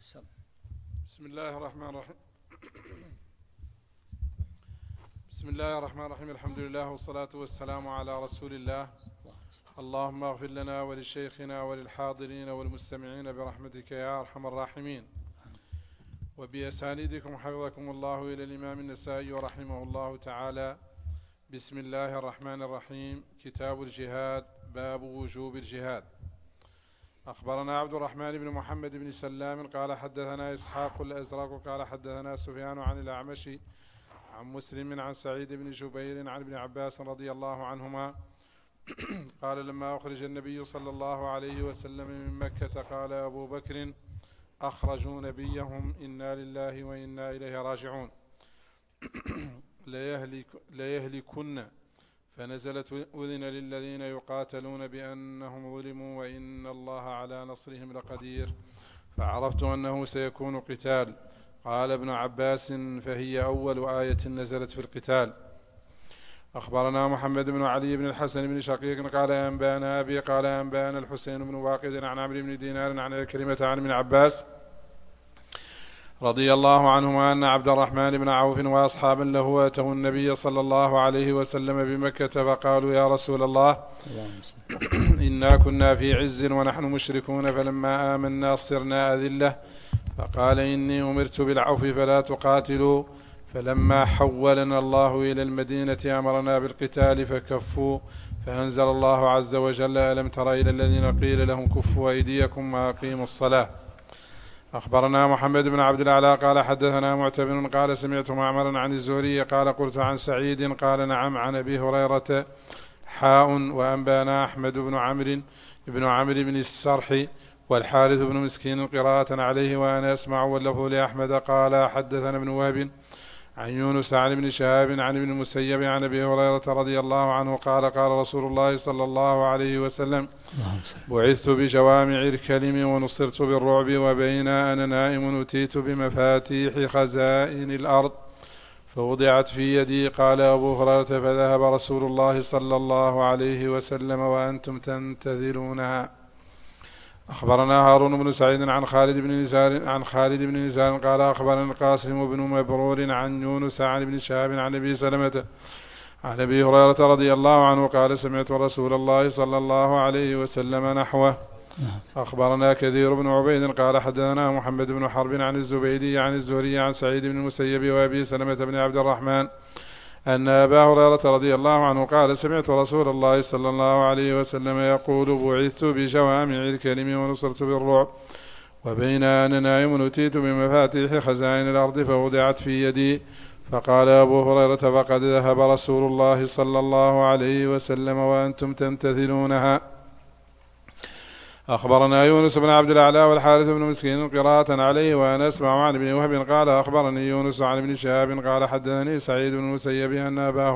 بسم الله الرحمن الرحيم. بسم الله الرحمن الرحيم. الحمد لله والصلاة والسلام على رسول الله. اللهم اغفر لنا ولشيخنا وللحاضرين والمستمعين برحمتك يا أرحم الراحمين. وبأسانيدكم حفظكم الله إلى الإمام النسائي رحمه الله تعالى. بسم الله الرحمن الرحيم. كتاب الجهاد. باب وجوب الجهاد. أخبرنا عبد الرحمن بن محمد بن سلام قال حدثنا إسحاق الأزرق قال حدثنا سفيان عن الأعمش عن مسلم عن سعيد بن جبير عن ابن عباس رضي الله عنهما قال لما أخرج النبي صلى الله عليه وسلم من مكة قال أبو بكر أخرجوا نبيهم إنا لله وإنا إليه راجعون ليهلكن فنزلت أذن للذين يقاتلون بأنهم ظلموا وإن الله على نصرهم لقدير فعرفت أنه سيكون قتال. قال ابن عباس فهي أول آية نزلت في القتال. أخبرنا محمد بن علي بن الحسن بن شقيق قال أنبانا أبي قال أنبانا الحسين بن واقد عن عمرو بن دينار عن كلمة عن ابن عباس رضي الله عنهما أن عبد الرحمن بن عوف وأصحابا له أتوا النبي صلى الله عليه وسلم بمكة فقالوا يا رسول الله إنا كنا في عز ونحن مشركون فلما آمنا صرنا أذلة فقال إني أمرت بالعوف فلا تقاتلوا فلما حولنا الله إلى المدينة أمرنا بالقتال فكفوا فأنزل الله عز وجل ألم تر إلى الذين قيل لهم كفوا أيديكم وأقيموا الصلاة. أخبرنا محمد بن عبد الأعلى قال حدثنا معتبر قال سمعت معمرا عن الزهري قال قلت عن سعيد قال نعم عن أبي هريرة حاء وأنبانا أحمد بن عمرو بن السرح والحارث بن مسكين قراءة عليه وأنا أسمع واللفظ لأحمد قال حدثنا ابن وهب عن يونس عن ابن شهاب عن ابن المسيب عن أبي هريرة رضي الله عنه قال قال رسول الله صلى الله عليه وسلم بعثت بجوامع الكلم ونصرت بالرعب وبين أنا نائم أتيت بمفاتيح خزائن الأرض فوضعت في يدي. قال أبو هريرة فذهب رسول الله صلى الله عليه وسلم وأنتم تنتظرونها. أخبرنا هارون بن سعيد عن خالد بن نزار قال أخبرنا القاسم بن مبرور عن يونس عن ابن شهاب عن أبي سلمة عن أبي هريرة رضي الله عنه قال سمعت رسول الله صلى الله عليه وسلم نحوه. أخبرنا كثير بن عبيد قال حدثنا محمد بن حرب عن الزبيدي عن الزهري عن سعيد بن المسيب وأبي سلمة بن عبد الرحمن أن أبا هريرة رضي الله عنه قال سمعت رسول الله صلى الله عليه وسلم يقول بعثت بجوامع الكلم ونصرت بالرعب وبين أنا نائم أتيت بمفاتيح خزائن الأرض فوضعت في يدي. فقال أبو هريرة فقد ذهب رسول الله صلى الله عليه وسلم وأنتم تمتثلونها. أخبرنا يونس بن عبد الأعلى والحارث بن مسكين قراءة عليه وأنا أسمع عن ابن وهب قال أخبرني يونس عن ابن شهاب قال حدثني سعيد بن المسيب أن أبا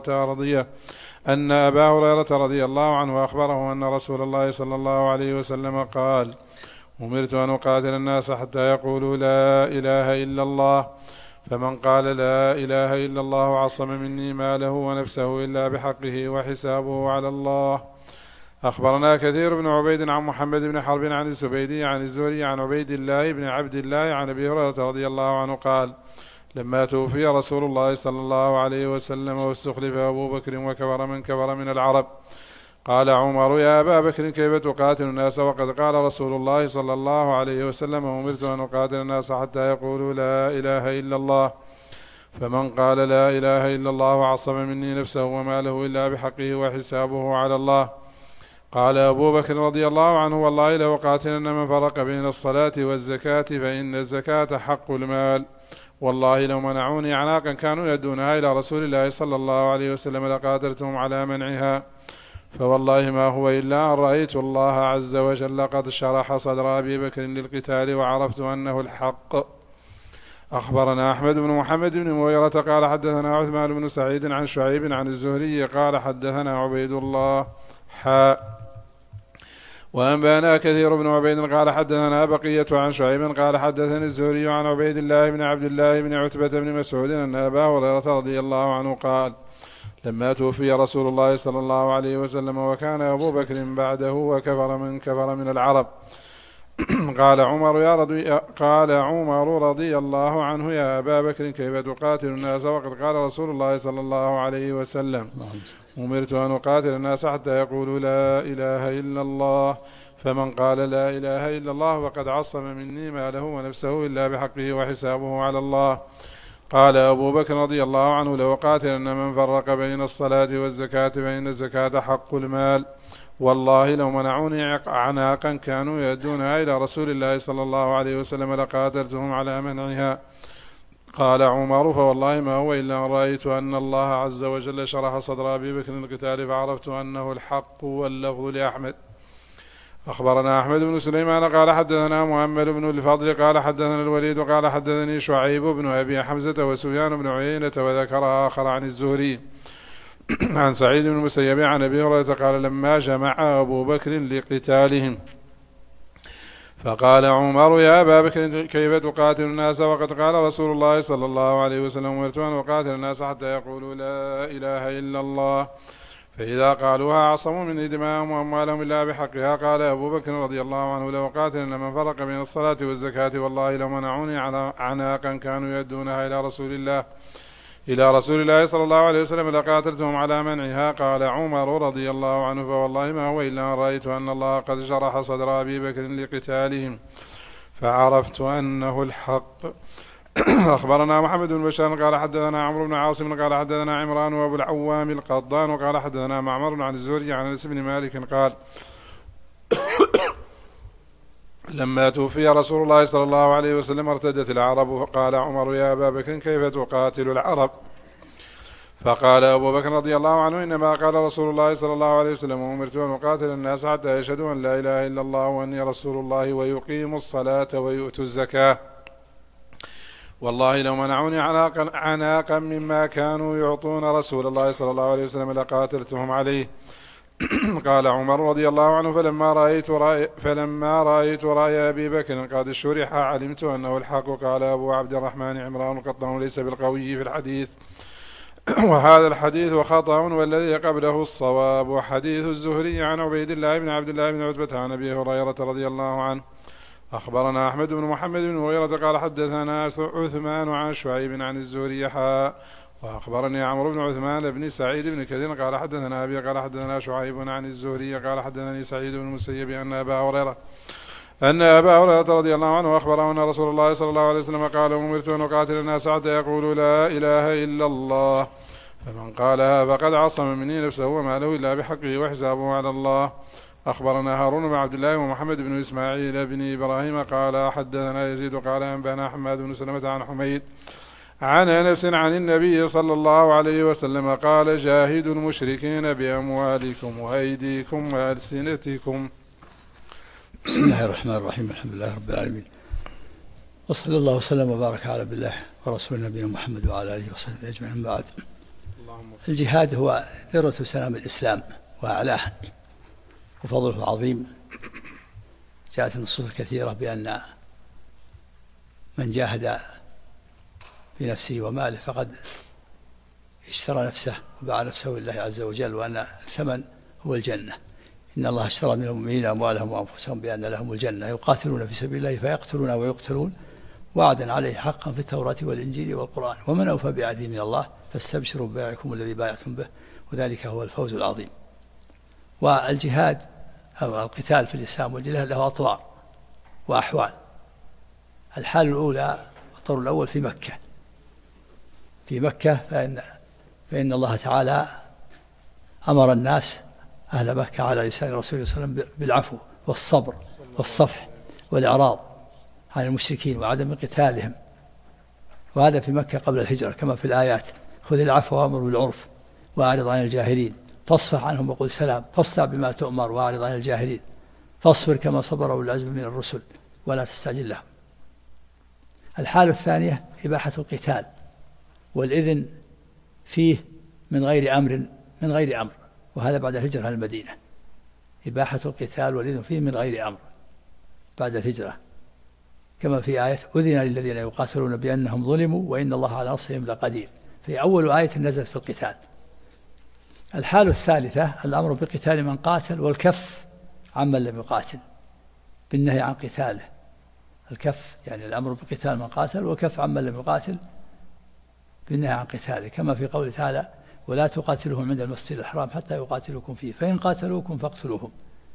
هريرة رضي الله عنه أخبره أن رسول الله صلى الله عليه وسلم قال أمرت أن أقاتل الناس حتى يقولوا لا إله إلا الله فمن قال لا إله إلا الله عصم مني ماله ونفسه إلا بحقه وحسابه على الله. أخبرنا كثير بن عبيد عن محمد بن حرب عن الزبيدي عن الزهري عن عبيد الله بن عبد الله عن أبي هريرة رضي الله عنه قال لما توفي رسول الله صلى الله عليه وسلم واستخلف أبو بكر وكبر من كبر من العرب قال عمر يا أبا بكر كيف تقاتل الناس وقد قال رسول الله صلى الله عليه وسلم أمرت أن أقاتل الناس حتى يقولوا لا إله إلا الله فمن قال لا إله إلا الله عصم مني نفسه وماله إلا بحقه وحسابه على الله. قال أبو بكر رضي الله عنه والله لو قاتلن من فرق بين الصلاة والزكاة فإن الزكاة حق المال والله لو منعوني عناقا كانوا يدونها إلى رسول الله صلى الله عليه وسلم لقاتلتهم على منعها فوالله ما هو إلا أن رأيت الله عز وجل قد شرح صدر أبي بكر للقتال وعرفت أنه الحق. أخبرنا أحمد بن محمد بن مغيرة قال حدثنا عثمان بن سعيد عن شعيب عن الزهري قال حدثنا عبيد الله وأنبانا كثير بن عبيد قال حدثنا بقية عن شعيب قال حدثني الزهري عن عبيد الله بن عبد الله بن عتبة بن مسعود أن أبا هريرة رضي الله عنه قال لما توفي رسول الله صلى الله عليه وسلم وكان أبو بكر بعده وكفر من العرب قال عمر رضي الله عنه يا أبا بكر كيف تقاتل الناس وقد قال رسول الله صلى الله عليه وسلم أمرت أن أقاتل الناس حتى يقولوا لا إله إلا الله فمن قال لا إله إلا الله فقد عصم مني ماله ونفسه إلا بحقه وحسابه على الله. قال أبو بكر رضي الله عنه لو قاتلن من فرق بين الصلاة والزكاة فإن الزكاة حق المال والله لو منعوني عناقا كانوا يدونها إلى رسول الله صلى الله عليه وسلم لقاتلتهم على منعها. قال عمر فوالله ما هو إلا أن رأيت أن الله عز وجل شرح صدر أبي بكر القتال فعرفت أنه الحق. واللفظ لأحمد. أخبرنا أحمد بن سليمان قال حدثنا محمد بن الفضل قال حدثنا الوليد قال حدثني شعيب بن أبي حمزة وسفيان بن عيينة وذكر آخر عن الزهري عن سعيد بن المسيب عن أبي هريرة قال لما جمع أبو بكر لقتالهم فقال عمر يا أبا بكر كيف تقاتل الناس وقد قال رسول الله صلى الله عليه وسلم أمرت أن أقاتل الناس حتى يقولوا لا إله إلا الله فإذا قالوها عصموا من دماءهم وأموالهم إلا بحقها. قال أبو بكر رضي الله عنه لو قاتلن من فرق بين الصلاة والزكاة والله لو منعوني عناقا كانوا يدونها إلى رسول الله صلى الله عليه وسلم لقاتلتهم على منعها. قال عمر رضي الله عنه فوالله ما هو إلا أن رأيت أن الله قد شرح صدر أبي بكر لقتالهم فعرفت أنه الحق. أخبرنا محمد بن بشار قال حدثنا عمرو بن عاصم قال حدثنا عمران وأبو العوام القضان وقال حدثنا معمر عن الزهري عن أنس بن مالك قال لما توفي رسول الله صلى الله عليه وسلم ارتدت العرب فقال عمر يا أبا بكر كيف تقاتل العرب فقال أبو بكر رضي الله عنه إنما قال رسول الله صلى الله عليه وسلم أمرت أن أقاتل الناس حتى يشهدوا أن لا إله إلا الله وأني رسول الله ويقيموا الصلاة ويؤتوا الزكاة والله لو منعوني عناقا مما كانوا يعطون رسول الله صلى الله عليه وسلم لقاتلتهم عليه. قال عمر رضي الله عنه فلما رأيت رأي أبي بكر قد شرح علمت أنه الحق. قال أبو عبد الرحمن عمران القطان ليس بالقوي في الحديث وهذا الحديث خطأ والذي قبله الصواب. وحديث الزهري عن عبيد الله بن عبد الله بن عتبة عن أبي هريرة رضي الله عنه. أخبرنا أحمد بن محمد بن مغيرة قال حدثنا عثمان عن شعيب عن الزهري وأخبرني عمرو بن عثمان بن سعيد بن كثير قال حدثنا أبي قال حدثنا شعيب عن الزهري قال حدثني سعيد بن المسيب أن أبا هريرة رضي الله عنه أخبره أن رسول الله صلى الله عليه وسلم قال أمرت أن أقاتل الناس حتى يقولوا لا إله إلا الله فمن قالها فقد عصم مني نفسه وماله إلا بحقه وحسابه على الله. أخبرنا هارون بن عبد الله ومحمد بن إسماعيل بن إبراهيم قال حدثنا يزيد قال أنبأنا حماد بن سلمة عن حميد عن أنس عن النبي صلى الله عليه وسلم قال جاهدوا المشركين بأموالكم وأيديكم وألسنتكم. بسم الله الرحمن الرحيم الحمد لله رب العالمين وصلى الله وسلم وبارك على بالله ورسول نبينا محمد وعلى آله وصحبه أجمعين. بعد الجهاد هو ذروة سلام الإسلام وأعلاه وفضله عظيم. جاءت النصوص الكثيرة بأن من جاهد بنفسه وماله فقد اشترى نفسه وباع نفسه لله عز وجل وأن الثمن هو الجنة. إن الله اشترى من المؤمنين أموالهم وأنفسهم بأن لهم الجنة يقاتلون في سبيل الله فيقتلون ويقتلون وعدا عليه حقا في التوراة والإنجيل والقرآن ومن أوفى بعهده من الله فاستبشروا ببيعكم الذي بايعتم به وذلك هو الفوز العظيم. والجهاد أو القتال في الإسلام والجهاد له أطوار وأحوال. الحال الأولى الطور الأول في مكة فإن الله تعالى أمر الناس أهل مكة على لسان رسول صلى الله عليه وسلم بالعفو والصبر والصفح والإعراض عن المشركين وعدم قتالهم، وهذا في مكة قبل الهجرة كما في الآيات: خذ العفو وأمر بالعرف وأعرض عن الجاهلين، فاصفح عنهم وقل سلام، فاصدع بما تؤمر وأعرض عن الجاهلين، فاصبر كما صبر أولو العزم من الرسل ولا تستعجل لهم. الحالة الثانية إباحة القتال والإذن فيه من غير أمر، وهذا بعد الهجرة عن المدينة. إباحة القتال والإذن فيه من غير أمر بعد الهجرة كما في آية: أذن للذين يقاتلون بأنهم ظلموا وإن الله على نصرهم لقدير، في أول آية نزلت في القتال. الحالة الثالثة الأمر بقتال من قاتل والكف عمن لم يقاتل بالنهي عن قتاله، الكف يعني الأمر بقتال من قاتل، والكف عمن لم يقاتل بالنهي عن قتاله، كما في قوله تعالى ولا تقاتلوهم عند المسجد الحرام حتى يقاتلوكم فيه فإن قاتلوكم فاقتلوهم،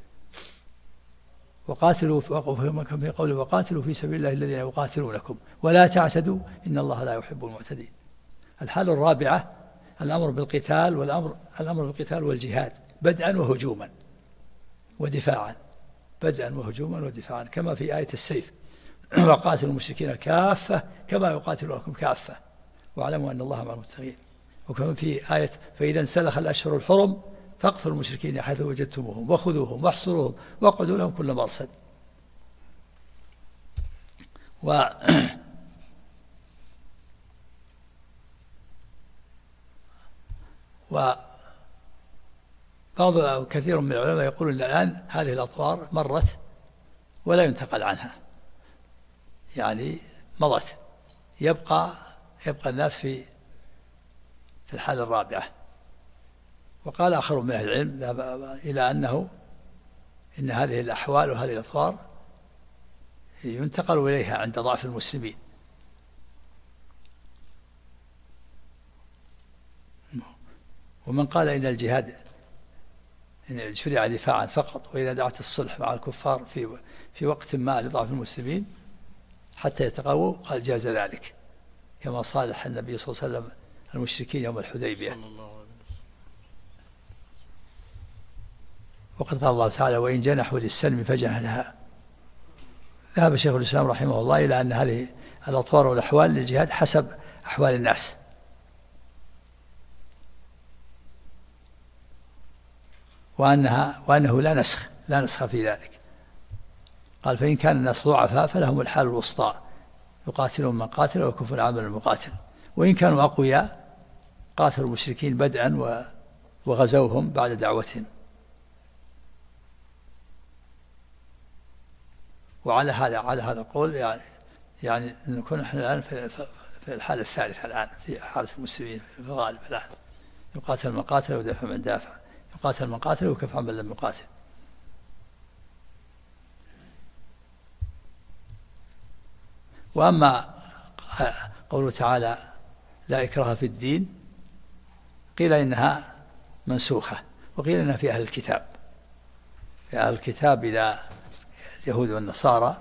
وقاتلوا في قوله وقاتلوا في سبيل الله الذين يقاتلونكم ولا تعتدوا إن الله لا يحب المعتدين. الحالة الرابعة الأمر بالقتال، الأمر بالقتال والجهاد بدءا وهجوما ودفاعا، بدءا وهجوما ودفاعا، كما في آية السيف وقاتلوا المشركين كافة كما يقاتلونكم كافة واعلموا أن الله مع المتقين، وكما في آية فإذا انسلخ الأشهر الحرم فاقتلوا المشركين حيث وجدتموهم وخذوهم واحصروهم واقعدوا لهم كل مرصد. بعض كثير من العلماء يقولون الآن هذه الأطوار مرت ولا ينتقل عنها، يعني مضت، يبقى الناس في الحالة الرابعة. وقال آخر من أهل العلم إلى إن هذه الأحوال وهذه الأطوار ينتقل إليها عند ضعف المسلمين، ومن قال إن الجهاد إن شرع دفاعا فقط، وإذا دعت الصلح مع الكفار في وقت ما لضعف المسلمين حتى يتقووا قال جاز ذلك، كما صالح النبي صلى الله عليه وسلم المشركين يوم الحديبية. وقد قال الله تعالى وإن جنحوا للسلم فاجنح لها. ذهب شيخ الإسلام رحمه الله إلى أن هذه الأطوار والأحوال للجهاد حسب أحوال الناس، وأنه لا نسخ في ذلك. قال فإن كان الناس ضعفاء فلهم الحال الوسطى يقاتلون من قاتل ويكفون عمل المقاتل، وإن كانوا أقوياء قاتلوا المشركين بدءا وغزوهم بعد دعوتهم. وعلى هذا القول يعني نكون نحن الآن في الحالة الثالثة الآن في حالة المسلمين في الغالب الآن، يقاتل من قاتل ويدافع من دافع، يقاتل من قاتل ويكف عمن لم يقاتل. وأما قوله تعالى لا إكراه في الدين قيل إنها منسوخة، وقيل إنها في أهل الكتاب. في أهل الكتاب إذا اليهود والنصارى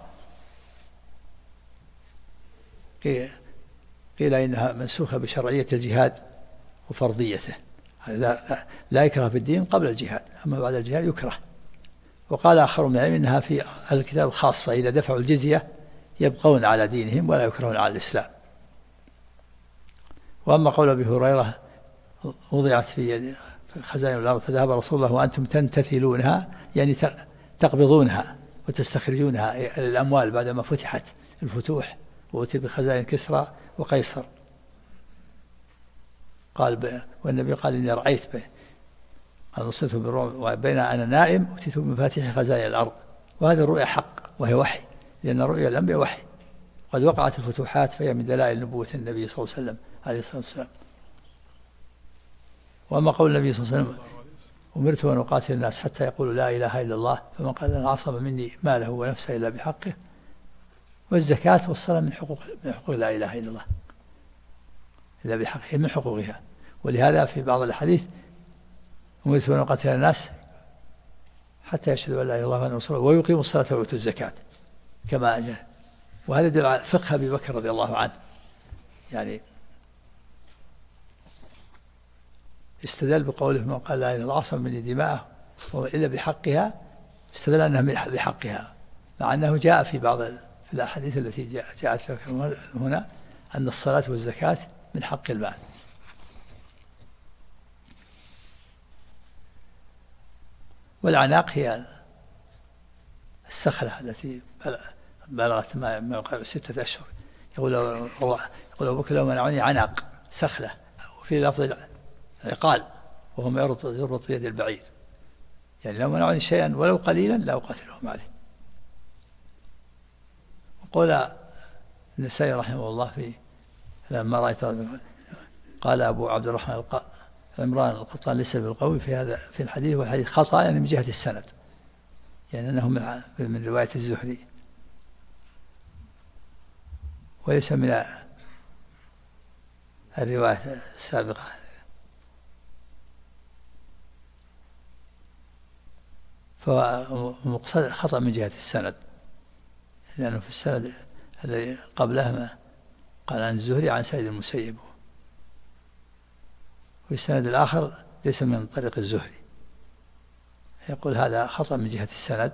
قيل إنها منسوخة بشرعية الجهاد وفرضيته، لا يكره في الدين قبل الجهاد، أما بعد الجهاد يكره. وقال آخر من العلم إنها في أهل الكتاب خاصة، إذا دفعوا الجزية يبقون على دينهم ولا يكرهون على الإسلام. وأما قول أبي هريرة وضعت في خزائن الأرض فذهب رسول الله وأنتم تنتثلونها، يعني تقبضونها وتستخرجونها الأموال بعدما فتحت الفتوح وأتي بخزائن كسرى وقيصر. والنبي قال إني رأيت نصرت بالرعب وبين أنا نائم أتيت بمفاتيح خزائن الأرض. وهذه الرؤيا حق وهي وحي، لأن رؤيا الأنبياء وحي، قد وقعت الفتوحات فهي من دلائل نبوة النبي صلى الله عليه وسلم عليه الصلاة والسلام. وأما قول النبي صلى الله عليه وسلم أمرت أن أقاتل الناس حتى يقولوا لا إله إلا الله فمن قال أنا عصم مني ماله ونفسه إلا بحقه، والزكاة والصلاة من حقوق لا إله إلا الله إلا بحقه، من حقوقها. ولهذا في بعض الحديث أمرت أن أقاتل الناس حتى يشهدوا أن لا إله إلا الله وأن رسوله ويقيموا الصلاة ويؤتوا الزكاة كما جاء. وهذا يدل على فقه أبي بكر رضي الله عنه، يعني استدل بقوله من قال لا إله إلا الله عصم مني دماءه إلا بحقها، استدل أنها بحقها، مع أنه جاء في بعض الأحاديث التي جاءت هنا أن الصلاة والزكاة من حق المال. والعناق هي السخلة التي بلغت ما يقارب 6 أشهر. يقول أبو بكر لو منعوني عناق سخلة، وفي لفظ عقال وهو ما يربط بيد البعير، يعني لو منعوني شيئا ولو قليلا لا أقاتلهم عليه. وقال النسائي رحمه الله في لما رأيت قال أبو عبد الرحمن عمران القطان ليس بالقوي في هذا في الحديث، والحديث خطأ يعني من جهة السند، يعني أنه من رواية الزهري وليس من الرواية السابقة. فهو خطأ من جهة السند، لأنه في السند الذي قبله ما قال عن الزهري عن سعيد المسيب، وفي السند الآخر ليس من طريق الزهري. يقول هذا خطأ من جهة السند.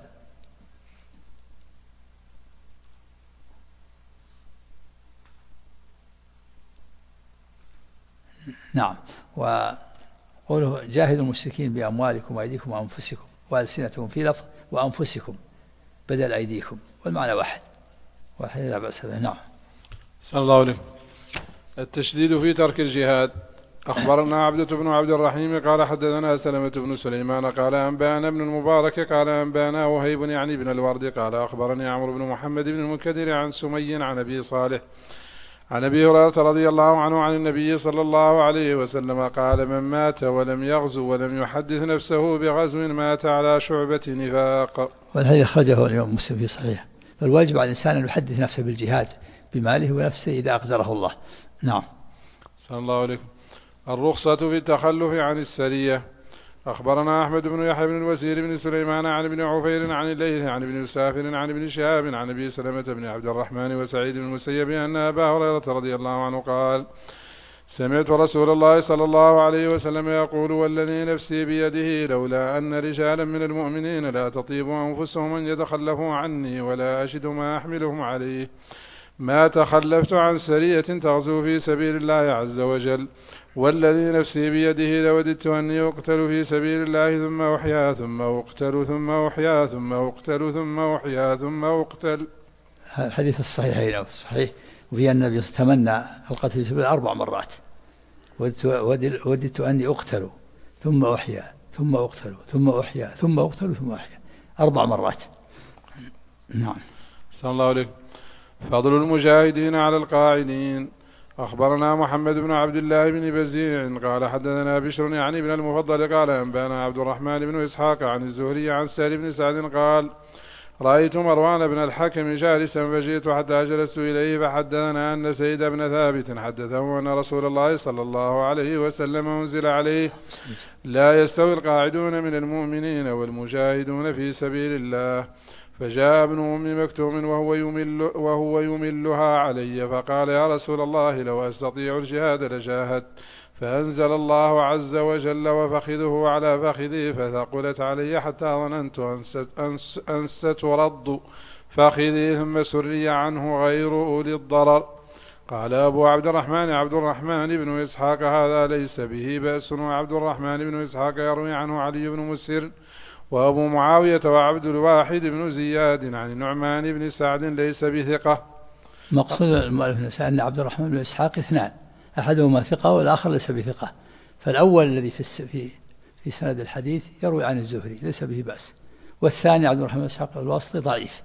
نعم. وقوله جاهدوا المشركين بأموالكم وأيديكم وأنفسكم وألسنتهم، في لفظ وأنفسكم بدل أيديكم، والمعنى واحد لا بأس به. نعم. صلى الله عليه. التشديد في ترك الجهاد. أخبرنا عبدة بن عبد الرحيم قال حدثنا سلمة بن سليمان قال أنبانا ابن المبارك قال أنبانا وهيب يعني بن الورد قال أخبرني عمرو بن محمد بن المنكدر عن سمي عن أبي صالح عن أبي هريرة رضي الله عنه عن النبي صلى الله عليه وسلم قال من مات ولم يغزو ولم يحدث نفسه بغزو مات على شعبة نفاق. والحديث أخرجه الإمام مسلم في صحيح. فالواجب على الإنسان أن يحدث نفسه بالجهاد بماله ونفسه إذا أقدره الله. نعم. صلى الله عليكم. الرخصة في التخلف عن السرية. أخبرنا أحمد بن يحيى بن الوزير بن سليمان عن ابن عفير عن الليث عن ابن مسافر عن ابن شهاب عن أبي سلمة بن عبد الرحمن وسعيد بن المسيب أن أبا هريرة رضي الله عنه قال سمعت رسول الله صلى الله عليه وسلم يقول والذي نفسي بيده لولا أن رجالا من المؤمنين لا تطيب أنفسهم أن يتخلفوا عني ولا أجد ما أحملهم عليه ما تخلفت عن سرية تغزو في سبيل الله عز وجل والذي نفسي بيده لوددت أني أقتل في سبيل الله ثم أحيا ثم أقتل ثم أحيا ثم أقتل ثم أحيا ثم أقتل. الحديث الصحيحين أو الصحيح وفي النبي تمنى القتل في سبيل 4 مرات. وددت أني أقتل ثم أحيا ثم أقتل ثم أحيا ثم أقتل ثم أحيا 4 مرات. نعم. صلى الله عليه. فضل المجاهدين على القاعدين. أخبرنا محمد بن عبد الله بن بزيع قال حدثنا بشر يعني بن المفضل قال أنبانا عبد الرحمن بن إسحاق عن الزهري عن سهل بن سعد قال رأيت مروان بن الحكم جالسا فجئت حتى جلست إليه فحدثنا أن سيد بن ثابت حدثه أن رسول الله صلى الله عليه وسلم أنزل عليه لا يستوي القاعدون من المؤمنين والمجاهدون في سبيل الله فجاء ابن أم مكتوم وهو يملها علي فقال يا رسول الله لو أستطيع الجهاد لجاهدت فأنزل الله عز وجل وفخذه على فخذي فثقلت علي حتى ظننت أن سترد فخذي ثم سري عنه غير أولي الضرر. قال أبو عبد الرحمن بن إسحاق هذا ليس به بأس وعبد الرحمن بن إسحاق يروي عنه علي بن مسهر وأبو معاوية وعبد الواحد بن زياد عن النعمان بن سعد ليس بثقة. مقصود المؤلف أن عبد الرحمن بن إسحاق 2 أحدهما ثقة والآخر ليس بثقة. فالأول الذي في سند الحديث يروي عن الزهري ليس به بأس، والثاني عبد الرحمن بن إسحاق الواسطي ضعيف.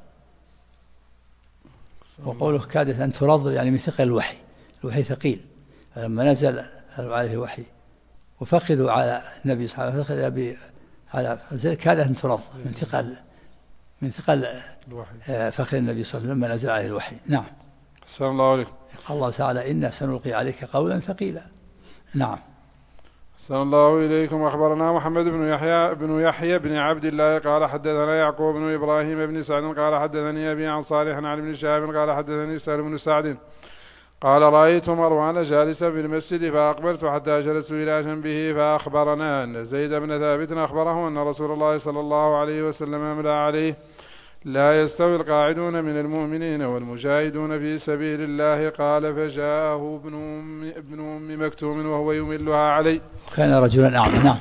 وقوله كادت أن ترض يعني من ثقل الوحي ثقيل، فلما نزل عليه الوحي وفخذوا على النبي صلى الله عليه وسلم على كادت أن ترض من ثقل فخذ النبي صلى الله عليه وسلم لما نزل عليه الوحي. نعم. السلام الله عليكم. قال الله تعالى إنا سنلقي عليك قولا ثقيلا. نعم. السلام الله إليكم. أخبرنا محمد بن يحيى بن عبد الله قال حدثنا يعقوب بن إبراهيم بن سعد قال حدثني أبي عن صالح عن ابن شهاب قال حدثني سهل بن سعد قال رأيت مروان جالسا في المسجد فأقبلت حتى جلست إلى جنبه فأخبرنا أن زيد بن ثابت أخبره أن رسول الله صلى الله عليه وسلم أملى عليه لا يستوي القاعدون من المؤمنين والمجاهدون في سبيل الله. قال فجاءه ابن أم مكتوم وهو يملها علي كان رجلا أعمى. نعم.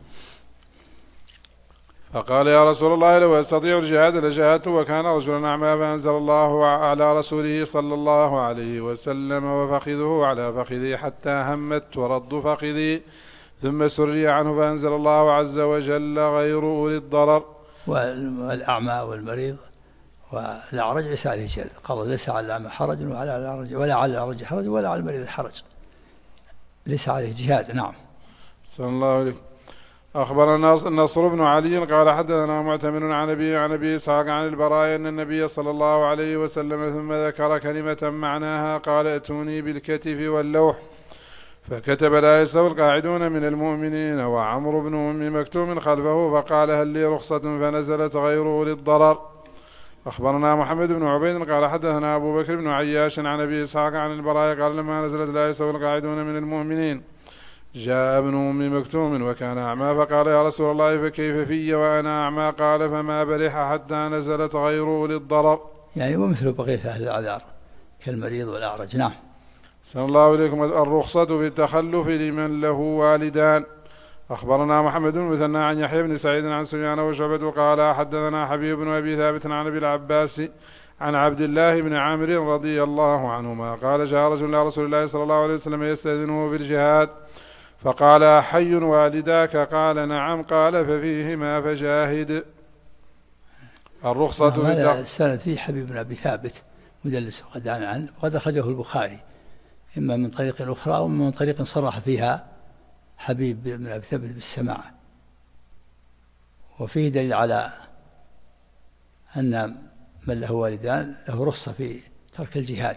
فقال يا رسول الله لو أستطيع الجهاد لجاهدت وكان رجلا أعمى فأنزل الله على رسوله صلى الله عليه وسلم وفخذه على فخذي حتى همت ورد فخذي ثم سري عنه فأنزل الله عز وجل غير أولي الضرر. والأعمى والمريض والأعرج ليس عليه جهاد. قال ليس على الأعمى حرج ولا على الأعرج حرج ولا على المريض حرج، ليس عليه جهاد. نعم. صلى الله عليه. أخبرنا نصر بن علي قال حدثنا معتمر عن أبي إسحاق عن البراء أن النبي صلى الله عليه وسلم ثم ذكر كلمة معناها قال ائتوني بالكتف واللوح فكتب لا يستوي القاعدون من المؤمنين وعمرو بن أم مكتوم خلفه فقال هل لي رخصة فنزلت غيره للضرر. أخبرنا محمد بن عبيد قال حدثنا أبو بكر بن عياش عن أبي إسحاق عن البراء قال لما نزلت لا يستوي القاعدون من المؤمنين جاء ابن أم مكتوم وكان أعمى فقال يا رسول الله فكيف في وأنا أعمى قال فما برح حتى نزلت غيره للضرر. يعني ومثل بقية أهل الأعذار كالمريض والأعرج. نعم. صلى الله عليكم. الرخصة في التخلف لمن له والدان. أخبرنا محمد بن مثنى عن يحيى بن سعيد عن سفيان وشعبة قال حدثنا حبيب بن أبي ثابت عن أبي العباس عن عبد الله بن عامر رضي الله عنهما قال جاء رجل إلى رسول الله صلى الله عليه وسلم يستأذنه في الجهاد فقال حي والداك قال نعم قال ففيهما فجاهد. الرخصة هذا السند فيه حبيب بن أبي ثابت مدلس وقد عن عنه وقد أخرجه البخاري إما من طريق أخرى أو من طريق صرح فيها حبيب بن أبي ثابت بالسماع. وفيه دليل على أن من له والدان له رخصة في ترك الجهاد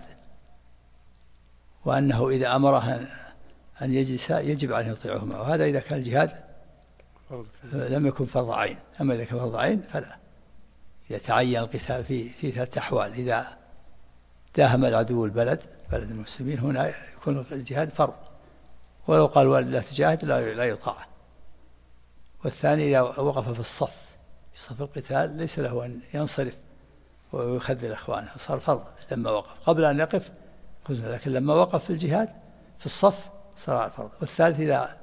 وأنه إذا أمره أن يجلس يجب عليه يطيعهما وهذا إذا كان الجهاد لم يكن فرض عين. أما إذا كان فرض عين فلا. إذا تعين القتال في ثلاث أحوال: إذا داهم العدو بلد المسلمين هنا يكون الجهاد فرض ولو قال الوالد لا تجاهد لا يطاع. والثاني إذا وقف في الصف في صف القتال ليس له أن ينصرف ويخذل إخوانه صار فرض لما وقف. قبل أن يقف لكن لما وقف في الجهاد في الصف صار فرض. والثالث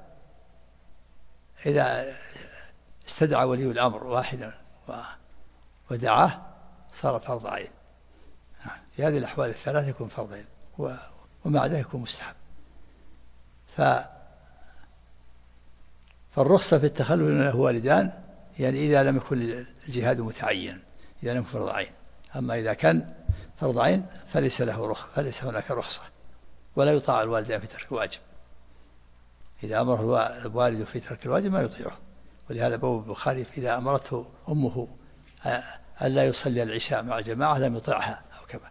إذا استدعى ولي الأمر واحدا ودعاه صار فرض عين. في هذه الأحوال الثلاث يكون فرض عين ومع ذلك يكون مستحب. فالرخصة في التخلف من له والدان يعني إذا لم يكن الجهاد متعين، إذا لم يكن فرض عين. أما إذا كان فرض عين فليس هناك رخصة ولا يطاع الوالدان في ترك الواجب. إذا أمره الوالد في ترك الواجب ما يطيعه. ولهذا بواب البخاري إذا أمرته أمه ألا يصلي العشاء مع الجماعة لم يطيعها أو كما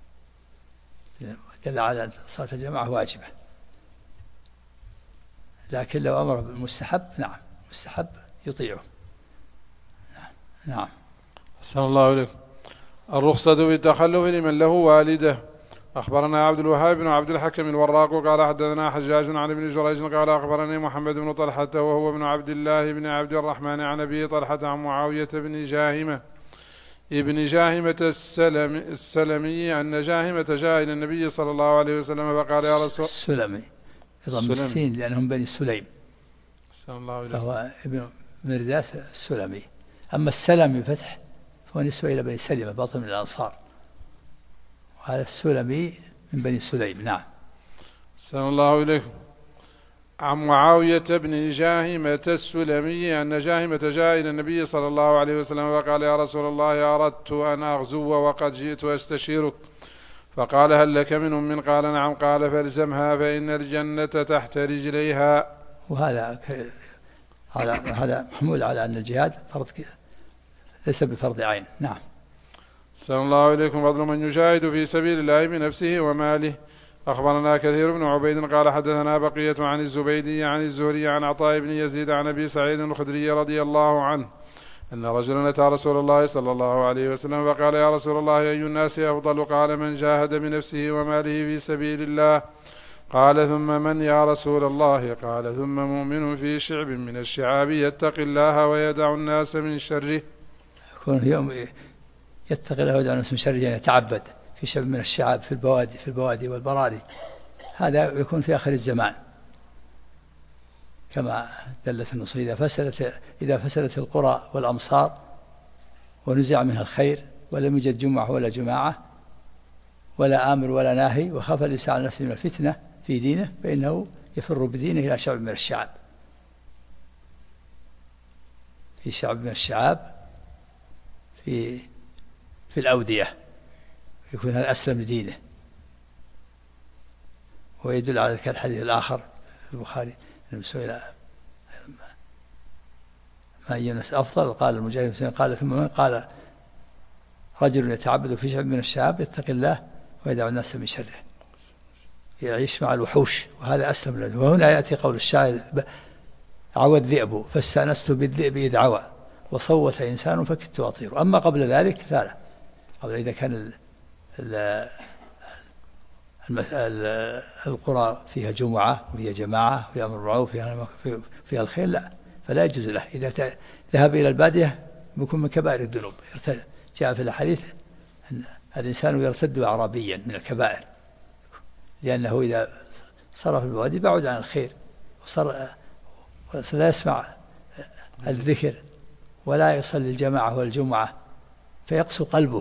دل على أن صلاة الجماعة واجبة. لكن لو أمره بالمستحب نعم مستحب يطيعه. نعم. أحسن الله إليكم. الرخصة في التخلف لمن له والده. أخبرنا عبد الوهاب بن عبد الحكم الوراق قال حدثنا حجاج عن ابن جريج قال أخبرني محمد بن طلحة وهو ابن عبد الله بن عبد الرحمن عن أبي طلحة عن معاوية بن جاهمة السلمي أن جاهمة جاء إلى النبي صلى الله عليه وسلم فقال يا رسول السلمي يضم السين لأنهم بني سليم فهو ابن مرداس السلمي. أما السلمي فتح فهو نسبة إلى بني سلمة باطن من الأنصار وهذا السلمي من بني سليم. نعم. صلى الله إليكم. عن معاوية بن جاهمة السلمي أن جاهمة جاء إلى النبي صلى الله عليه وسلم فقال يا رسول الله أردت أن أغزو وقد جئت أستشيرك فقال هل لك من قال نعم قال فالزمها فإن الجنة تحت رجليها. وهذا هذا محمول على أن الجهاد فرض ليس بفرض عين. نعم. صلى الله عليكم. فضل من يجاهد في سبيل الله بنفسه وماله. أخبرنا كثير بن عبيد قال حدثنا بقية عن الزبيدي عن الزهري عن عطاء بن يزيد عن أبي سعيد الخدري رضي الله عنه أن رجلا أتى رسول الله صلى الله عليه وسلم فقال يا رسول الله أي الناس أفضل؟ قال من جاهد بنفسه وماله في سبيل الله. قال ثم من يا رسول الله؟ قال ثم مؤمن في شعب من الشعاب يتقي الله ويدع الناس من شره. يكون يوم يتقي الله ويدع الناس من شره يعني يتعبد في شعب من الشعاب في البوادي والبراري. هذا يكون في آخر الزمان كما دلت النصوص إذا فسدت القرى والأمصار ونزع منها الخير ولم يوجد جمعة ولا جماعة ولا آمر ولا ناهي وخاف الإنسان على نفسه من الفتنة في دينه فإنه يفر بدينه إلى شعب من الشعاب. في شعب من الشعاب في الأودية يكون هذا أسلم لدينه. ويدل على ذلك الحديث الآخر في البخاري أي الناس أفضل؟ قال المجاهد. قال ثم من؟ قال رجل يتعبد في شعب من الشعاب يتقي الله ويدع الناس من شره، يعيش مع الوحوش، وهذا أسلم له. وهنا يأتي قول الشاعر: عوى الذئب فاستأنست بالذئب إذ عوى وصوت إنسان فكدت أطير. أما قبل ذلك لا، قبل إذا كان القرى فيها جمعة وفيها جماعة وفيها أمر بالمعروف فيها الخير، لا، فلا يجوز له. إذا ذهب إلى البادية يكون من كبائر الذنوب. جاء في الحديث أن الإنسان يرتد أعرابيا من الكبائر، لأنه إذا صار في الوادي بعد عن الخير وصار لا يسمع الذكر ولا يصلي الجماعة والجمعة فيقسو قلبه،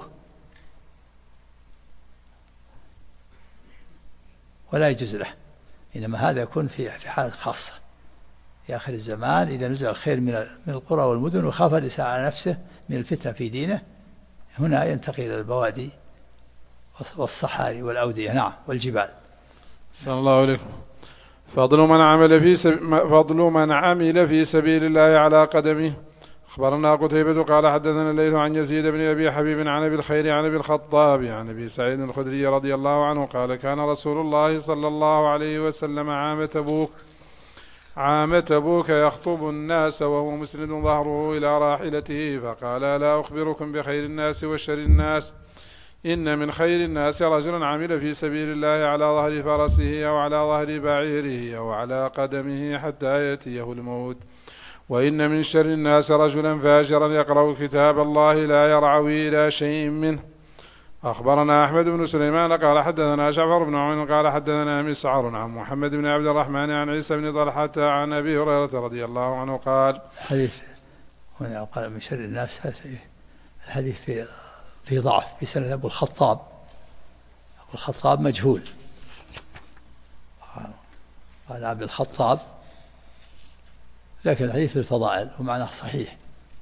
ولا يجوز له. إنما هذا يكون في حالة خاصة في آخر الزمان، إذا نزل الخير من القرى والمدن وخاف الإنسان على نفسه من الفتنة في دينه، هنا ينتقل إلى البوادي والصحاري والأودية، نعم، والجبال. صلى الله عليكم. فضل من عمل في سبيل الله على قدمه. أخبرنا قتيبة قال حدثنا الليث عن يزيد بن أبي حبيب عن أبي الخير عن أبي الخطاب عن أبي سعيد الخدري رضي الله عنه قال: كان رسول الله صلى الله عليه وسلم عام تبوك يخطب الناس وهو مسند ظهره إلى راحلته، فقال: لا أخبركم بخير الناس وشر الناس؟ إن من خير الناس رجلا عمل في سبيل الله على ظهر فرسه أو على ظهر بعيره أو على قدمه حتى يأتيه الموت. وإن من شر الناس رجلا فاجرا يقرأ كتاب الله لا يرعوي إلى شيء منه. أخبرنا أحمد بن سليمان قال حدثنا جعفر بن عون قال حدثنا مسعر عن محمد بن عبد الرحمن عن عيسى بن طلحة عن أبي هريرة رضي الله عنه قال: حديث هنا قال من شر الناس، الحديث في ضعف في سند أبو الخطاب مجهول. قال عبد الخطاب، لكن الحديث في الفضائل ومعناه صحيح،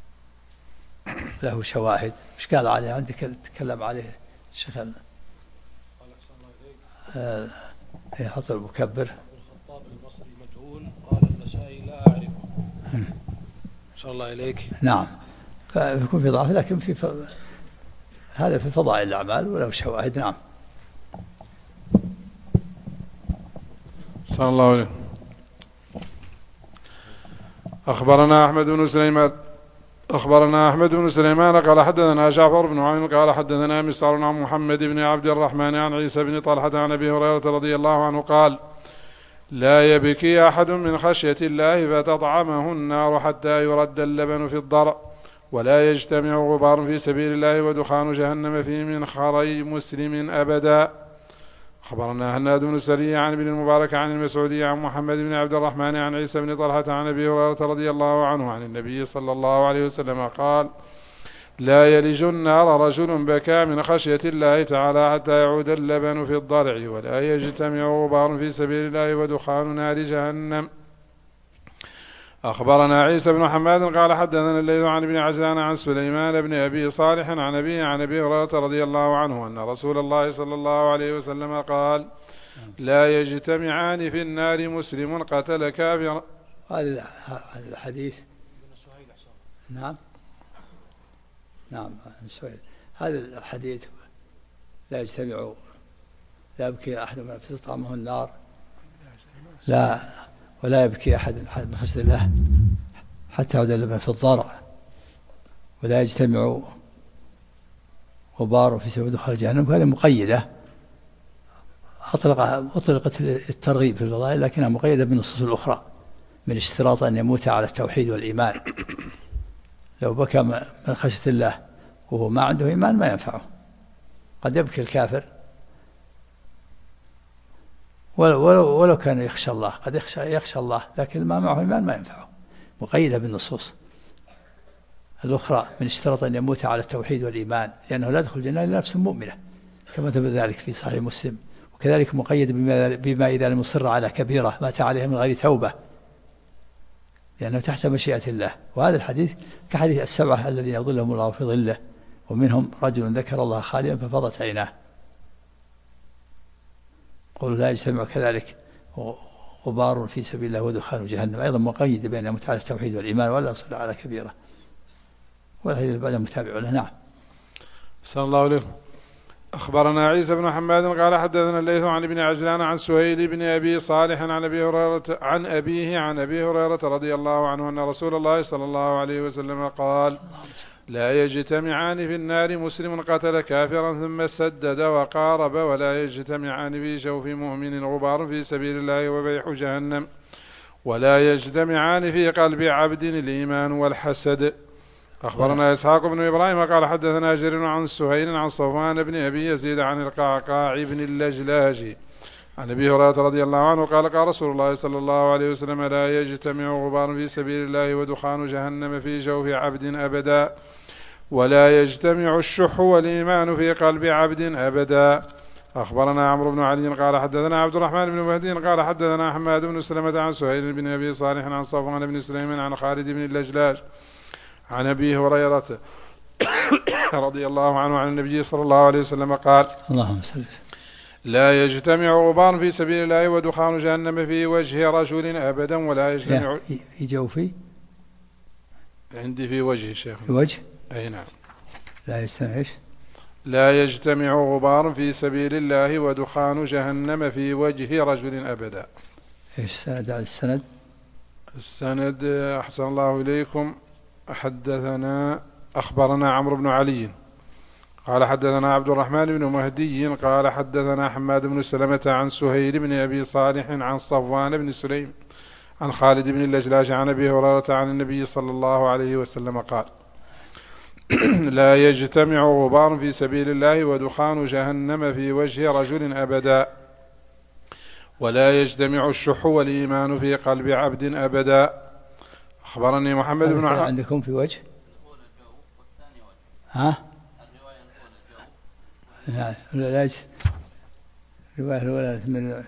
له شواهد. مش قال عليه؟ عندك تكلم عليه الشيخ يحط المكبر. الخطاب البصري مجهول. قال النسائي لا أعرفه. صلى الله إليك. نعم، فيكون في ضعف، لكن هذا في فضائل الأعمال وله شواهد. نعم. صلى الله عليه. أخبرنا أحمد بن سليمان قال حدثنا جعفر بن عون قال حدثنا مسعر عن محمد بن عبد الرحمن عن عيسى بن طلحة عن أبي هريرة رضي الله عنه قال: لا يبكي أحد من خشية الله فتطعمه النار حتى يرد اللبن في الضرع، ولا يجتمع غبار في سبيل الله ودخان جهنم في منخري مسلم أبدا. أخبرنا هناد بن السري عن ابن المبارك عن المسعودي عن محمد بن عبد الرحمن عن عيسى بن طلحة عن أبي هريرة رضي الله عنه عن النبي صلى الله عليه وسلم قال: لا يلج النار رجل بكى من خشية الله تعالى حتى يعود اللبن في الضرع، ولا يجتمع غبار في سبيل الله ودخان نار جهنم. أخبرنا عيسى بن حماد قال حدثنا الليث عن ابن عجلان عن سليمان بن أبي صالح عن أبي هريرة رضي الله عنه أن رسول الله صلى الله عليه وسلم قال: لا يجتمعان في النار مسلم قتل كافرا. هذا الحديث. نعم هذا الحديث لا يجتمع، لا يبكي أحد من تطعمه النار، ولا يبكي أحد من خشية الله حتى يعود اللبن في الضرع، ولا يجتمع غبار في سبيل دخول جهنم. هذه مقيدة، أطلقت الترغيب في الفضائل، لكنها مقيدة بالنصوص الأخرى من اشتراط أن يموت على التوحيد والإيمان. لو بكى من خشية الله وهو ما عنده إيمان ما ينفعه. قد يبكي الكافر ولو كان يخشى الله، قد يخشى الله، لكن ما معه إيمان ما ينفعه. مقيدة بالنصوص الأخرى من اشترط أن يموت على التوحيد والإيمان، لأنه لا يدخل الجنة إلا نفس مؤمنة، كما ثبت ذلك في صحيح مسلم. وكذلك مقيد بما إذا لم يصر على كبيرة مات عليها من غير توبة، لأنه تحت مشيئة الله. وهذا الحديث كحديث السبعة الذين يظلهم الله في ظله، ومنهم رجل ذكر الله خاليا ففضت عيناه. قل لا يجتمع كذلك غبار في سبيل الله ودخان جهنم، أيضا مقيد بين متعة التوحيد والإيمان ولا يصل على كبيرة، والحديث بعد متابع له. نعم. صلى الله عليه. أخبرنا عيسى بن حماد قال حدثنا الليث عن ابن عجلان عن سهيل بن أبي صالح عن أبي هريرة عن أبيه عن أبي هريرة رضي الله عنه أن رسول الله صلى الله عليه وسلم قال: لا يجتمعان في النار مسلم قتل كافرا ثم سدد وقارب، ولا يجتمعان في جوف مؤمن غبار في سبيل الله وبيح جهنم، ولا يجتمعان في قلب عبد الإيمان والحسد. أخبرنا إسحاق بن إبراهيم قال حدثنا جرير عن سهيل عن صفوان بن أبي يزيد عن القعقاع بن اللجلاج عن أبي هريرة رضي الله عنه قال: قال رسول الله صلى الله عليه وسلم: لا يجتمع غبار في سبيل الله ودخان جهنم في جوف عبد أبدا، ولا يجتمع الشح والإيمان في قلب عبد أبدا. أخبرنا عمرو بن علي قال حدثنا عبد الرحمن بن مهدي قال حدثنا حماد بن سلمة عن سهيل بن أبي صالح عن صفوان بن سليمان عن خالد بن اللجلاج عن أبي هريرة رضي الله عنه عن النبي صلى الله عليه وسلم قال: اللهم صل وسلم: لا يجتمع غبار في سبيل الله ودخان جهنم في وجه رجل أبدا، ولا يجتمع في جوفي عندي في وجه شيخ في وجه. أي نعم. لا يجتمع إيش؟ لا يجتمع غبار في سبيل الله ودخان جهنم في وجه رجل أبدا. إيش السند على السند؟ السند أحسن الله إليكم. حدثنا أخبرنا عمرو بن علي قال حدثنا عبد الرحمن بن مهدي قال حدثنا حماد بن سلمة عن سهيل بن أبي صالح عن صفوان بن سليم عن خالد بن اللجلاج عن أبي هريرة عن النبي صلى الله عليه وسلم قال: لا يجتمع غبار في سبيل الله ودخان جهنم في وجه رجل أبدا، ولا يجتمع الشح والإيمان في قلب عبد أبدا. أخبرني محمد بن عندكم في وجه؟ ها؟ لا، رواية الأولى من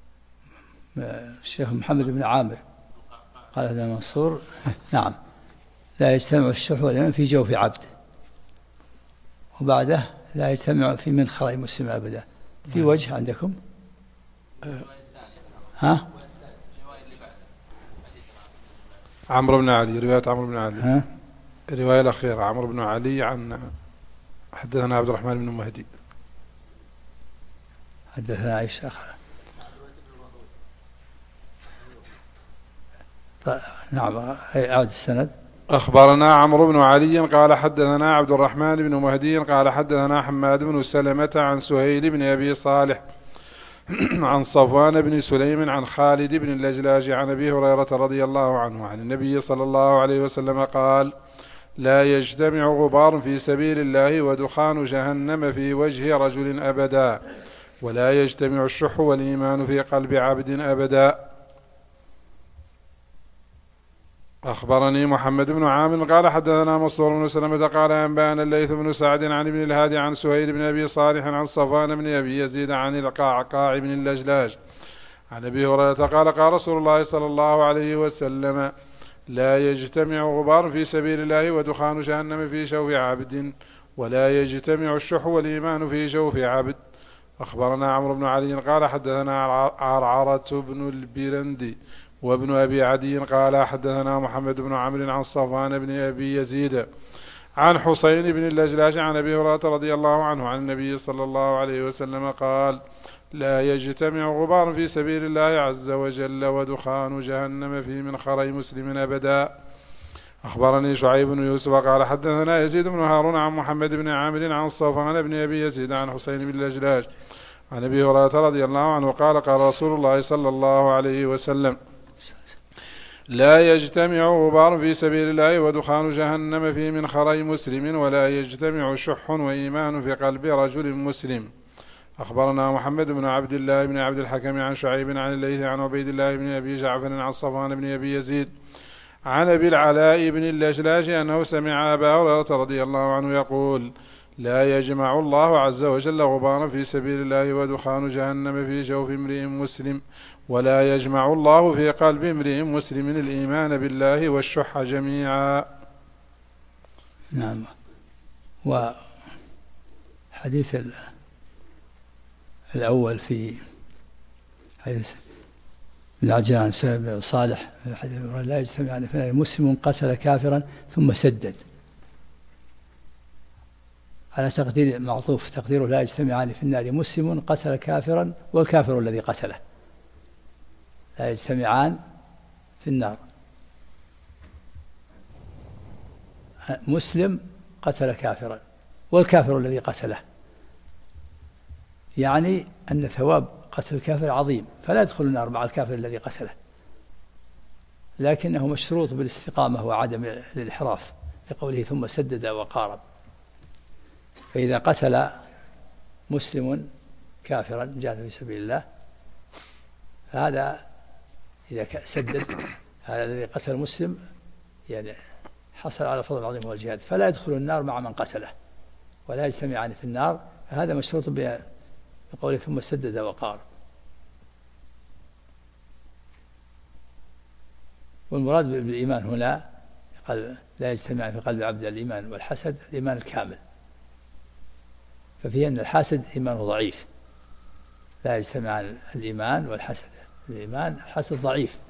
الشيخ محمد بن عامر قال هذا منصور. نعم. لا يجتمع الشح والإيمان في جوف عبد، وبعده لا يجتمع في منخري مسلم أبدا. في وجه عندكم؟ ها؟ عمرو بن علي، رواية عمرو بن علي. ها؟ الرواية الأخيرة عمرو بن علي عن حدثنا عبد الرحمن بن مهدي حدثنا عائشة. نعم. أعد السند. أخبرنا عمرو بن علي قال حدثنا عبد الرحمن بن مهدي قال حدثنا حماد بن سلمة عن سهيل بن أبي صالح عن صفوان بن سليم عن خالد بن اللجلاج عن أبي هريرة رضي الله عنه عن النبي صلى الله عليه وسلم قال: لا يجتمع غبار في سبيل الله ودخان جهنم في وجه رجل أبدا، ولا يجتمع الشح والإيمان في قلب عبد أبدا. أخبرني محمد بن عامر قال حدثنا منصور بن سلمة قال أنبأنا الليث بن سعد عن ابن الهادي عن سهيل بن أبي صالح عن صفوان بن أبي يزيد عن القعقاع بن اللجلاج عن أبي هريرة قال: قال رسول الله صلى الله عليه وسلم: لا يجتمع غبار في سبيل الله ودخان جهنم في جوف عبد، ولا يجتمع الشح والإيمان في جوف عبد. أخبرنا عمرو بن علي قال حدثنا عرعرة بن البرندي وابن أبي عدي قال حدثنا محمد بن عمرو عن صفوان بن أبي يزيد عن حسين بن اللجلاج عن أبي هريرة رضي الله عنه عن النبي صلى الله عليه وسلم قال: لا يجتمع غبار في سبيل الله عز وجل ودخان جهنم في منخري مسلم أبدا. أخبرني شعيب بن يوسف قال حدثنا يزيد بن هارون عن محمد بن عامر عن صفوان بن أبي يزيد عن حسين بن اللجلاج عن أبي هريرة رضي الله عنه قال: قال رسول الله صلى الله عليه وسلم: لا يجتمع غبار في سبيل الله ودخان جهنم في منخري مسلم، ولا يجتمع شح وإيمان في قلب رجل مسلم. أخبرنا محمد بن عبد الله بن عبد الحكم عن شعيب عن الليث عن عبيد الله بن أبي جعفر عن صفوان بن أبي يزيد عن أبي العلاء بن اللجلاج أنه سمع أبا هريرة رضي الله عنه يقول: لا يجمع الله عز وجل غبارا في سبيل الله ودخان جهنم في جوف امرئ مسلم، ولا يجمع الله في قلب امرئ مسلم الإيمان بالله والشح جميعا. نعم. وحديث الأول في حديث من عجلان صالح لا يجتمعان في النار مسلم قتل كافرا ثم سدد، على تقدير معطوف تقديره لا يجتمعان في النار مسلم قتل كافرا والكافر الذي قتله، لا يجتمعان في النار مسلم قتل كافرا والكافر الذي قتله، يعني أن ثواب قتل الكافر عظيم، فلا يدخل النار مع الكافر الذي قتله، لكنه مشروط بالاستقامة وعدم الانحراف لقوله ثم سدد وقارب. فإذا قتل مسلم كافرا جاهد في سبيل الله، هذا إذا سدد هذا الذي قتل مسلم يعني حصل على فضل عظيم هو الجهاد، فلا يدخل النار مع من قتله ولا يجتمعان في النار، فهذا مشروط بقوله ثم سدد وقارب. والمراد بالإيمان هنا لا يجتمع في قلب عبد الإيمان والحسد، الإيمان الكامل، ففيه أن الحاسد إيمانه ضعيف، لا يجتمع الإيمان والحسد، الإيمان الحسد ضعيف.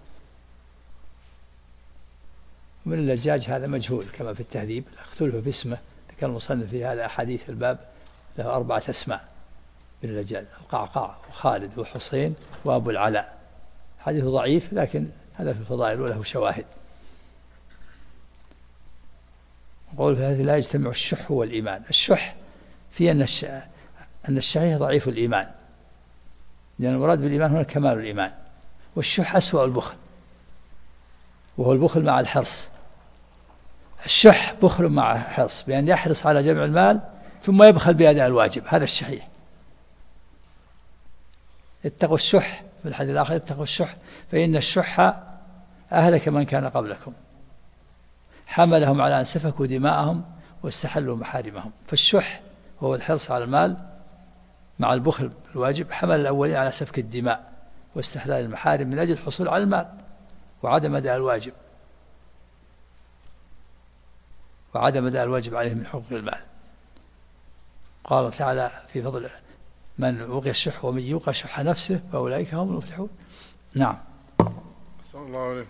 ومن اللجاج هذا مجهول كما في التهذيب، اختلف في اسمه، كان المصنف في هذا أحاديث الباب له 4 أسماء من اللجاج: القعقاع وخالد وحسين وأبو العلاء، حديث ضعيف لكن هذا في الفضائل وله شواهد. قول في هذه لا يجتمع الشح والإيمان. الشح في أن الشحيح ضعيف الإيمان، لأن المراد بالإيمان هنا كمال الإيمان، والشح أسوأ البخل، وهو البخل مع الحرص. الشح بخل مع حرص، بأن يحرص على جمع المال ثم يبخل بأداء الواجب، هذا الشحيح. اتقوا الشح، في الحديث الآخر اتقوا الشح فإن الشح أهلك من كان قبلكم، حملهم على أن سفكوا دماءهم واستحلوا محارمهم. فالشح وهو الحرص على المال مع البخل بالواجب، حمل الأولين على سفك الدماء واستحلال المحارم من أجل الحصول على المال وعدم أداء الواجب، وعدم أداء الواجب عليه من حقوق المال. قال تعالى في فضل من وقي الشح ومن يوق شح نفسه فأولئك هم المفلحون. نعم. صلى الله عليه.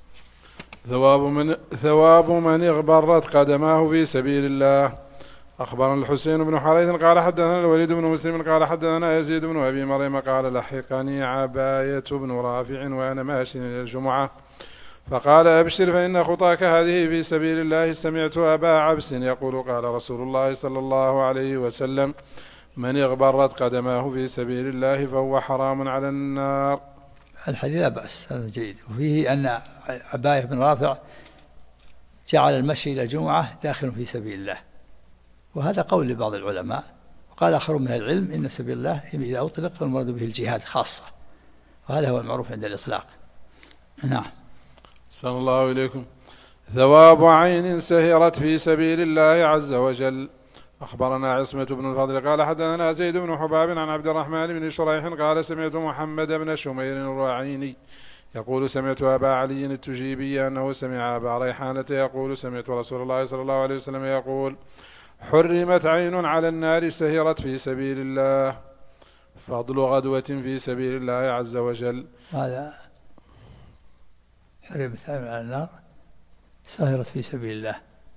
ثواب من اغبرت قدماه في سبيل الله. أخبرنا الحسين بن حريث قال حدثنا الوليد بن مسلم قال حدثنا يزيد بن أبي مريم قال لحقني عباية بن رافع وأنا ماشي إلى الجمعة فقال أبشر فإن خطاك هذه في سبيل الله. سمعت أبا عبس يقول قال رسول الله صلى الله عليه وسلم من اغبرت قدماه في سبيل الله فهو حرام على النار. الحديث لا بأس، هذا جيد. وفيه أن عباية بن رافع جعل المشي إلى الجمعة داخل في سبيل الله، وهذا قول لبعض العلماء. وقال آخر من العلم إن سبيل الله إذا أطلق فالمراد به الجهاد خاصة، وهذا هو المعروف عند الإطلاق. نعم. صلى الله إليكم. ثواب عين سهرت في سبيل الله عز وجل. أخبرنا عصمة بن الفضل قال حدثنا زيد بن حباب عن عبد الرحمن بن شريح قال سمعت محمد بن شمير الرعيني يقول سمعت أبا علي التجيبي أنه سمع أبا ريحانة يقول سمعت رسول الله صلى الله عليه وسلم يقول حرمت عين على النار سهرت في سبيل الله. فضل غدوة في سبيل الله عز وجل. هذا حرمت عين على النار سهرت في سبيل الله.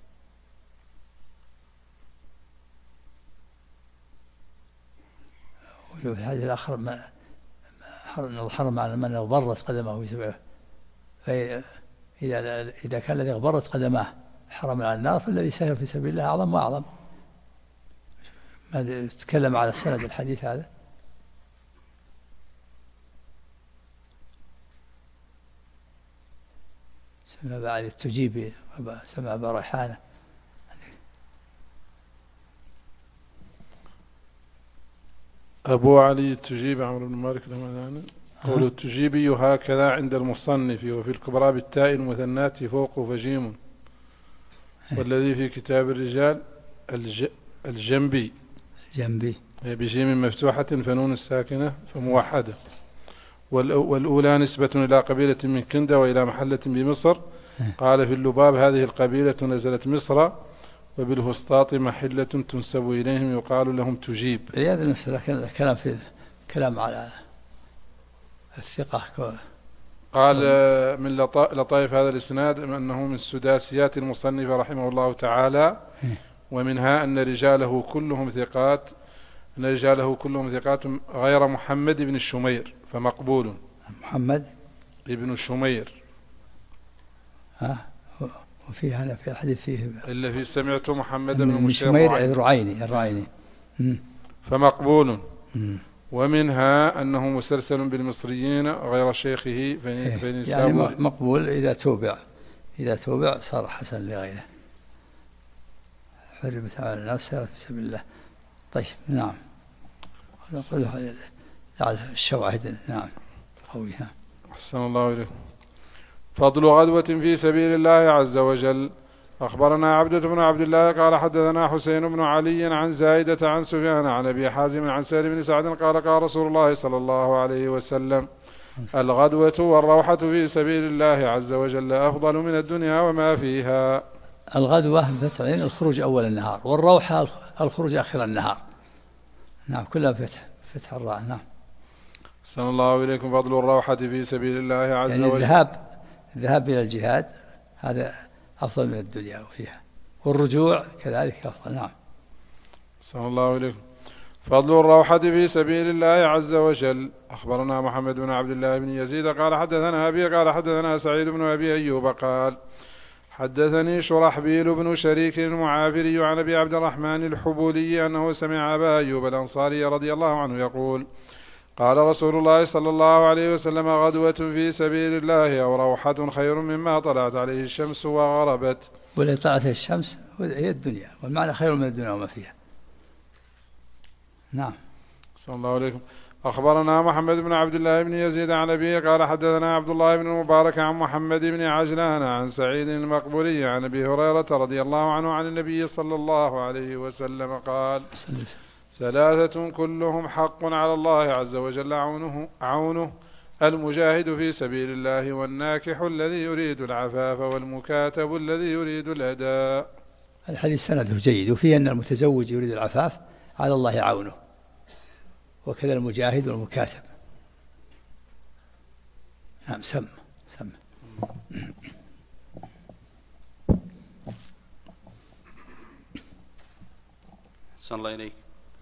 وفي الحديث الآخر حرم على من اغبرت قدمه في سبيل الله. فإذا كان الذي اغبرت قدماه حرم على النار، فالذي سهر في سبيل الله أعظم وأعظم. ما تكلم على السند الحديث هذا. سمع بعد التجيبي، سمع أبا ريحانة. أبو علي التجيبي عمرو بن مالك الهمداني قول التجيبي هكذا عند المصنف وفي الكبرى بالتاء المثنات فوق فجيم، والذي في كتاب الرجال الجنبي بجيم مفتوحة فنون الساكنة فموحدة، والأولى نسبة إلى قبيلة من كندة وإلى محلة بمصر. قال في اللباب هذه القبيلة نزلت مصر، وبالفسطاط محلة تنسب إليهم يقال لهم تجيب. هذا المسألة كلام في كلام على الثقة قال من لطائف هذا الإسناد أنه من سداسيات المصنف رحمه الله تعالى، ومنها أن رجاله كلهم ثقات غير محمد بن الشمير فمقبول. محمد ابن الشمير وفيه هنا في الحديث فيه إلا في سمعت محمد بن الشمير الرعيني فمقبول. ومنها أنه مسلسل بالمصريين غير شيخه يعني مقبول إذا توبع صار حسن لغيره. حرمت على الناس سيرت في سبيل الله. طيب نعم، لعل الشواهد نعم تقويها. أحسن الله إليكم. فضل غدوة في سبيل الله عز وجل. أخبرنا عبدة بن عبد الله قال حدثنا حسين بن علي عن زايدة عن سفيان عن أبي حازم عن سهل بن سعد قال رسول الله صلى الله عليه وسلم: الغدوة والروحة في سبيل الله عز وجل أفضل من الدنيا وما فيها. الغدوة بفتحين الخروج أول النهار، والروحة الخروج آخر النهار. نعم كلها فتح الراء. نعم. صلى الله إليكم. فضل الروحة في سبيل الله عز يعني وجل. الذهاب إلى الجهاد هذا أفضل من الدنيا وفيها، والرجوع كذلك أفضل. نعم. صلى الله إليكم. فضل الروحة في سبيل الله عز وجل. أخبرنا محمد بن عبد الله بن يزيد قال حدثنا أبي قال حدثنا سعيد بن أبي أيوب قال حدثني شرحبيل بن شريك المعافري عن أبي عبد الرحمن الحبولي أنه سمع أبا أيوب الأنصاري رضي الله عنه يقول: قال رسول الله صلى الله عليه وسلم: غدوة في سبيل الله أو روحة خير مما طلعت عليه الشمس وغربت. واللي طلعت الشمس هي الدنيا، والمعنى خير من الدنيا وما فيها. نعم. صلى الله عليكم. أخبرنا محمد بن عبد الله بن يزيد عن أبيه قال حدثنا عبد الله بن المبارك عن محمد بن عجلان عن سعيد المقبوري عن أبي هريرة رضي الله عنه عن النبي صلى الله عليه وسلم قال: ثلاثة كلهم حق على الله عز وجل عونه المجاهد في سبيل الله، والناكح الذي يريد العفاف، والمكاتب الذي يريد الأداء. الحديث سنده جيد، وفيه أن المتزوج يريد العفاف على الله عونه، وكذا المجاهد والمكاتب. نعم. سم صلى الله إليك.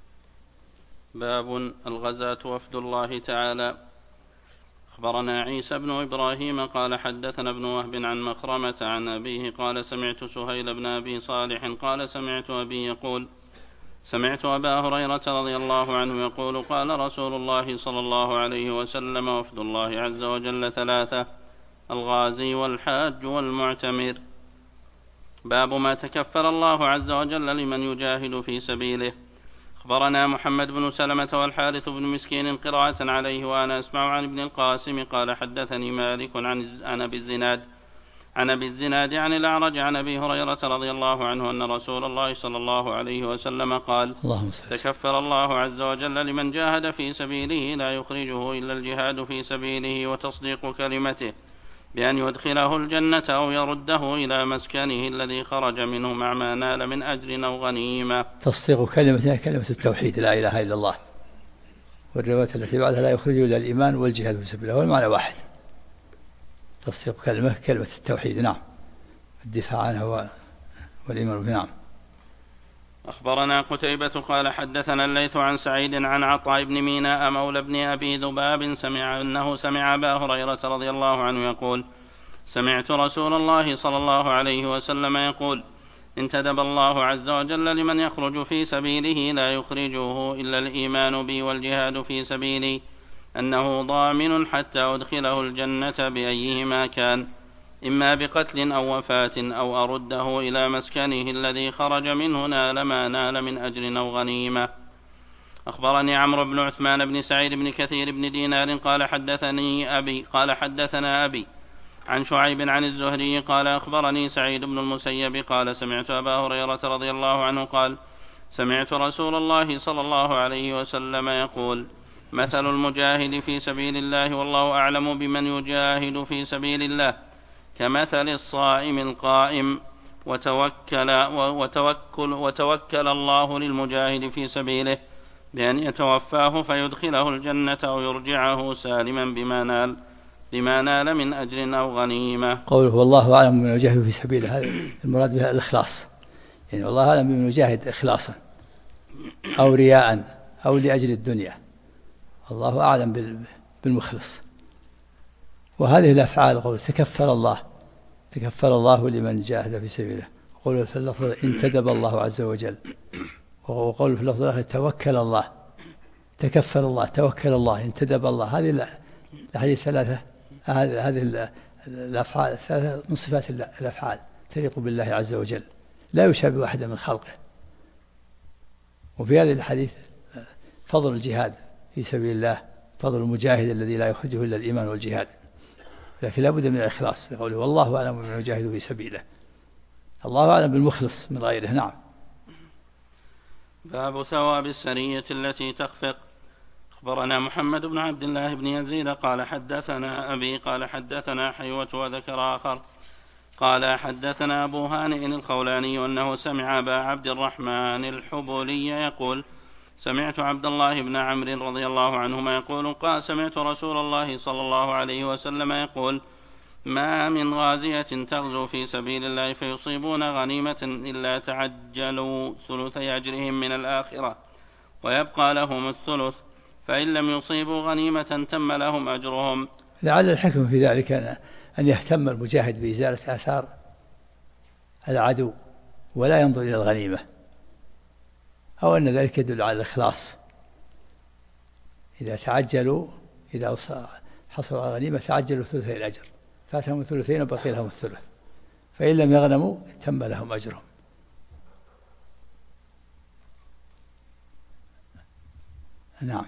باب الغزاة وفد الله تعالى. أخبرنا عيسى بن إبراهيم قال حدثنا ابن وهب عن مخرمة عن أبيه قال سمعت سهيل بن أبي صالح قال سمعت أبي يقول: سمعت أبا هريرة رضي الله عنه يقول: قال رسول الله صلى الله عليه وسلم: وفد الله عز وجل ثلاثة: الغازي والحاج والمعتمر. باب ما تكفل الله عز وجل لمن يجاهد في سبيله. أخبرنا محمد بن سلمة والحارث بن مسكين قراءة عليه وأنا أسمع عن ابن القاسم قال حدثني مالك عن أبي الزناد عن الأعرج عن أبي هريرة رضي الله عنه أن رسول الله صلى الله عليه وسلم قال: تكفل الله عز وجل لمن جاهد في سبيله لا يخرجه إلا الجهاد في سبيله وتصديق كلمته بأن يدخله الجنة أو يرده إلى مسكنه الذي خرج منه مع ما نال من أجر أو غنيمة. تصديق كلمة التوحيد لا إله إلا الله، والرواية التي بعدها لا يخرجه إلا الإيمان والجهاد في سبيله، والمعنى واحد. تصديق كلمة التوحيد. نعم. الدفاع عنها والإيمان. نعم. أخبرنا قتيبة قال حدثنا الليث عن سعيد عن عطاء بن ميناء مولى بن أبي ذباب سمع أبا هريرة رضي الله عنه يقول: سمعت رسول الله صلى الله عليه وسلم يقول: انتدب الله عز وجل لمن يخرج في سبيله لا يخرجه إلا الإيمان بي والجهاد في سبيلي أنه ضامن حتى أدخله الجنة بأيهما كان، إما بقتل أو وفاة أو أرده إلى مسكنه الذي خرج منه نال ما نال من أجر أو غنيمة. أخبرني عمرو بن عثمان بن سعيد بن كثير بن دينار قال حدثنا أبي عن شعيب عن الزهري قال أخبرني سعيد بن المسيب قال سمعت أبا هريرة رضي الله عنه قال: سمعت رسول الله صلى الله عليه وسلم يقول: مثل المجاهد في سبيل الله والله أعلم بمن يجاهد في سبيل الله كمثل الصائم القائم وتوكل الله للمجاهد في سبيله بأن يتوفاه فيدخله الجنة أو يرجعه سالما بما نال، لما نال من أجر أو غنيمة. قوله والله أعلم بمن يجاهد في سبيله، هذا المراد بها الإخلاص، يعني والله أعلم بمن يجاهد إخلاصا أو رياء أو لأجل الدنيا، الله أعلم بالمخلص. وهذه الأفعال قول تكفل الله لمن جاهد في سبيله، وقوله في اللفظ انتدب الله عز وجل، وقوله في اللفظ الآخر توكل الله، تكفل الله، توكل الله، انتدب الله. هذه الأحاديث الثلاثة، هذه الأفعال الثلاثة من صفات الأفعال تليق بالله عز وجل، لا يشابه أحد من خلقه. وفي هذه الحديث فضل الجهاد في سبيل الله، فضل المجاهد الذي لا يخرجه إلا الإيمان والجهاد، لكن لا بد من الإخلاص في قوله والله أعلم بمن يجاهد في سبيله، الله أعلم بالمخلص من غيره. نعم. باب ثواب السرية التي تخفق. أخبرنا محمد بن عبد الله بن يزيد قال حدثنا أبي قال حدثنا حيوة وذكر آخر قال حدثنا أبو هانئ الخولاني أنه سمع أبا عبد الرحمن الحبولي يقول سمعت عبد الله بن عمرو رضي الله عنهما يقول قال سمعت رسول الله صلى الله عليه وسلم يقول ما من غازية تغزو في سبيل الله فيصيبون غنيمة إلا تعجلوا ثلثي أجرهم من الآخرة ويبقى لهم الثلث، فإن لم يصيبوا غنيمة تم لهم أجرهم. لعل الحكم في ذلك أن يهتم المجاهد بإزالة آثار العدو ولا ينظر إلى الغنيمة، أو أن ذلك يدل على الإخلاص. إذا تعجلوا، إذا حصلوا على الغنيمة تعجلوا ثلثي الأجر، فاتهم الثلثين وبقي لهم الثلث، فإن لم يغنموا تم لهم أجرهم. نعم.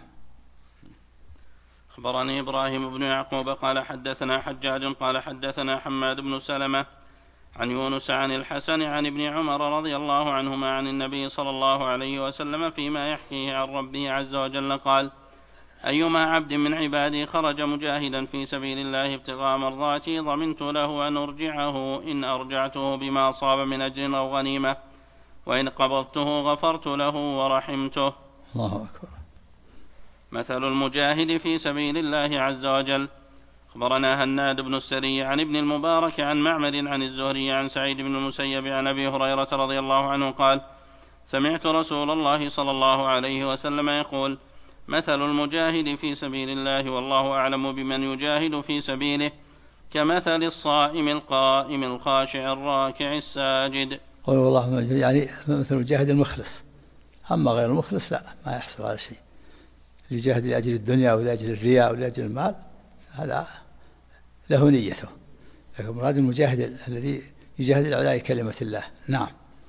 أخبرني إبراهيم بن يعقوب قال حدثنا حجاج قال حدثنا حماد بن سلمة عن يونس عن الحسن عن ابن عمر رضي الله عنهما عن النبي صلى الله عليه وسلم فيما يحكيه عن ربه عز وجل قال أيما عبد من عبادي خرج مجاهدا في سبيل الله ابتغاء مرضاتي ضمنت له أن أرجعه إن أرجعته بما أصاب من أجر أو غنيمة، وإن قبضته غفرت له ورحمته. الله أكبر. مثل المجاهد في سبيل الله عز وجل. أخبرنا هناد بن السري عن ابن المبارك عن معمر عن الزهري عن سعيد بن المسيب عن أبي هريرة رضي الله عنه قال سمعت رسول الله صلى الله عليه وسلم يقول مثل المجاهد في سبيل الله والله أعلم بمن يجاهد في سبيله كمثل الصائم القائم الخاشع الراكع الساجد. قول والله يعني مثل المجاهد المخلص، أما غير المخلص لا، ما يحصل على شيء. يجاهد لأجل الدنيا أو لأجل الرياء أو لأجل المال هذا له نيته، لكن مراد المجاهد الذي يجاهد لإعلاء كلمة الله. نعم.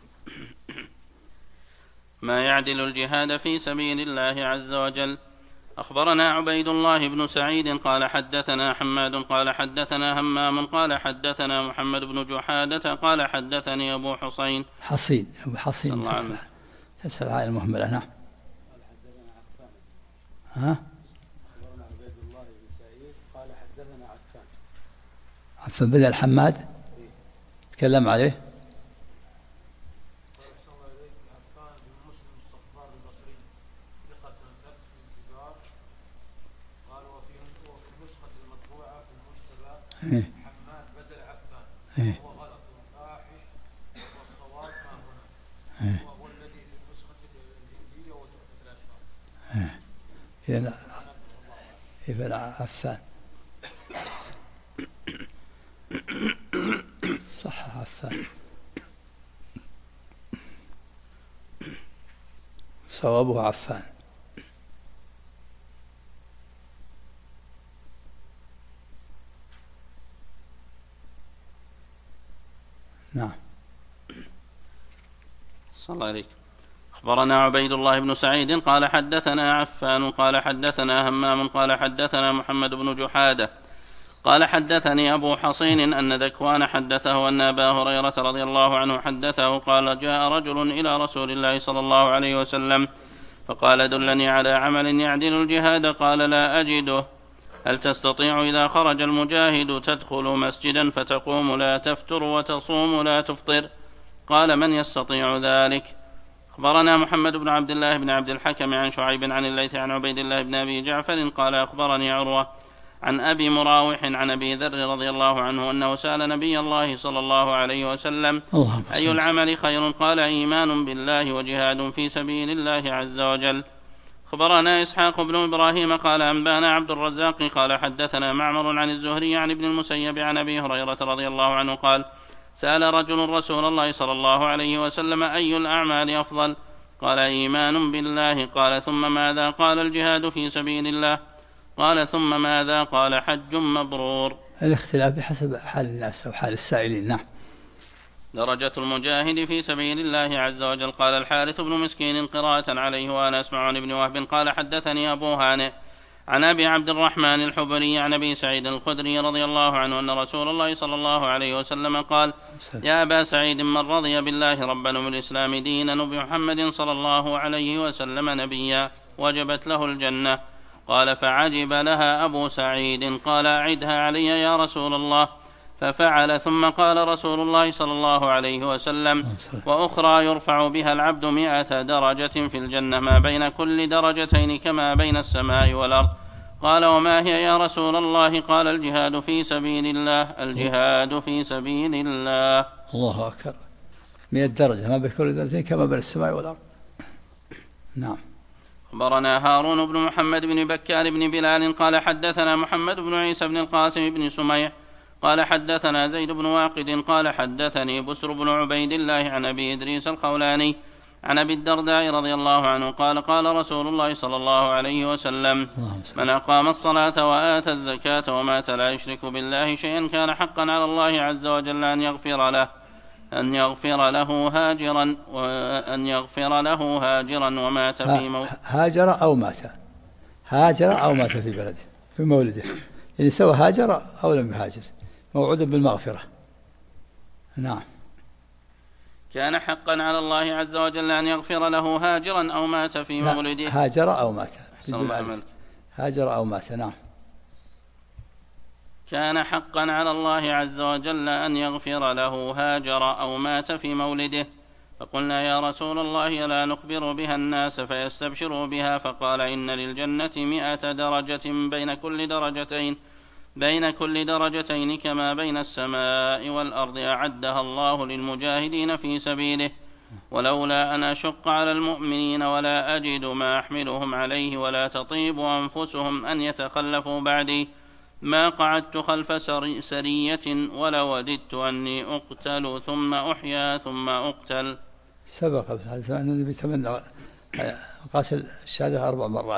ما يعدل الجهاد في سبيل الله عز وجل. أخبرنا عبيد الله بن سعيد قال حدثنا حماد قال حدثنا همام قال حدثنا محمد بن جحادة قال حدثني أبو حصين أبو حصين تسأل عن المهملة. نعم. ها؟ عفان بدأ الحماد تكلم عليه. حماد بدل عفان هو غلط وفاحش والصواب ما هنا وهو الذي في النسخة الهندية وتحفة الأشراف. كيف عفان صح عفان صوابه عفان. نعم. صلى الله عليك. أخبرنا عبيد الله بن سعيد قال حدثنا عفان قال حدثنا همام قال حدثنا محمد بن جحادة قال حدثني أبو حصين أن ذكوان حدثه أن أبا هريرة رضي الله عنه حدثه قال جاء رجل إلى رسول الله صلى الله عليه وسلم فقال دلني على عمل يعدل الجهاد قال لا أجده. هل تستطيع إذا خرج المجاهد تدخل مسجدا فتقوم لا تفتر وتصوم لا تفطر؟ قال من يستطيع ذلك؟ أخبرنا محمد بن عبد الله بن عبد الحكم عن شعيب عن الليث عن عبيد الله بن أبي جعفر قال أخبرني عروة عن أبي مراوح عن أبي ذر رضي الله عنه أنه سأل نبي الله صلى الله عليه وسلم أي العمل خير؟ قال إيمان بالله وجهاد في سبيل الله عز وجل. خبرنا إسحاق بن إبراهيم قال أنبانا عبد الرزاق قال حدثنا معمر عن الزهري عن ابن المسيب عن أبي هريرة رضي الله عنه قال سأل رجل رسول الله صلى الله عليه وسلم أي الأعمال أفضل؟ قال إيمان بالله. قال ثم ماذا؟ قال الجهاد في سبيل الله. قال ثم ماذا؟ قال حج مبرور. الاختلاف بحسب حال الناس أو حال السائلين. نعم. درجة المجاهد في سبيل الله عز وجل. قال الحارث بن مسكين قراءة عليه وأنا أسمع عن ابن وهب قال حدثني أبو هانئ عن أبي عبد الرحمن الحبري عن أبي سعيد الخدري رضي الله عنه أن رسول الله صلى الله عليه وسلم قال يا أبا سعيد من رضي بالله ربا وبالإسلام دينا وبمحمد صلى الله عليه وسلم نبيا وجبت له الجنة. قال فعجب لها أبو سعيد قال أعدها علي يا رسول الله. ففعل ثم قال رسول الله صلى الله عليه وسلم وأخرى يرفع بها العبد 100 درجة في الجنة ما بين كل درجتين كما بين السماء والأرض. قال وما هي يا رسول الله؟ قال الجهاد في سبيل الله. الجهاد في سبيل الله. الله أكبر. 100 درجة ما بين كل درجتين كما بين السماء والأرض. نعم. أخبرنا هارون بن محمد بن بكار بن بلال قال حدثنا محمد بن عيسى بن القاسم بن سميع قال حدثنا زيد بن واقد قال حدثني بسر بن عبيد الله عن أبي إدريس الخولاني عن أبي الدرداء رضي الله عنه قال قال رسول الله صلى الله عليه وسلم من أقام الصلاة وآتى الزكاة ومات لا يشرك بالله شيئا كان حقا على الله عز وجل أن يغفر له هاجرا ومات في هاجر أو مات في بلده في مولده، يعني سوى هاجر أو لم يهاجر موعود بالمغفرة. نعم. كان حقا على الله عز وجل أن يغفر له هاجرا أو مات في مولده. هاجر أو مات. هاجر أو مات. نعم. كان حقا على الله عز وجل أن يغفر له هاجر أو مات في مولده. فقلنا يا رسول الله لا نخبر بها الناس فيستبشروا بها؟ فقال إن للجنة 100 درجة بين كل درجتين كما بين السماء والأرض أعدها الله للمجاهدين في سبيله. ولولا أن أشق على المؤمنين ولا أجد ما أحملهم عليه ولا تطيب أنفسهم أن يتخلفوا بعدي ما قعدت خلف سرية ولوددت أني أقتل ثم أحيا ثم أقتل. سبق في الحديث أن النبي تمنى قاتل الشهادة 4 مرات،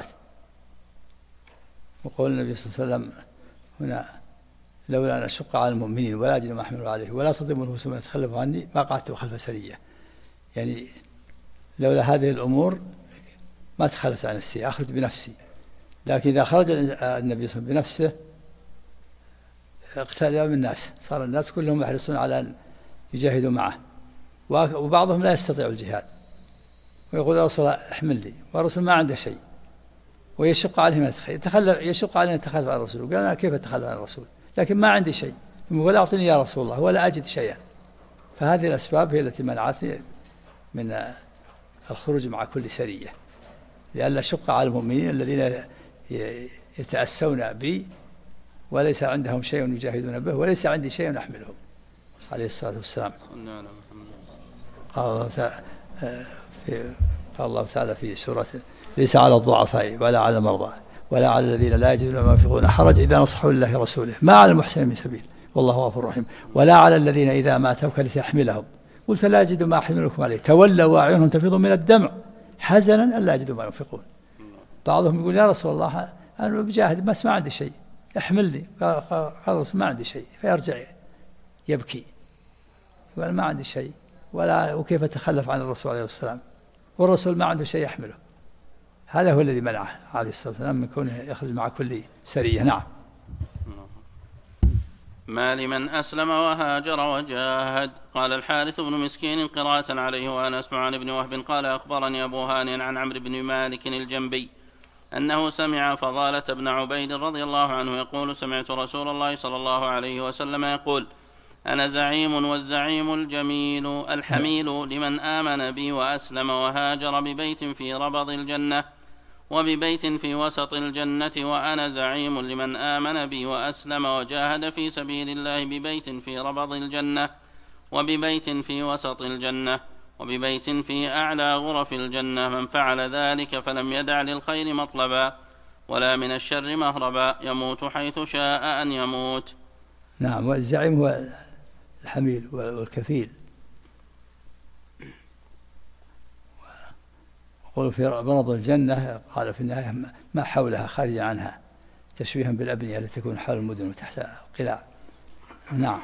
وقول النبي صلى الله عليه وسلم هنا لولا أن أشق على المؤمنين ولا أجد ما أحمل عليه ولا تطيب أنفسهم أن يتخلفوا عني ما قعدت خلف سرية، يعني لولا هذه الأمور ما تخلت عن السيئة، أخرج بنفسي. لكن إذا خرج النبي صلى الله عليه وسلم بنفسه اقتدى بالناس، صار الناس كلهم يحرصون على أن يجاهدوا معه، وبعضهم لا يستطيع الجهاد ويقول يا رسول الله احمل لي، والرسول ما عنده شيء ويشق عليهم يشق علينا التخلف عن الرسول. قال أنا كيف أتخلف عن الرسول لكن ما عندي شيء، ولا أعطني يا رسول الله ولا أجد شيئا. فهذه الأسباب هي التي منعتني من الخروج مع كل سرية، لئلا أشق على المؤمنين الذين يتأسون بي وليس عندهم شيء يجاهدون به وليس عندي شيء أحملهم عليه الصلاة والسلام. قال الله تعالى في سورة ليس على الضعفاء ولا على المرضى ولا على الذين لا يجدون ما ينفقون حرج إذا نصحوا لله ورسوله ما على المحسنين من سبيل والله غفور رحيم ولا على الذين إذا ما أتوك لتحملهم قلت لا أجد ما أحملكم عليه تولوا وأعينهم تفيض من الدمع حزنا ألا يجدوا ما ينفقون. بعضهم يقول يا رسول الله أنا بجاهد بس ما عندي شيء احملني، قال ما عندي شيء، فيرجع يبكي يقول ما عندي شيء وكيف أتخلف عن الرسول عليه السلام والرسول ما عنده شيء يحمله. هذا هو الذي منعه عليه الصلاة والسلام من كونه يخرج مع كل سرية. نعم. ما لمن أسلم وهاجر وجاهد. قال الحارث بن مسكين قراءة عليه وأنا أسمع عن ابن وهب قال أخبرني أبو هانئ عن عمرو بن مالك الجنبي أنه سمع فضالة بن عبيد رضي الله عنه يقول سمعت رسول الله صلى الله عليه وسلم يقول أنا زعيم والزعيم الجميل الحميل لمن آمن بي وأسلم وهاجر ببيت في ربض الجنة وببيت في وسط الجنة وأنا زعيم لمن آمن بي وأسلم وجاهد في سبيل الله، ببيت في ربض الجنة، وببيت في وسط الجنة، وببيت في أعلى غرف الجنة. من فعل ذلك فلم يدع للخير مطلبا ولا من الشر مهربا، يموت حيث شاء أن يموت. نعم. والزعيم هو الحميل والكفيل. يقول في ربض الجنة، قال في النهاية ما حولها خارج عنها، تشبيها بالأبنية التي تكون حول المدن وتحت القلاع. نعم.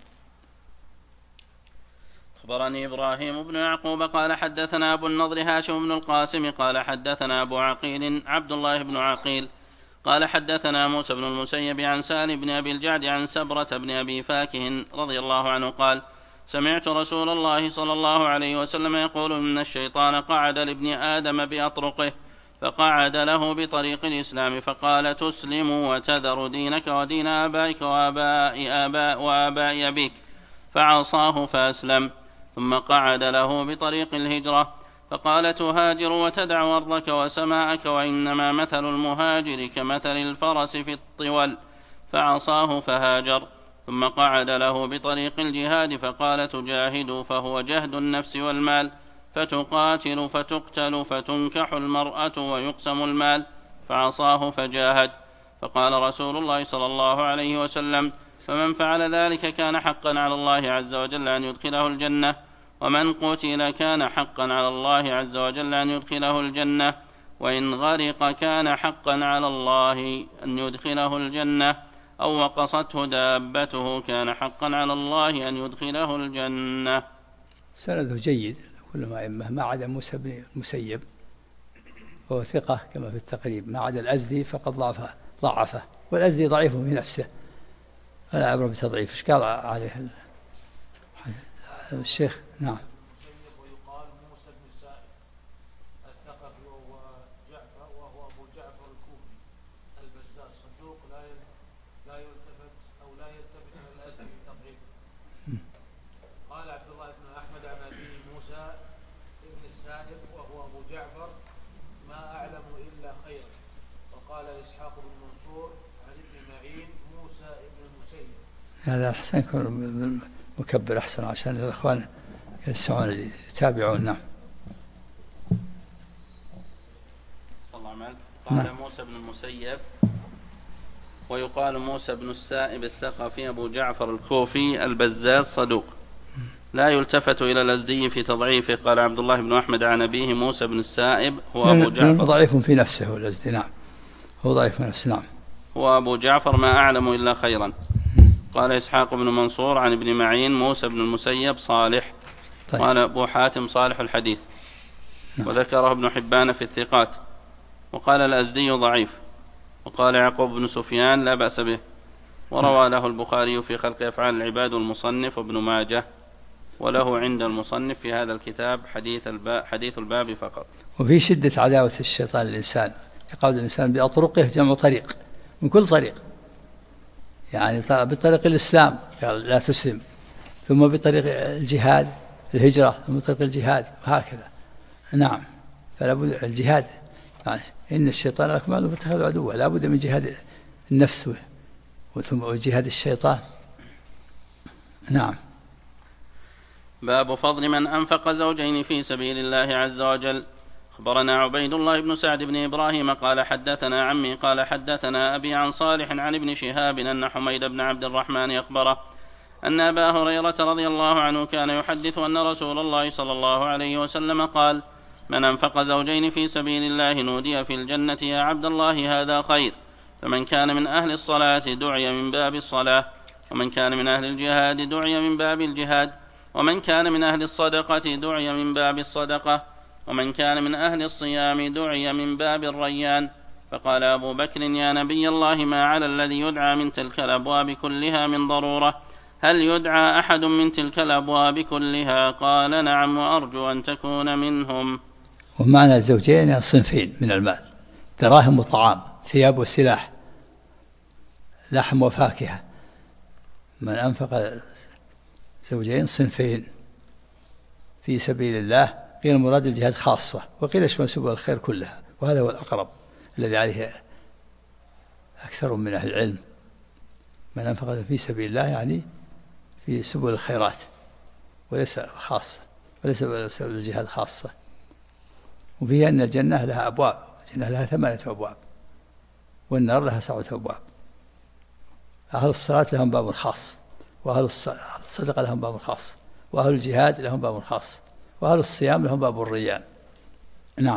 أخبرني إبراهيم بن يعقوب قال حدثنا أبو النضر هاشم بن القاسم قال حدثنا أبو عقيل عبد الله بن عقيل قال حدثنا موسى بن المسيب عن سالم بن أبي الجعد عن سبرة بن أبي فاكه رضي الله عنه قال سمعت رسول الله صلى الله عليه وسلم يقول إن الشيطان قعد لابن آدم بأطرقه، فقعد له بطريق الإسلام فقال تسلم وتذر دينك ودين آبائك وآباء أبيك، فعصاه فأسلم. ثم قعد له بطريق الهجرة فقال تهاجر وتدع أرضك وسماءك، وإنما مثل المهاجر كمثل الفرس في الطول، فعصاه فهاجر. ثم قعد له بطريق الجهاد فقال تجاهد فهو جهد النفس والمال، فتقاتل فتقتل فتنكح المرأة ويقسم المال، فعصاه فجاهد. فقال رسول الله صلى الله عليه وسلم فمن فعل ذلك كان حقا على الله عز وجل أن يدخله الجنة، ومن قتل كان حقا على الله عز وجل أن يدخله الجنة، وإن غرق كان حقا على الله أن يدخله الجنة، أو وقصته دابته كان حقا على الله أن يدخله الجنة. سنده جيد كل ما عدا موسى بن المسيب هو ثقة كما في التقريب، ما عدا الأزدي فقد ضعفه، والأزدي ضعيف في نفسه فلا عبر بتضعيف. ايش قال عليه الشيخ؟ نعم. ويقال موسى بن السائب الثقفي وهو أبو جعفر الكوفي البزاز صدوق لا يلتفت إلى الأزدي بتضعيفه. قال عبد الله بن أحمد عن أبيه موسى بن السائب وهو أبو جعفر ما أعلم إلا خيرا. وقال إسحاق بن منصور عن ابن معين موسى بن المسيب. هذا أحسن يكون مكبر أحسن عشان الإخوان يسمعون يتابعون. نعم. صلى الله عليه وسلم. قال موسى بن المسيب ويقال موسى بن السائب الثقفي أبو جعفر الكوفي البزاز صدوق لا يلتفت إلى الأزدي في تضعيفه. قال عبد الله بن أحمد عن أبيه موسى بن السائب هو أبو جعفر ضعيف في نفسه الأزدي. نعم هو ضعيف في نفسه. نعم. هو أبو جعفر ما أعلم إلا خيرا. قال إسحاق بن منصور عن ابن معين موسى بن المسيب صالح. طيب. قال أبو حاتم صالح الحديث. نعم. وذكره ابن حبان في الثقات. وقال الأزدي ضعيف. وقال يعقوب بن سفيان لا بأس به. وروى له البخاري في خلق أفعال العباد والمصنف وابن ماجه، وله عند المصنف في هذا الكتاب حديث الباب فقط. وفي شدة عداوة الشيطان للإنسان، يقعد الإنسان بأطرقه جمع طريق من كل طريق، يعني بطريق الإسلام قال لا تسلم، ثم بطريق الجهاد الهجرة، ثم بطريق الجهاد وهكذا. نعم. فلا بد الجهاد، يعني إن الشيطان لكم عدو فاتخذوا عدوا، لا بد من جهاد النفس ثم جهاد الشيطان. نعم. باب فضل من أنفق زوجين في سبيل الله عز وجل. أخبرنا عبيد الله بن سعد بن إبراهيم قال حدثنا عمي قال حدثنا أبي عن صالح عن ابن شهاب أن حميد بن عبد الرحمن أخبره أن أبا هريرة رضي الله عنه كان يحدث أن رسول الله صلى الله عليه وسلم قال من أنفق زوجين في سبيل الله نودي في الجنة يا عبد الله هذا خير. فمن كان من أهل الصلاة دعي من باب الصلاة، ومن كان من أهل الجهاد دعي من باب الجهاد، ومن كان من أهل الصدقة دعي من باب الصدقة، ومن كان من أهل الصيام دعي من باب الريان. فقال أبو بكر يا نبي الله ما على الذي يدعى من تلك الأبواب كلها من ضرورة؟ هل يدعى أحد من تلك الأبواب كلها؟ قال نعم وأرجو أن تكون منهم. ومعنى الزوجين صنفين من المال: دراهم وطعام، ثياب وسلاح، لحم وفاكهة. من أنفق زوجين صنفين في سبيل الله قيل المراد الجهاد خاصة، وقيل يشمل سبل الخير كلها، وهذا هو الأقرب الذي عليه أكثر من أهل العلم. من أنفق في سبيل الله يعني في سبل الخيرات وليس خاصة، وليس سبل الجهاد خاصة. وفيه أن الجنة لها أبواب، الجنة لها 8 أبواب والنار لها 7 أبواب. أهل الصلاة لهم باب خاص، وأهل الصدقة لهم باب خاص، وأهل الجهاد لهم باب خاص، وأهل الصيام لهم باب الريان. نعم.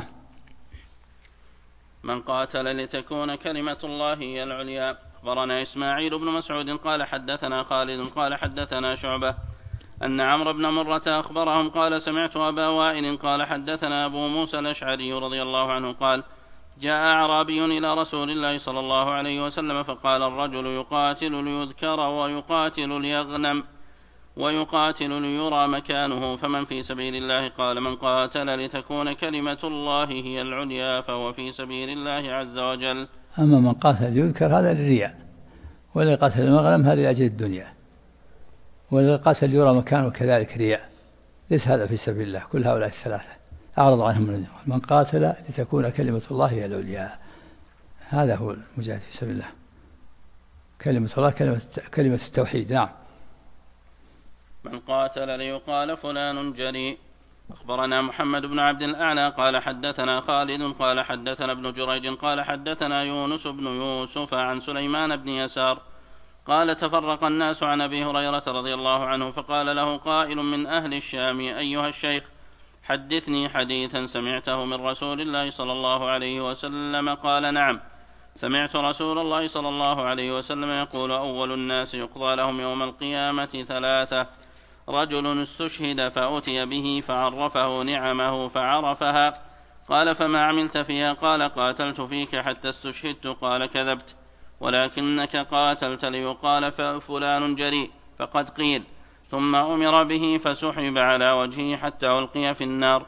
من قاتل لتكون كلمة الله هي العليا. أخبرنا إسماعيل بن مسعود قال حدثنا خالد قال حدثنا شعبة أن عمرو بن مرة أخبرهم قال سمعت أبا وائل قال حدثنا أبو موسى الأشعري رضي الله عنه قال جاء أعرابي إلى رسول الله صلى الله عليه وسلم فقال الرجل يقاتل ليذكر ويقاتل ليغنم ويقاتل ليرى مكانه فمن في سبيل الله؟ قال من قاتل لتكون كلمة الله هي العليا فهو في سبيل الله عز وجل. أما من قاتل ليذكر هذا للرياء، ولا قاتل المغنم هذا لأجل الدنيا، ولا قاتل ليرى مكانه كذلك رياء، ليس هذا في سبيل الله. كل هؤلاء الثلاثة أعرض عنهم. من قاتل لتكون كلمة الله هي العليا، هذا هو المجاهد في سبيل الله، كلمة الله كلمة التوحيد. نعم. من قاتل ليقال فلان جريء. أخبرنا محمد بن عبد الأعلى قال حدثنا خالد قال حدثنا ابن جريج قال حدثنا يونس بن يوسف عن سليمان بن يسار قال تفرق الناس عن أبي هريرة رضي الله عنه فقال له قائل من أهل الشام أيها الشيخ حدثني حديثا سمعته من رسول الله صلى الله عليه وسلم. قال نعم سمعت رسول الله صلى الله عليه وسلم يقول أول الناس يقضى لهم يوم القيامة 3: رجل استشهد فأتي به فعرفه نعمه فعرفها. قال فما عملت فيها؟ قال قاتلت فيك حتى استشهدت. قال كذبت ولكنك قاتلت ليقال فلان جريء فقد قيل. ثم أمر به فسحب على وجهه حتى ألقي في النار.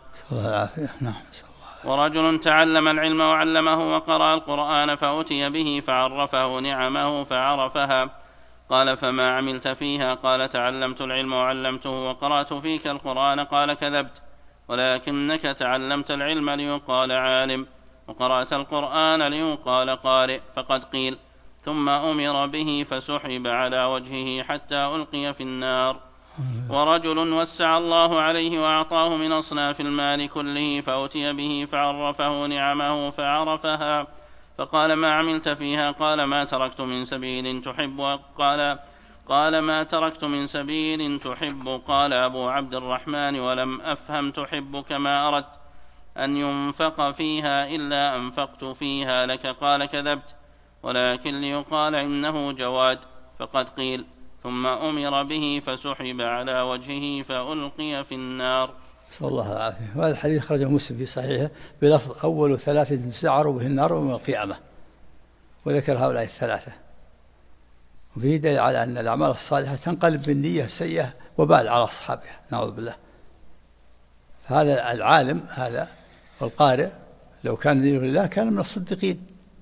ورجل تعلم العلم وعلمه وقرأ القرآن فأتي به فعرفه نعمه فعرفها. قال فما عملت فيها؟ قال تعلمت العلم وعلمته وقرأت فيك القرآن. قال كذبت ولكنك تعلمت العلم ليقال عالم وقرأت القرآن ليقال قارئ فقد قيل. ثم أمر به فسحب على وجهه حتى ألقي في النار. ورجل وسع الله عليه وأعطاه من أصناف المال كله فأتي به فعرفه نعمه فعرفها. فقال ما عملت فيها؟ قال ما تركت من سبيل تحب. قال ما تركت من سبيل تحب. قال أبو عبد الرحمن ولم أفهم تحب كما أردت أن ينفق فيها إلا أنفقت فيها لك. قال كذبت ولكن ليقال إنه جواد فقد قيل. ثم أمر به فسحب على وجهه فألقي في النار. صلى الله العافية. وهذا الحديث خرجه مسلم في صحيحه بلفظ أول 3 تسعر به النار يوم القيامة، وذكر هؤلاء الثلاثة. وفيه دليل على أن الأعمال الصالحة تنقلب بالنية السيئة وبال على أصحابها، نعوذ بالله. فهذا العالم هذا والقارئ لو كان دينه لله كان من الصديقين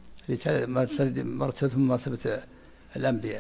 مرتبة الأنبياء.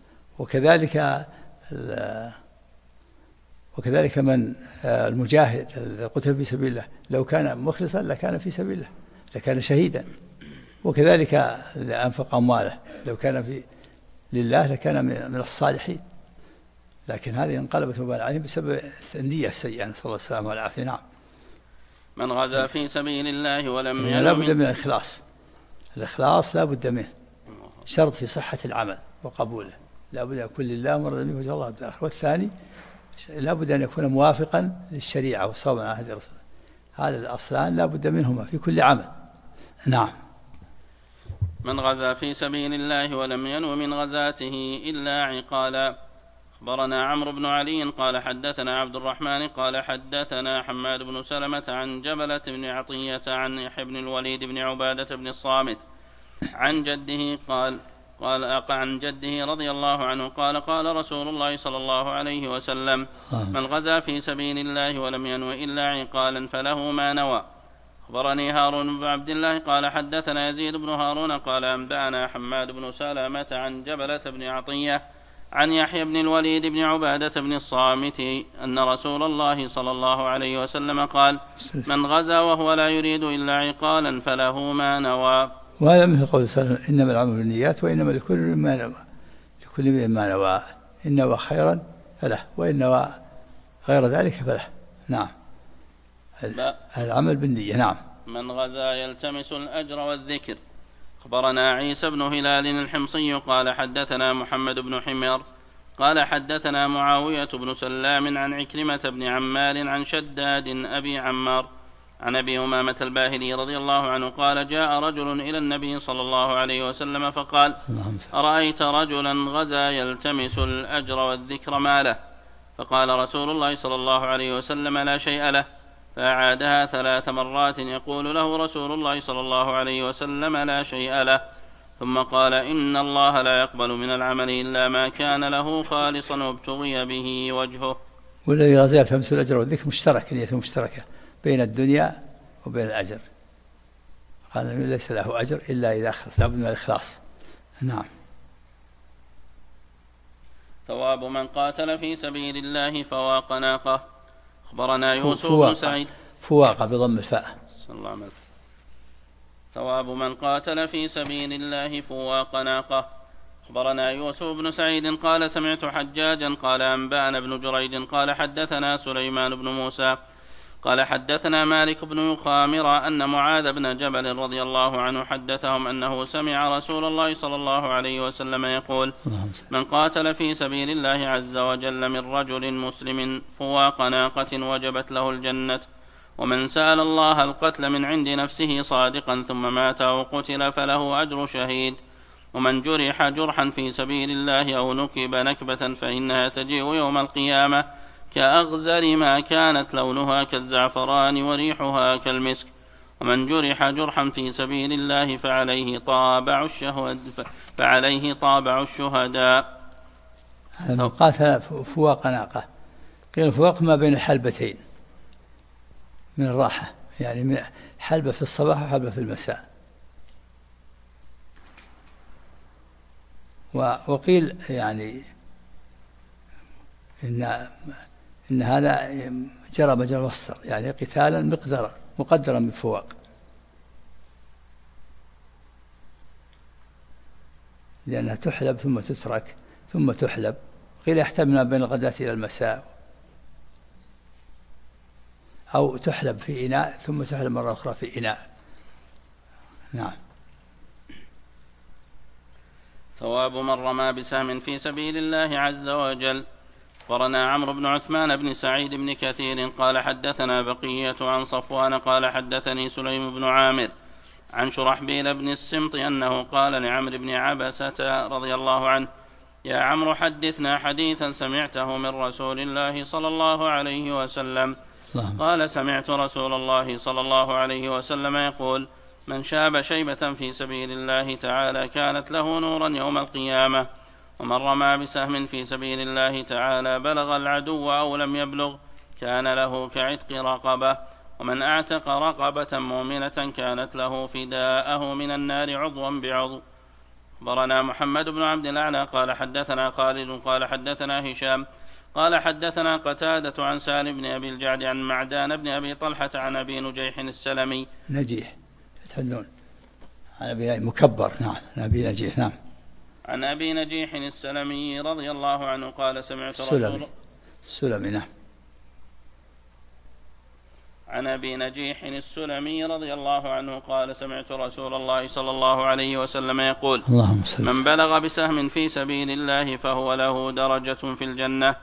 وكذلك من المجاهد الذي قتل في سبيل الله لو كان مخلصا لكان في سبيل الله لكان شهيدا. وكذلك أنفق أمواله لو كان في لله لكان من الصالحين. لكن هذه انقلبت وبال عليهم بسبب النية السيئة، نسأل الله السلامة والعافية. نعم. من غزا في سبيل الله ولم ينم. لا بد من الإخلاص لا بد منه، شرط في صحة العمل وقبوله، لا بد أن يكون لله مرضى به وجه الله الآخر. والثاني لا بد أن يكون موافقا للشريعة وصوابا على هدي الرسول. هذا الأصلان لا بد منهما في كل عمل. نعم. من غزا في سبيل الله ولم ينو من غزاته إلا عقالا. أخبرنا عمرو بن علي قال حدثنا عبد الرحمن قال حدثنا حماد بن سلمة عن جبلة بن عطية عن يحيى بن الوليد بن عبادة بن الصامت عن جده قال عن جده رضي الله عنه قال رسول الله صلى الله عليه وسلم من غزا في سبيل الله ولم ينو إلا عقالا فله ما نوى. أخبرني هارون بن عبد الله قال حدثنا يزيد بن هارون قال أنبأنا حماد بن سلمة عن جبلة بن عطية عن يحيى بن الوليد بن عبادة بن الصامت أن رسول الله صلى الله عليه وسلم قال: من غزا وهو لا يريد إلا عقالا فله ما نوى. وهذا مثل قول صلى الله عليه وسلم: إنما العمل بالنيات وإنما لكل ما نوى، لكل امرئ ما نوى، إن نوى خيرا فله وإن نوى غير ذلك فله. نعم، العمل بالنية. نعم. من غزا يلتمس الأجر والذكر. أخبرنا عيسى بن هلال الحمصي قال حدثنا محمد بن حمير قال حدثنا معاوية بن سلام عن عكرمة بن عمار عن شداد أبي عمار عن أبي أمامة الباهلي رضي الله عنه قال: جاء رجل إلى النبي صلى الله عليه وسلم فقال: أرأيت رجلا غزا يلتمس الأجر والذكر ما له؟ فقال رسول الله صلى الله عليه وسلم: لا شيء له. فأعادها 3 مرات يقول له رسول الله صلى الله عليه وسلم: لا شيء له. ثم قال: إن الله لا يقبل من العمل إلا ما كان له خالصا وابتغي به وجهه. والذي غزا يلتمس الأجر والذكر مشترك، نية مشتركة بين الدنيا وبين الأجر. قال: ليس له أجر إلا إذا أخلص، لابد من الإخلاص. نعم. ثواب من قاتل في سبيل الله فواق ناقة. أخبرنا يوسف بن سعيد. فواق بضم الفاء. ثواب من قاتل في سبيل الله فواق ناقة. أخبرنا يوسف بن سعيد قال: سمعت حجاجا قال: أنبأنا ابن جريج قال: حدثنا سليمان بن موسى قال: حدثنا مالك بن يخامر أن معاذ بن جبل رضي الله عنه حدثهم أنه سمع رسول الله صلى الله عليه وسلم يقول: من قاتل في سبيل الله عز وجل من رجل مسلم فواق ناقة وجبت له الجنة، ومن سأل الله القتل من عند نفسه صادقا ثم مات أو قتل فله أجر شهيد، ومن جرح جرحا في سبيل الله أو نكب نكبة فإنها تجيء يوم القيامة كأغزر ما كانت لونها كالزعفران وريحها كالمسك، ومن جرح جرحا في سبيل الله فعليه طابع الشهداء. من قاتل فواق ناقة، قيل فواق ما بين الحلبتين من الراحة، يعني من حلبة في الصباح وحلبة في المساء. وقيل يعني إن هذا جرى مجرى المصدر، يعني قتالا مقدرا بفواق، لأنها تحلب ثم تترك ثم تحلب. قيل يحتمل ما بين الغداة إلى المساء، أو تحلب في إناء ثم تحلب مرة أخرى في إناء. نعم. ثواب من رمى بسهم في سبيل الله عز وجل. أخبرنا عمرو بن عثمان بن سعيد بن كثير قال: حدثنا بقية عن صفوان قال: حدثني سليم بن عامر عن شرحبيل بن السمط أنه قال لعمرو بن عبسة رضي الله عنه: يا عمرو حدثنا حديثا سمعته من رسول الله صلى الله عليه وسلم. قال: سمعت رسول الله صلى الله عليه وسلم يقول: من شاب شيبة في سبيل الله تعالى كانت له نورا يوم القيامة، ومن رمى بسهم في سبيل الله تعالى بلغ العدو أو لم يبلغ كان له كعتق رقبة، ومن أعتق رقبة مؤمنة كانت له فداءه من النار عضوا بعضو. أخبرنا محمد بن عبد الأعلى قال: حدثنا خالد قال: حدثنا هشام قال: حدثنا قتادة عن سالم بن أبي الجعد عن معدان بن أبي طلحة عن أبي نجيح السلمي. نجيح تحلون عن أبي مكبر. نعم. أبي نجيح. نعم. عن أبي نجيح السلمي رضي الله عنه قال: سمعت السلمي. نعم. عن أبي نجيح السلمي رضي الله عنه قال: سمعت رسول الله صلى الله عليه وسلم يقول: من بلغ بسهم في سبيل الله فهو له درجة في الجنة.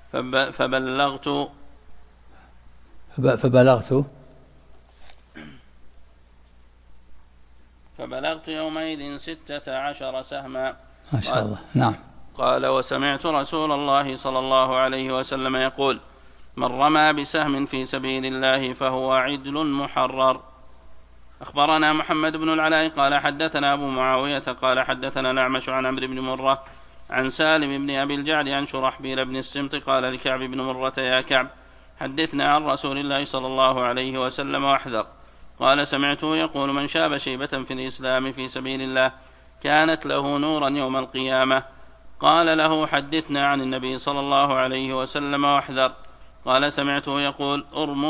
فبلغت يومئذ 16 سهما. ما شاء الله. نعم. قال: وسمعت رسول الله صلى الله عليه وسلم يقول: من رمى بسهم في سبيل الله فهو عدل محرر. أخبرنا محمد بن العلاء قال: حدثنا أبو معاوية قال: حدثنا الأعمش عن عمرو بن مرة عن سالم بن أبي الجعد عن شرحبيل بن السمط قال لكعب بن مرة: يا كعب حدثنا عن رسول الله صلى الله عليه وسلم واحذر. قال: سمعته يقول: من شاب شيبة في الإسلام في سبيل الله كانت له نورا يوم القيامة، قال له حدثنا عن النبي صلى الله عليه وسلم واحذر. قال سمعته يقول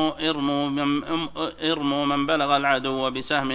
ارموا من بلغ العدو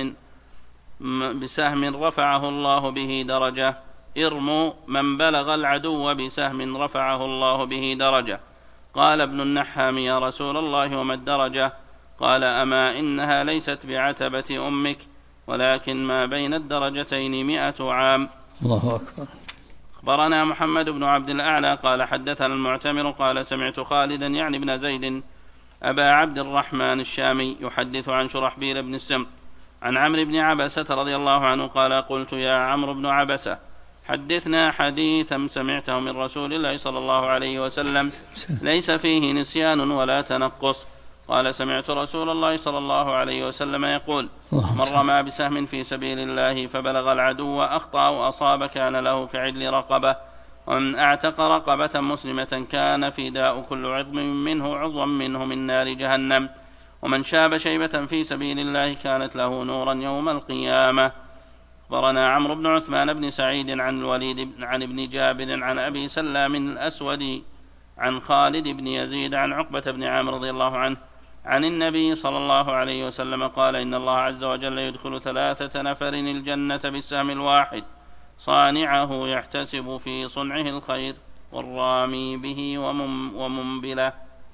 بسهم رفعه الله به درجة. ارموا من بلغ العدو بسهم رفعه الله به درجة. قال ابن النحام يا رسول الله وما الدرجة؟ قال أما إنها ليست بعتبة أمك ولكن ما بين الدرجتين 100 عام. الله أكبر. أخبرنا محمد بن عبد الأعلى قال حدثنا المعتمر قال سمعت خالدا يعني بن زيد أبا عبد الرحمن الشامي يحدث عن شرحبيل بن السمط عن عمرو بن عبسة رضي الله عنه قال قلت يا عمرو بن عبسة حدثنا حديثا سمعته من رسول الله صلى الله عليه وسلم ليس فيه نسيان ولا تنقص. قال سمعت رسول الله صلى الله عليه وسلم يقول من رمى بسهم في سبيل الله فبلغ العدو وأخطأ وأصاب كان له كعدل رقبة ومن أعتق رقبة مسلمة كان فداء كل عضو منه من نار جهنم ومن شاب شيبة في سبيل الله كانت له نورا يوم القيامة. أخبرنا عمرو بن عثمان بن سعيد عن الوليد عن ابن جابر عن أبي سلام الأسود عن خالد بن يزيد عن عقبة بن عامر رضي الله عنه عن النبي صلى الله عليه وسلم قال إن الله عز وجل يدخل 3 نفر الجنة بالسهم الواحد صانعه يحتسب في صنعه الخير والرامي به ومنبله.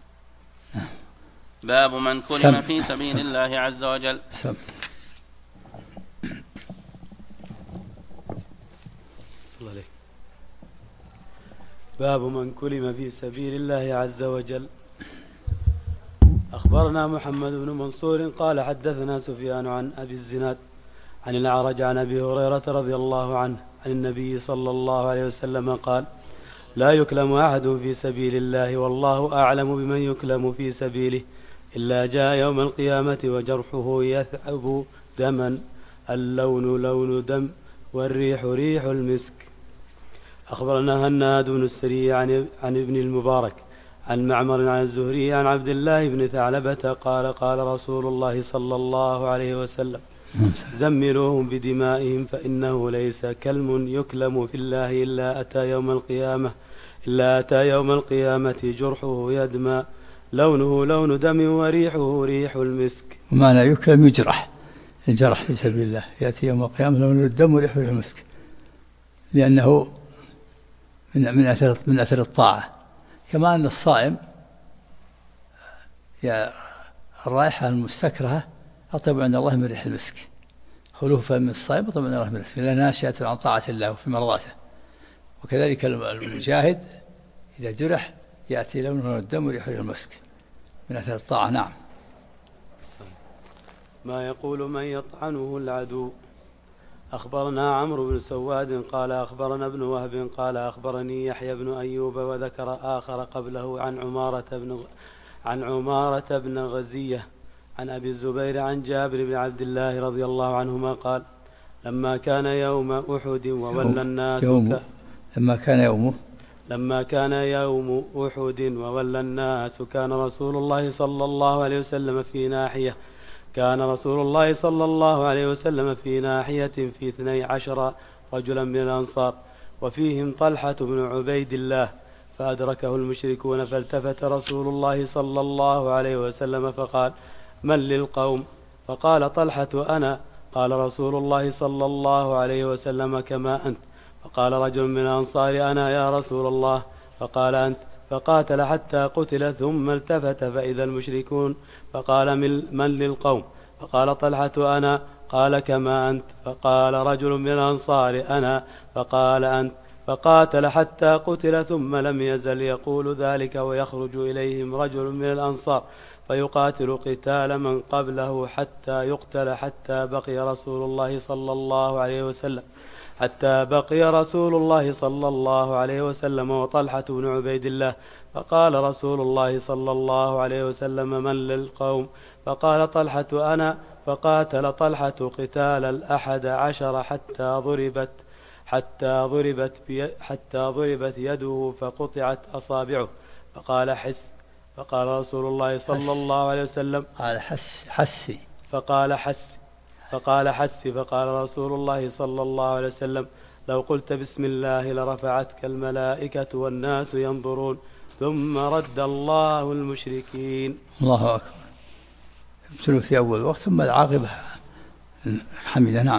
باب من كلم في سبيل الله عز وجل. باب من كلم في سبيل الله عز وجل. أخبرنا محمد بن منصور قال حدثنا سفيان عن أبي الزناد عن الأعرج عن أبي هريرة رضي الله عنه عن النبي صلى الله عليه وسلم قال لا يكلم أحد في سبيل الله والله أعلم بمن يكلم في سبيله إلا جاء يوم القيامة وجرحه يثعب دما اللون لون دم والريح ريح المسك. أخبرنا هناد بن السري عن ابن المبارك عن معمر عن الزهري عن عبد الله بن ثعلبة قال قال رسول الله صلى الله عليه وسلم زملوهم بدمائهم فإنه ليس كلم يكلم في الله إلا أتى يوم القيامة جرحه يدمى لونه لون دم وريحه ريح المسك. ومعنى يكلم يجرح، الجرح في سبيل الله يأتي يوم القيامة لون الدم وريحه ريح المسك، لأنه من أثر الطاعة. كما أن الصائم الرائحة المستكرهة أطيب عند الله من ريح المسك، خلوه فم الصائم أطيب عند الله من المسك لأنها ناشئة عن طاعة الله وفي مرضاته. وكذلك المجاهد إذا جرح يأتي لونه الدم وريحه المسك من أثر الطاعة. نعم. ما يقول من يطعنه العدو. أخبرنا عمرو بن سواد قال أخبرنا ابن وهب قال أخبرني يحيى بن أيوب وذكر آخر قبله عن عمارة بن غزية عن أبي الزبير عن جابر بن عبد الله رضي الله عنهما قال لما كان يوم أحد وولى الناس لما كان يوم أحد وولى الناس كان رسول الله صلى الله عليه وسلم في ناحية في 12 رجلا من الأنصار وفيهم طلحة بن عبيد الله فأدركه المشركون فالتفت رسول الله صلى الله عليه وسلم فقال من للقوم؟ فقال طلحة أنا. قال رسول الله صلى الله عليه وسلم كما أنت. فقال رجل من الأنصار أنا يا رسول الله. فقال أنت. فقاتل حتى قتل ثم التفت فإذا المشركون فقال من للقوم؟ فقال طلحة أنا. قال كما أنت. فقال رجل من الأنصار أنا. فقال أنت. فقاتل حتى قتل ثم لم يزل يقول ذلك ويخرج إليهم رجل من الأنصار فيقاتل قتال من قبله حتى يقتل حتى بقي رسول الله صلى الله عليه وسلم وطلحة بن عبيد الله. فقال رسول الله صلى الله عليه وسلم من للقوم؟ فقال طلحة أنا. فقاتل طلحة قتال 11 حتى ضربت يده فقطعت أصابعه. فقال حس. فقال رسول الله صلى الله عليه وسلم فقال حس. فقال رسول الله صلى الله عليه وسلم لو قلت بسم الله لرفعتك الملائكة والناس ينظرون ثم رد الله المشركين. الله أكبر. ابتلوا في أول وقت ثم العاقبة حميدة. نعم.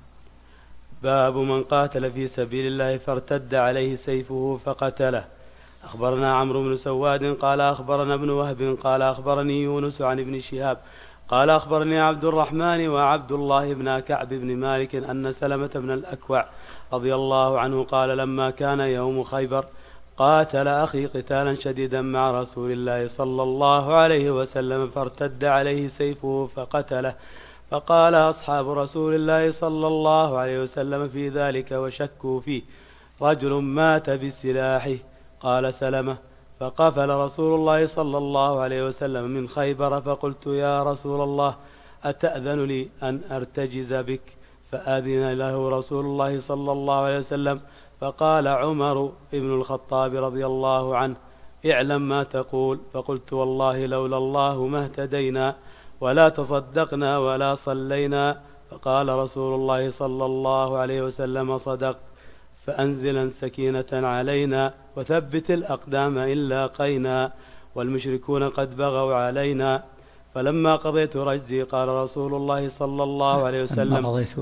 باب من قاتل في سبيل الله فارتد عليه سيفه فقتله. أخبرنا عمرو بن سواد قال أخبرنا ابن وهب قال أخبرني يونس عن ابن شهاب قال أخبرني عبد الرحمن وعبد الله بن كعب بن مالك أن سلمة بن الأكوع رضي الله عنه قال لما كان يوم خيبر قاتل أخي قتالا شديدا مع رسول الله صلى الله عليه وسلم فارتد عليه سيفه فقتله. فقال أصحاب رسول الله صلى الله عليه وسلم في ذلك وشكوا فيه رجل مات بسلاحه. قال سلمة فقفل رسول الله صلى الله عليه وسلم من خيبر فقلت يا رسول الله أتأذن لي أن أرتجز بك؟ فأذن له رسول الله صلى الله عليه وسلم. فقال عمر بن الخطاب رضي الله عنه اعلم ما تقول. فقلت والله لولا الله ما اهتدينا ولا تصدقنا ولا صلينا. فقال رسول الله صلى الله عليه وسلم صدقت فأنزلا سكينة علينا وثبت الأقدام إن لاقينا والمشركون قد بغوا علينا. فلما قضيت رجزي قال رسول الله صلى الله عليه وسلم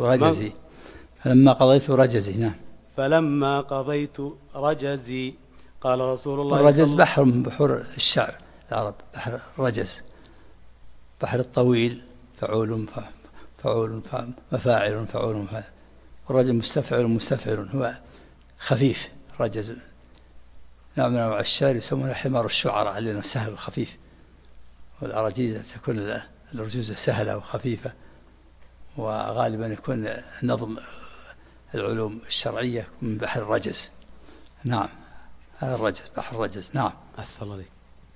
فلما قضيت رجزي. نعم. فلما قضيت رجزي قال رسول الله الرجز بحر من بحور الشعر العرب. بحر الرجز بحر الطويل فعول مفاعل فعول والرجل مستفعل هو خفيف. رجز نوع من انواع الشعر يسمونه حمار الشعراء لأنه سهل وخفيف، والأراجيز تكون الرجوز سهلة وخفيفة، وغالبا يكون نظم العلوم الشرعية من بحر الرجز. نعم هذا الرجز بحر الرجز. نعم. أحسن عليك.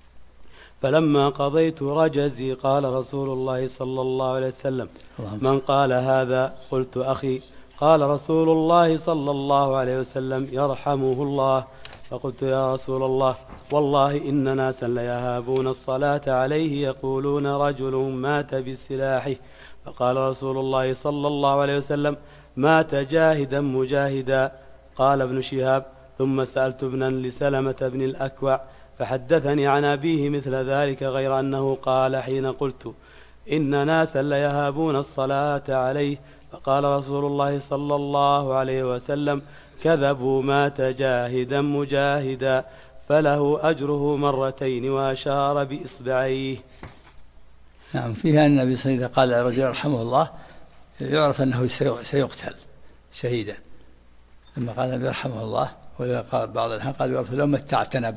فلما قضيت رجزي قال رسول الله صلى الله عليه وسلم من قال هذا؟ قلت أخي. قال رسول الله صلى الله عليه وسلم يرحمه الله. فقلت يا رسول الله والله إن ناسا ليهابون الصلاة عليه يقولون رجل مات بسلاحه. فقال رسول الله صلى الله عليه وسلم مات جاهدا مجاهدا. قال ابن شهاب ثم سألت ابنا لسلمة بن الأكوع فحدثني عن أبيه مثل ذلك غير أنه قال حين قلت إن ناسا ليهابون الصلاة عليه فقال رسول الله صلى الله عليه وسلم كذبوا مات جاهدا مجاهدا فله أجره مرتين وأشار بإصبعيه. نعم. فيها أن النبي صلى الله عليه وسلم قال رجل رحمه الله يعرف أنه سيقتل شهيدا. لما قال النبي رحمه الله وقال بعض الأحيان قال يعرف لو متعتنا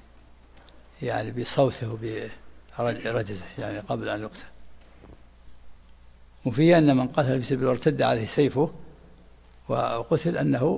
يعني بصوته برجزه يعني قبل أن يقتل. وفيها أن من قتل في سبيل وارتد عليه سيفه وقتل أنه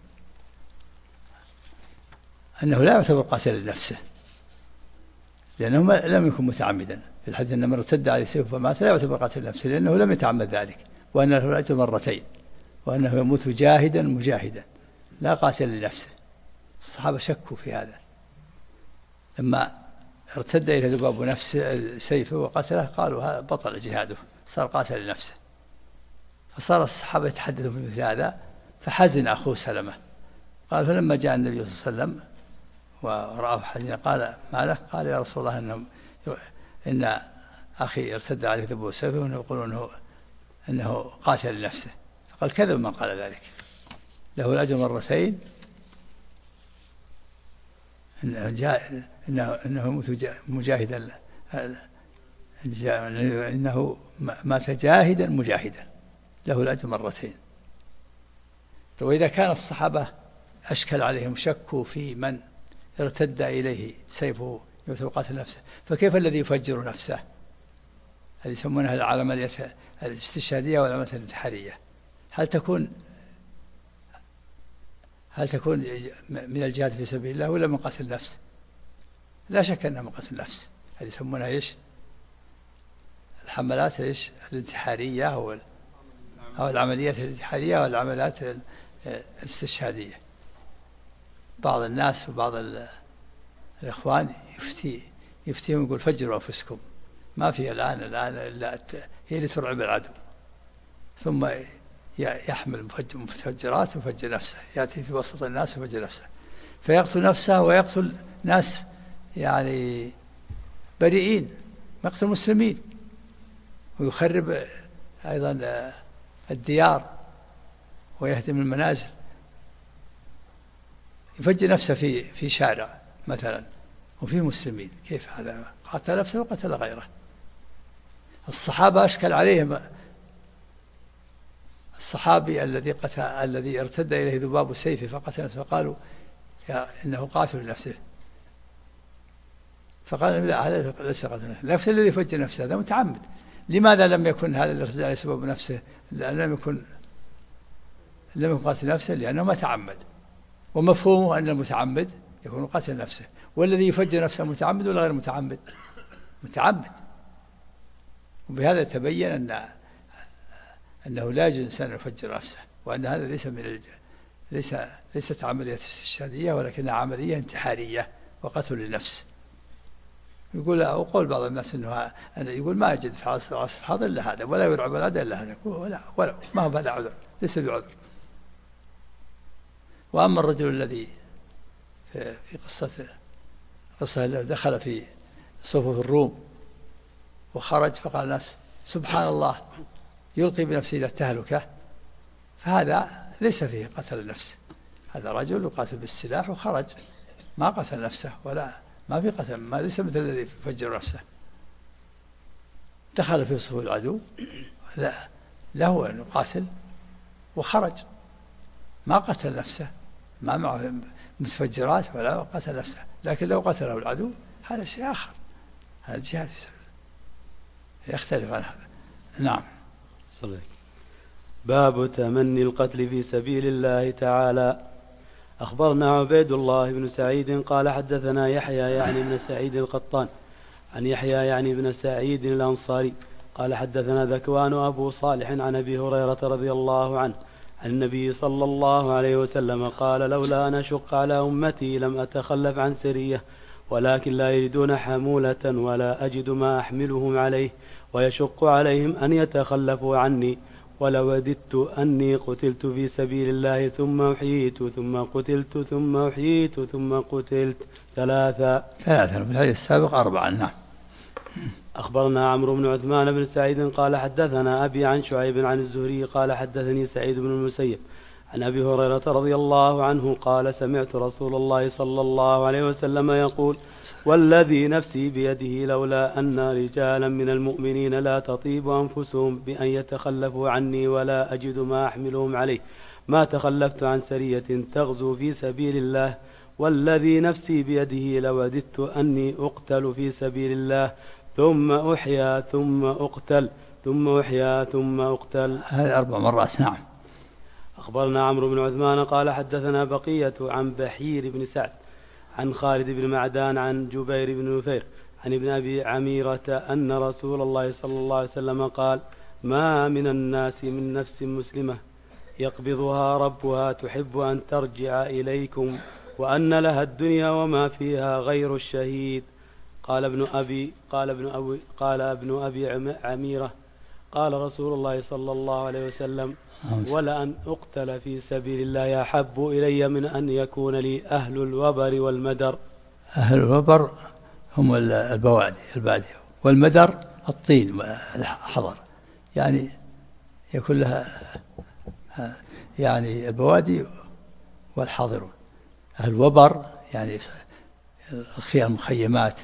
لا يعتبر قاتل لنفسه، لأنه لم يكن متعمدا. في الحديث أن من ارتد عليه سيفه فمات لا يعتبر قاتل لنفسه لأنه لم يتعمد ذلك، وأن له الأجر مرتين، وأنه يموت جاهدا مجاهدا لا قاتل لنفسه. الصحابة شكوا في هذا لما ارتد إلى ذباب نفسه سيفه وقتله، قالوا هذا بطل جهاده صار قاتل لنفسه. فصار الصحابة يتحدثون في مثل هذا، فحزن أخوه سلمة. قال فلما جاء النبي صلى الله عليه وسلم ورآه حزينا قال ما لك؟ قال يا رسول الله إن أخي ارتد عليه ذباب سيفه وأنه يقولون أنه قاتل لنفسه. فقال كذب من قال ذلك، له الأجر مرتين، إنه يموت مجاهدا، إنه مات جاهدا مجاهدا له الأجر مرتين. وإذا كان الصحابة أشكل عليهم شكوا في من ارتد إليه سيفه قاتل نفسه، فكيف الذي يفجر نفسه؟ هذه يسمونها العملية الاستشهادية والعملية الانتحارية. هل تكون من الجهاد في سبيل الله ولا من قتل النفس؟ لا شك أنها من قتل النفس. هذه يسمونها إيش؟ الحملات إيش؟ الانتحارية أو العمليات الانتحارية أو العمليات الاستشهادية. بعض الناس وبعض الإخوان يفتيهم يقول فجروا أنفسكم، ما في الآن إلا هي اللي ترعب العدو، ثم يحمل مفجرات ويفجر نفسه، يأتي في وسط الناس ويفجر نفسه، فيقتل نفسه ويقتل ناس يعني بريئين، يقتل مسلمين، ويخرب أيضا الديار ويهدم المنازل، يفجر نفسه في شارع مثلا وفي مسلمين. كيف هذا؟ قتل نفسه وقتل غيره. الصحابة أشكل عليهم الصحابي الذي ارتد إليه ذباب سيفه فقتل نفسه، فقالوا إنه قاتل لنفسه، فقال لا هذا ليس قاتل نفسه، نفس الذي يفجر نفسه هذا متعمد. لماذا لم يكن هذا اللي ارتد عليه سبب نفسه لم يكن قاتل نفسه؟ لأنه ما تعمد، ومفهومه أن المتعمد يكون قاتل نفسه. والذي يفجر نفسه متعمد ولا غير متعمد؟ متعمد. وبهذا تبين أنه لا يجوز الإنسان يفجر نفسه، وأن هذا ليست عملية استشهادية ولكنها عملية انتحارية وقتل للنفس. وقول بعض الناس أنه يقول ما يجد في العصر الحاضر إلا هذا، ولا يرعب العدل إلا هذا، ولا ما هو هذا عذر، ليس بعذر. وأما الرجل الذي في قصة دخل في صفوف الروم وخرج فقال الناس سبحان الله يلقي بنفسه إلى التهلكة، فهذا ليس فيه قتل النفس، هذا رجل يقاتل بالسلاح وخرج، ما قتل نفسه ولا ما في قتل، ما ليس مثل الذي يفجر نفسه. دخل في صفوف العدو له أن يقاتل وخرج، ما قتل نفسه، ما معه متفجرات ولا قتل نفسه. لكن لو قتله العدو هذا شيء آخر، هذا الجهاد في سبيل الله يختلف عن هذا. نعم. صلى. باب تمني القتل في سبيل الله تعالى. أخبرنا عبيد الله بن سعيد قال حدثنا يحيى يعني بن سعيد القطان عن يحيى يعني بن سعيد الأنصاري قال حدثنا ذكوان أبو صالح عن أبي هريرة رضي الله عنه عن النبي صلى الله عليه وسلم قال لولا أن أشق على أمتي لم أتخلف عن سرية، ولكن لا يجدون حمولة ولا أجد ما أحملهم عليه، ويشق عليهم أن يتخلفوا عني، ولوددت أني قتلت في سبيل الله ثم أحييت ثم قتلت ثم أحييت ثم قتلت ثلاثا. في الحديث السابق 4. نعم. أخبرنا عمرو بن عثمان بن سعيد قال حدثنا أبي عن شعيب عن الزهري قال حدثني سعيد بن المسيب عن أبي هريرة رضي الله عنه قال سمعت رسول الله صلى الله عليه وسلم يقول والذي نفسي بيده لولا أن رجالا من المؤمنين لا تطيب أنفسهم بأن يتخلفوا عني ولا أجد ما أحملهم عليه ما تخلفت عن سرية تغزو في سبيل الله، والذي نفسي بيده لوددت أني أقتل في سبيل الله ثم أحيا ثم أقتل ثم أحيا ثم أقتل. هذه 4 مرات. نعم. أخبرنا عمرو بن عثمان قال حدثنا بقية عن بحير بن سعد عن خالد بن معدان عن جبير بن نفير عن ابن أبي عميرة أن رسول الله صلى الله عليه وسلم قال ما من الناس من نفس مسلمة يقبضها ربها تحب أن ترجع إليكم وأن لها الدنيا وما فيها غير الشهيد. قال ابن أبي عميرة قال رسول الله صلى الله عليه وسلم ولأن أقتل في سبيل الله أحب إلي من أن يكون لي أهل الوبر والمدر. أهل الوبر هم البادية، والمدر الطين الحضر، يعني يكون لها يعني البوادي والحاضرون. أهل الوبر يعني المخيمات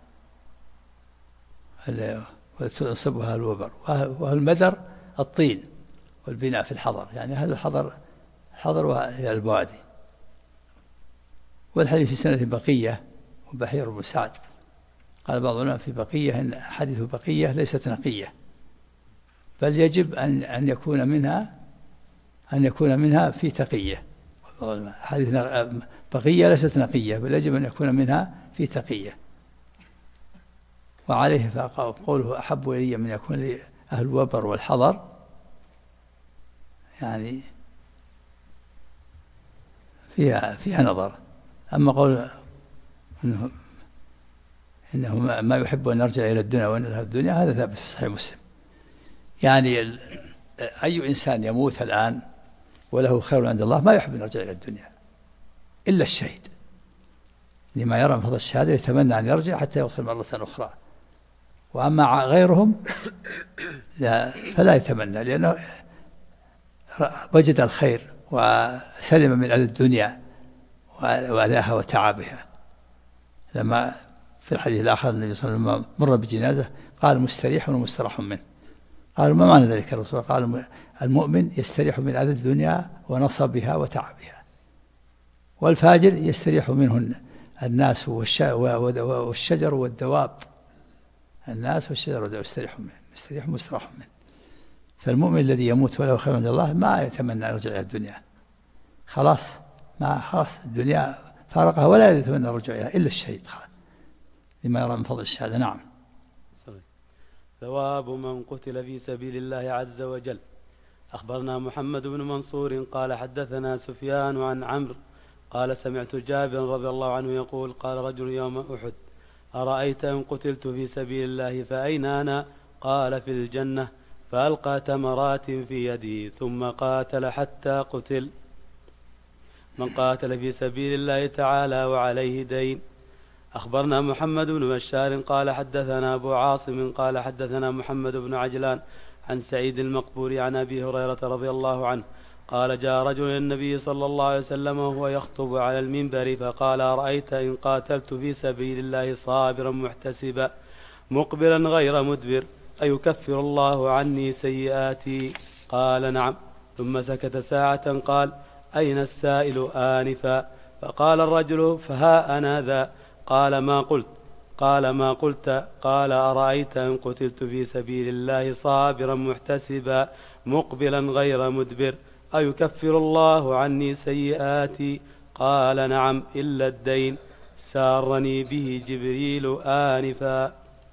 وتنصبها الوبر، والمدر الطين والبناء في الحضر، يعني أهل الحضر والبوادي. والحديث في سنة بقية وبحير بن سعد. قال بعض العلماء في بقية إن حديث بقية ليست نقية، بل يجب أن يكون منها في تقية. حديث بقية ليست نقية، بل يجب أن يكون منها في تقية. وعليه فقوله أحب إلي من يكون لي أهل الوبر والحضر، يعني فيها نظر. أما قول إنه ما يحب أن يرجع إلى الدنيا وأن له الدنيا، هذا ثابت في صحيح مسلم. يعني أي إنسان يموت الآن وله خير عند الله ما يحب أن يرجع إلى الدنيا إلا الشهيد، لما يرى من فضل الشهادة يتمنى أن يرجع حتى يدخل مرة أخرى. وأما غيرهم فلا يتمنى، لأنه وجد الخير وسلم من أذى الدنيا وأذاها وتعبها. لما في الحديث الآخر النبي صلى الله عليه وسلم مر بجنازة قال مستريح ومستراح منه. قالوا ما معنى ذلك الرسول؟ قال المؤمن يستريح من أذى الدنيا ونصبها وتعبها، والفاجر يستريح منه الناس والشجر والدواب. الناس والشجر والدواب يستريح منه، يستريح ومستراح منه. فالمؤمن الذي يموت وله خير عند الله ما يتمنى أن يرجع إلى الدنيا، خلاص الدنيا فارقها ولا يتمنى الرجوع إليها إلا الشهيد لما يرى من فضل الشهادة. نعم. ثواب من قتل في سبيل الله عز وجل. أخبرنا محمد بن منصور قال حدثنا سفيان عن عمرو قال سمعت جابر رضي الله عنه يقول قال رجل يوم أحد أرأيت إن قتلت في سبيل الله فأين أنا؟ قال في الجنة. فألقى تمرات في يدي ثم قاتل حتى قتل. من قاتل في سبيل الله تعالى وعليه دين. أخبرنا محمد بن بشار قال حدثنا أبو عاصم قال حدثنا محمد بن عجلان عن سعيد المقبوري عن أبي هريرة رضي الله عنه قال جاء رجل النبي صلى الله عليه وسلم وهو يخطب على المنبر فقال أرأيت إن قاتلت في سبيل الله صابرا محتسبا مقبلا غير مدبر أيكفر الله عني سيئاتي؟ قال نعم. ثم سكت ساعة قال أين السائل آنفا؟ فقال الرجل فها أنا ذا. قال ما قلت؟ قال أرأيت إن قتلت في سبيل الله صابرا محتسبا مقبلا غير مدبر أيكفر الله عني سيئاتي؟ قال نعم إلا الدين سارني به جبريل آنفا.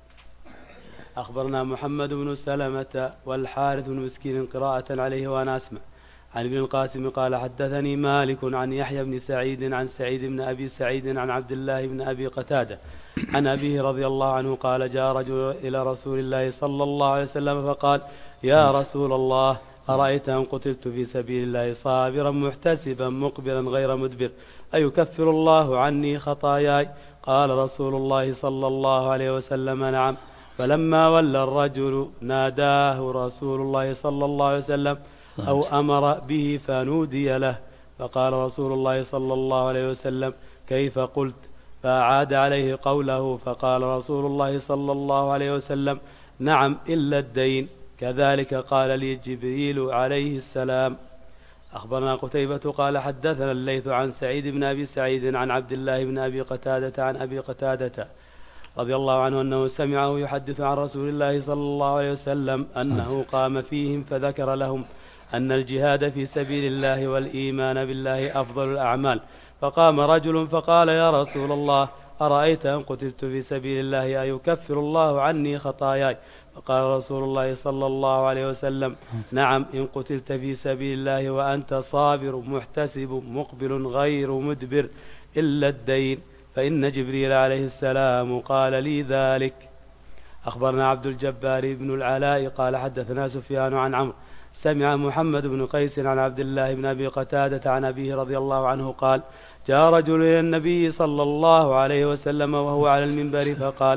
أخبرنا محمد بن سلمة والحارث بن مسكين قراءة عليه وأنا أسمع عن ابن القاسم قال حدثني مالك عن يحيى بن سعيد عن سعيد بن أبي سعيد عن عبد الله بن أبي قتادة عن أبيه رضي الله عنه قال جاء رجل إلى رسول الله صلى الله عليه وسلم فقال يا رسول الله أرأيت أن قتلت في سبيل الله صابرا محتسبا مقبلا غير مدبر أيكفر الله عني خطاياي؟ قال رسول الله صلى الله عليه وسلم نعم. فلما ولى الرجل ناداه رسول الله صلى الله عليه وسلم أو أمر به فنودي له فقال رسول الله صلى الله عليه وسلم كيف قلت؟ فأعاد عليه قوله فقال رسول الله صلى الله عليه وسلم نعم إلا الدين كذلك قال لي جبريل عليه السلام. أخبرنا قتيبة قال حدثنا الليث عن سعيد بن أبي سعيد عن عبد الله بن أبي قتادة عن أبي قتادة رضي الله عنه أنه سمعه يحدث عن رسول الله صلى الله عليه وسلم أنه قام فيهم فذكر لهم أن الجهاد في سبيل الله والإيمان بالله أفضل الأعمال. فقام رجل فقال يا رسول الله أرأيت أن قتلت في سبيل الله أيكفر الله عني خطاياي؟ فقال رسول الله صلى الله عليه وسلم نعم إن قتلت في سبيل الله وأنت صابر محتسب مقبل غير مدبر إلا الدين فإن جبريل عليه السلام قال لي ذلك. أخبرنا عبد الجبار بن العلاء قال حدثنا سفيان عن عمرو سمع محمد بن قيس عن عبد الله بن أبي قتادة عن أبيه رضي الله عنه قال جاء رجل إلى النبي صلى الله عليه وسلم وهو على المنبر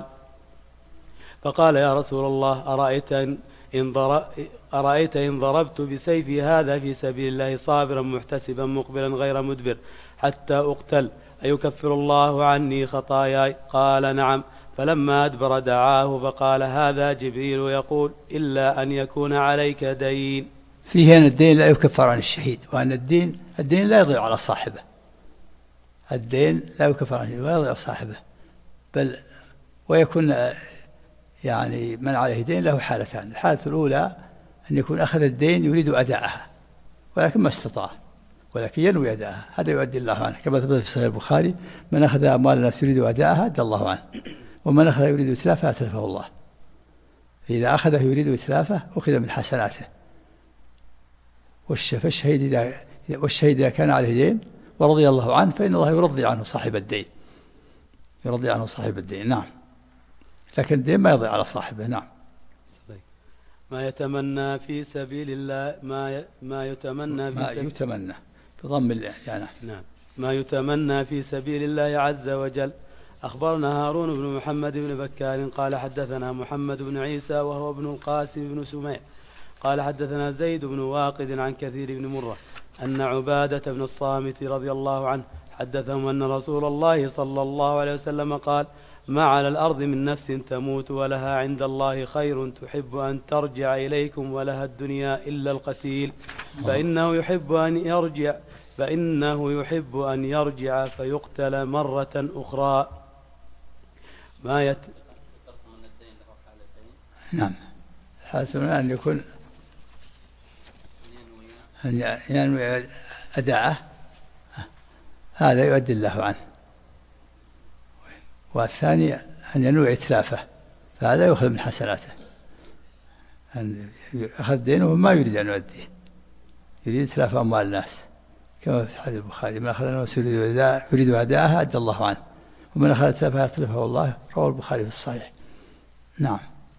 فقال يا رسول الله أرأيت إن ضربت بسيفي هذا في سبيل الله صابرا محتسبا مقبلا غير مدبر حتى أقتل أيكفر الله عني خطاياي؟ قال نعم. فلما أدبر دعاه فقال هذا جبريل يقول إلا أن يكون عليك دين. فيه أن الدين لا يكفر عن الشهيد، وأن الدين لا يضيع على صاحبه. الدين لا يكفر عن الشهيد ولا يضيع صاحبه، بل ويكون يعني من عليه دين له حالتان. الحالة الأولى أن يكون أخذ الدين يريد أداءها ولكن ما استطاع، ولكن ينوي أداءها، هذا يؤدي الله عنه كما ثبت في صحيح البخاري من أخذ أموال الناس يريد أداءها أدى الله عنه، ومن أخذ يريد إتلافها أتلفه الله. إذا أخذه يريد إتلافه أخذ من حسناته. والشهيد إذا كان عليه دين ورضي الله عنه فإن الله يرضي عنه صاحب الدين، يرضي عنه صاحب الدين. نعم، لكن الدين ما يضيع على صاحبه. نعم. ما يتمنى في سبيل الله ما يتمنى بضم يعني نعم ما يتمنى في سبيل الله عز وجل. أخبرنا هارون بن محمد بن بكار قال حدثنا محمد بن عيسى وهو ابن القاسم بن سميع قال حدثنا زيد بن واقد عن كثير بن مرة أن عبادة بن الصامت رضي الله عنه حدثهم أن رسول الله صلى الله عليه وسلم قال: ما على الأرض من نفس تموت ولها عند الله خير تحب أن ترجع إليكم ولها الدنيا إلا القتيل، فإنه يحب أن يرجع فيقتل مرة أخرى. نعم، حالة أن يكون أن ينوي أداءه هذا يؤدي الله عنه، والثاني أن ينوي إتلافه فهذا يأخذ من حسناته، أن أخذ دينه ما يريد أن يؤديه، يريد إتلاف أموال الناس، كما في حديث البخاري: من أخذ الناس يريد أداءها أدى الله عنه، ومن أخذ إتلافها يتلفه الله، رواه البخاري في الصحيح. نعم.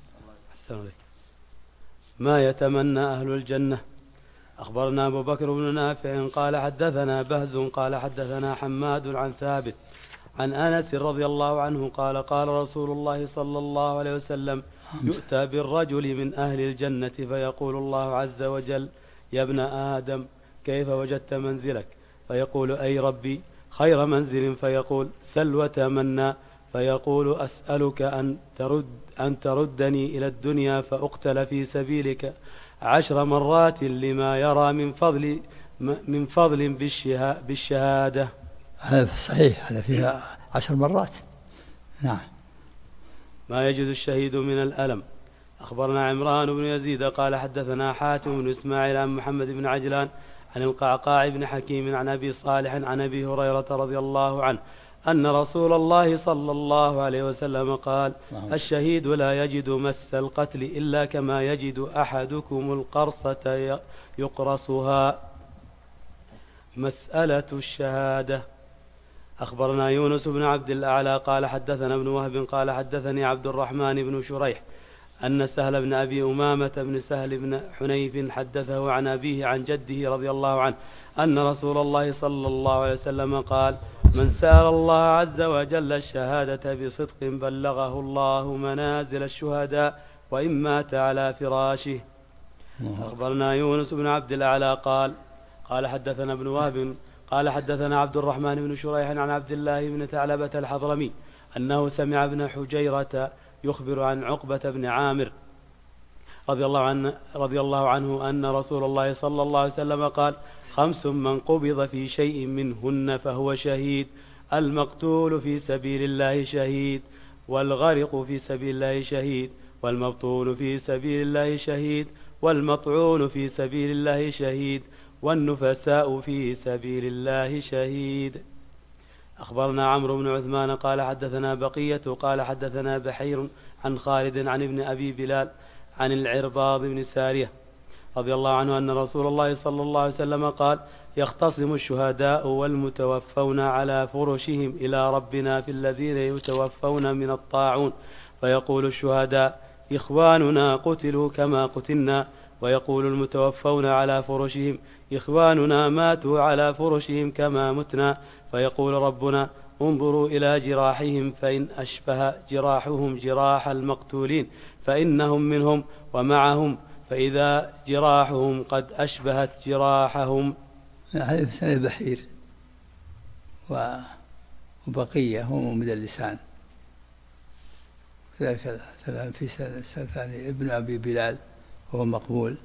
ما يتمنى أهل الجنة. أخبرنا أبو بكر بن نافع قال حدثنا بهز قال حدثنا حماد عن ثابت عن أنس رضي الله عنه قال: قال رسول الله صلى الله عليه وسلم: يؤتى بالرجل من أهل الجنة فيقول الله عز وجل: يا ابن آدم كيف وجدت منزلك؟ فيقول: أي ربي خير منزل. فيقول: سل وتمنى. فيقول: أسألك أن تردني إلى الدنيا فأقتل في سبيلك 10 مرات لما يرى من فضل بالشهادة. هذا صحيح، هذا فيها 10 مرات. نعم. ما يجد الشهيد من الألم. أخبرنا عمران بن يزيد قال حدثنا حاتم بن إسماعيل عن محمد بن عجلان عن القعقاع بن حكيم عن أبي صالح عن أبي هريرة رضي الله عنه أن رسول الله صلى الله عليه وسلم قال: الشهيد لا يجد مس القتل إلا كما يجد أحدكم القرصة يقرصها. مسألة الشهادة. أخبرنا يونس بن عبد الأعلى قال حدثنا ابن وهب قال حدثني عبد الرحمن بن شريح أن سهل بن أبي أمامة بن سهل بن حنيف حدثه عن أبيه عن جده رضي الله عنه أن رسول الله صلى الله عليه وسلم قال: من سأل الله عز وجل الشهادة بصدق بلغه الله منازل الشهداء وإن مات على فراشه. أخبرنا يونس بن عبد الأعلى قال حدثنا ابن وهب قال حدثنا عبد الرحمن بن شريح عن عبد الله بن ثعلبة الحضرمي أنه سمع ابن حجيرة يخبر عن عقبة بن عامر رضي الله عنه أن رسول الله صلى الله عليه وسلم قال: 5 من قبض في شيء منهن فهو شهيد: المقتول في سبيل الله شهيد، والغرق في سبيل الله شهيد، والمبطون في سبيل الله شهيد، والمطعون في سبيل الله شهيد، والنفساء في سبيل الله شهيد. أخبرنا عمرو بن عثمان قال حدثنا بقية قال حدثنا بحير عن خالد عن ابن أبي بلال عن العرباض بن سارية رضي الله عنه أن رسول الله صلى الله عليه وسلم قال: يختصم الشهداء والمتوفون على فرشهم إلى ربنا في الذين يتوفون من الطاعون، فيقول الشهداء: إخواننا قتلوا كما قتلنا، ويقول المتوفون على فرشهم: إخواننا ماتوا على فرشهم كما متنا، فيقول ربنا: انظروا إلى جراحهم فإن أشبه جراحهم جراح المقتولين فإنهم منهم ومعهم، فإذا جراحهم قد أشبهت جراحهم. هذا في سنة بحير وبقية هم مدلسان، كذلك في سنة ثانية ابن أبي بلال وهو مقبول.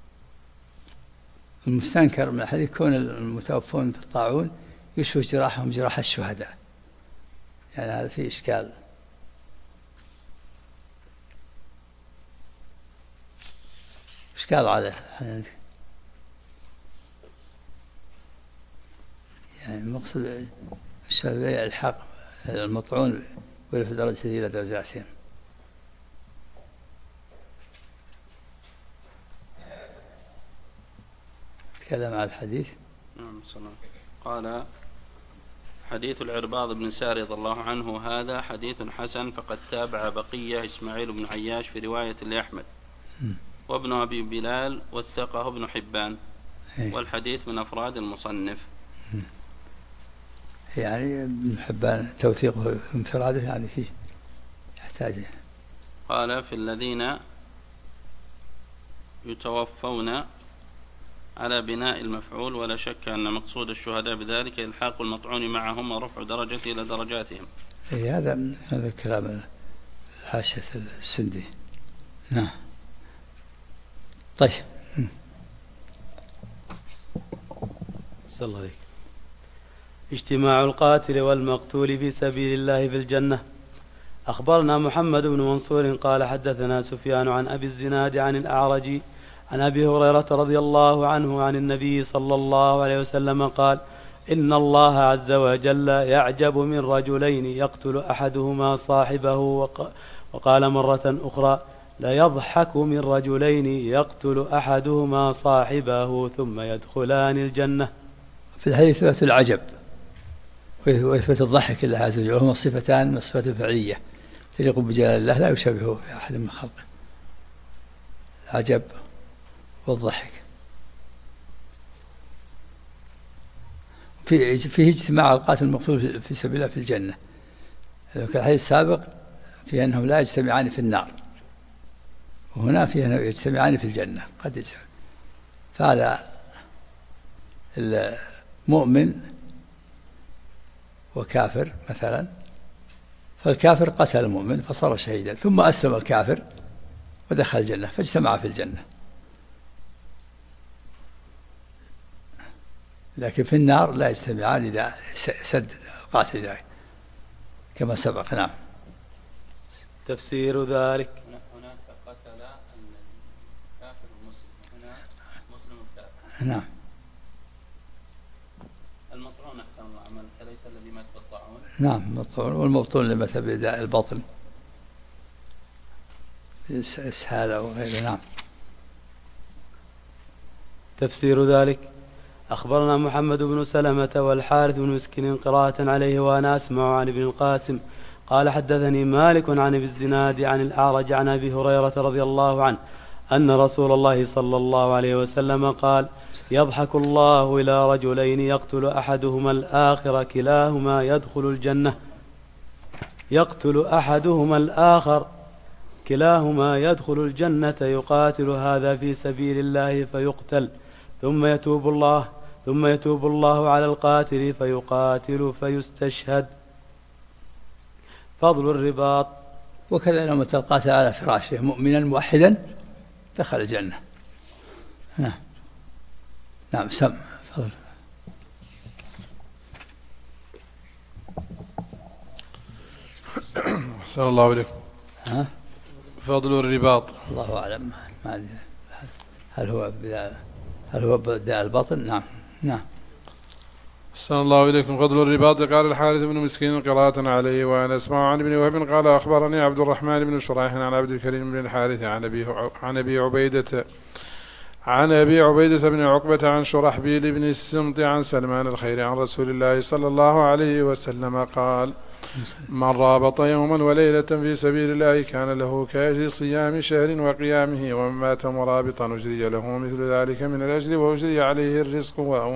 المستنكر من الحديث كون المتوفون في الطاعون يشبه جراحهم جراح الشهداء، يعني هذا فيه إشكال. إشكال عليه، يعني المقصود الشافعي الحق المطعون ولا في درجة إلى درجاتهم. تكلم عن الحديث. نعم. قال: حديث العرباض بن ساري رضي الله عنه هذا حديث حسن، فقد تابع بقية إسماعيل بن عياش في رواية لأحمد، وابن أبي بلال وثقه ابن حبان، والحديث من أفراد المصنف. يعني ابن حبان توثيقه انفراده يعني فيه يحتاج. قال في الذين يتوفون على بناء المفعول، ولا شك أن مقصود الشهداء بذلك إلحاق المطعون معهم ورفع درجته إلى درجاتهم. هذا كلام الحاشية السندي. نعم. طيب. صلى الله عليك. اجتماع القاتل والمقتول في سبيل الله في الجنة. أخبرنا محمد بن منصور قال حدثنا سفيان عن أبي الزناد عن الأعرج عن أبي هريرة رضي الله عنه عن النبي صلى الله عليه وسلم قال: إن الله عز وجل يعجب من رجلين يقتل أحدهما صاحبه. وقال مرة أخرى: لا يضحك من رجلين يقتل أحدهما صاحبه ثم يدخلان الجنة. في الحديث إثبات العجب وإثبات الضحك لله عز وجل، وهما صفتان من الصفات الفعلية تليق بجلال الله لا يشابهه في أحد من خلقه، العجب والضحك. فيه اجتماع القاتل المقتول في سبيل الله في الجنة. الحديث السابق فيه أنهم لا يجتمعان في النار، وهنا فيه أنهم يجتمعان في الجنة قد يجتمع. فهذا المؤمن وكافر مثلا، فالكافر قتل المؤمن فصار شهيدا، ثم أسلم الكافر ودخل الجنة فاجتمع في الجنة. لكن في النار لا يجتمعان إذا سدد القاتل ذلك كما سبق. نعم. تفسير ذلك: هناك قتل الكافر المسلم، هنا مسلم الكافر. نعم. المطعون أحسن الله عمل فليس الذي مات بالطاعون. نعم المطعون، والمبطون اللي مات بداء البطن إسهال وغيره. نعم. تفسير ذلك: أخبرنا محمد بن سلمة والحارث بن مسكين قراءة عليه وأنا أسمع عن ابن القاسم قال حدثني مالك عن ابي الزناد عن الأعرج عن أبي هريرة رضي الله عنه أن رسول الله صلى الله عليه وسلم قال: يضحك الله إلى رجلين يقتل أحدهما الآخر كلاهما يدخل الجنة. يقتل أحدهما الآخر كلاهما يدخل الجنة، يقاتل هذا في سبيل الله فيقتل، ثم يتوب الله على القاتل فيقاتل فيستشهد. فضل الرباط. وكذا لما القاتل على فراشه مؤمنا موحدا دخل الجنة. نعم. سم. فضل. أحسن الله إليكم. فضل الرباط. الله أعلم. هل هو بداء البطن؟ نعم. أحسن الله إليكم. فضل الرباط. قال الحارث بن مسكين قراءة عليه وأنا أسمع عن ابن وهب قال أخبرني عبد الرحمن بن شريح عن عبد الكريم بن الحارث عن أبي عبيدة بن عقبة عن شرحبيل بن السمط عن سلمان الخير عن رسول الله صلى الله عليه وسلم قال: من رابط يوما وليلة في سبيل الله كان له كأجر صيام شهر وقيامه، ومن مات مرابطا أجري له مثل ذلك من الأجر وأجري عليه الرزق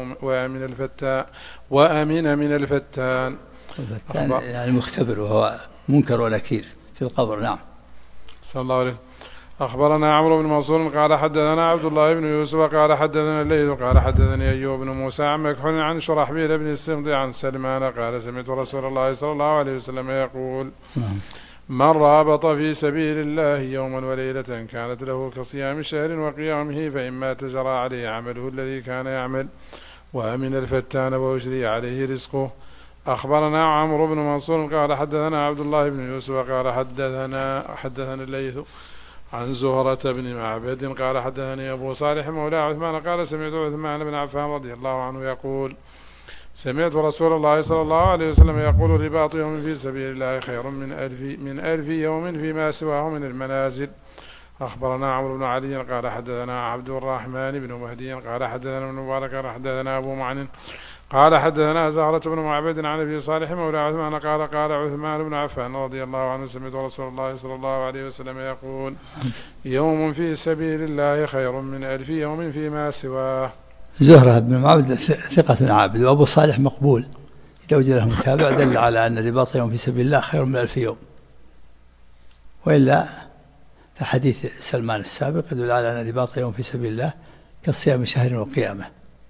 وأمن من الفتان. يعني المختبر وهو منكر ونكير في القبر. نعم. صلى الله عليه. أخبرنا عمرو بن منصور قال حدثنا عبد الله بن يوسف قال حدثنا الليث قال حدثني أيوب بن موسى عن مكحول عن شرحبيل بن السمط عن سلمان قال: سمعت رسول الله صلى الله عليه وسلم يقول: من رابط في سبيل الله يوما وليلة كانت له كصيام شهر وقيامه، فإما تجرى عليه عمله الذي كان يعمل، وأمن الفتان وأجري عليه رزقه. أخبرنا عمرو بن منصور قال حدثنا عبد الله بن يوسف قال حدثنا الليث عن زهرة بن معبد قال حدثني أبو صالح مولى عثمان قال: سمعت عثمان بن عفان رضي الله عنه يقول: سمعت رسول الله صلى الله عليه وسلم يقول: رباط يوم في سبيل الله خير من ألف يوم فيما سواه من المنازل. أخبرنا عمرو بن علي قال حدثنا عبد الرحمن بن مهدي قال حدثنا ابن مبارك قال حدثنا أبو معن قال حدثنا زهرة بن معبد عن ابي صالح مولى عثمان قال قال عثمان بن عفان رضي الله عنه سمعت رسول الله صلى الله عليه وسلم يقول يوم في سبيل الله خير من 1000 يوم فيما سواه. زهرة بن معبد ثقة عابد، وأبو صالح مقبول إذا وجد له متابع دل على أن رباط يوم في سبيل الله خير من 1000 يوم، وإلا فحديث سلمان السابق يدل على أن رباط يوم في سبيل الله كصيام شهر وقيامة.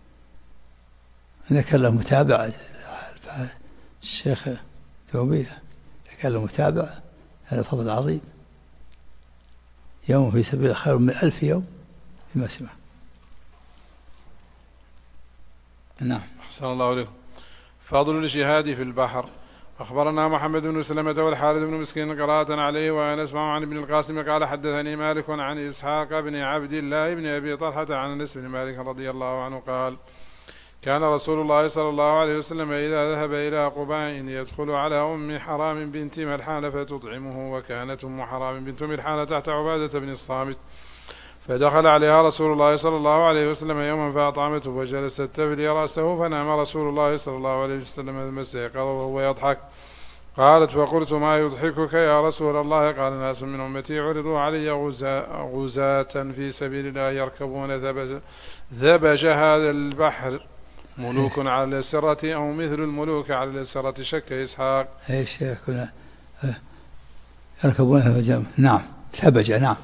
ذكر له متابع الشيخ توبي، ذكر له متابع، هذا فضل عظيم. يوم في سبيل الله خير من 1000 يوم فيما سواه. نعم. أحسن الله عليكم. فضل الجهاد في البحر. أخبرنا محمد بن سلمة والحارث بن مسكين قراءة عليه وأنا أسمع عن ابن القاسم قال حدثني مالك عن إسحاق بن عبد الله بن أبي طلحة عن أنس بن مالك رضي الله عنه قال كان رسول الله صلى الله عليه وسلم إذا ذهب إلى قباء يدخل على أم حرام بنت ملحان فتطعمه، وكانت أم حرام بنت ملحان تحت عبادة بن الصامت، فدخل عليها رسول الله صلى الله عليه وسلم يوما فأطعمته وجلست تفلي رأسه، فنام رسول الله صلى الله عليه وسلم ثم استيقظ وهو يضحك. قالت فقلت ما يضحكك يا رسول الله؟ قال ناس من أمتي عرضوا علي غزاة في سبيل الله يركبون ذبج هذا البحر ملوك على الأسرة أو مثل الملوك على الأسرة. شك إسحاق ايش يكون يركبون ذبج؟ نعم ثبج. نعم.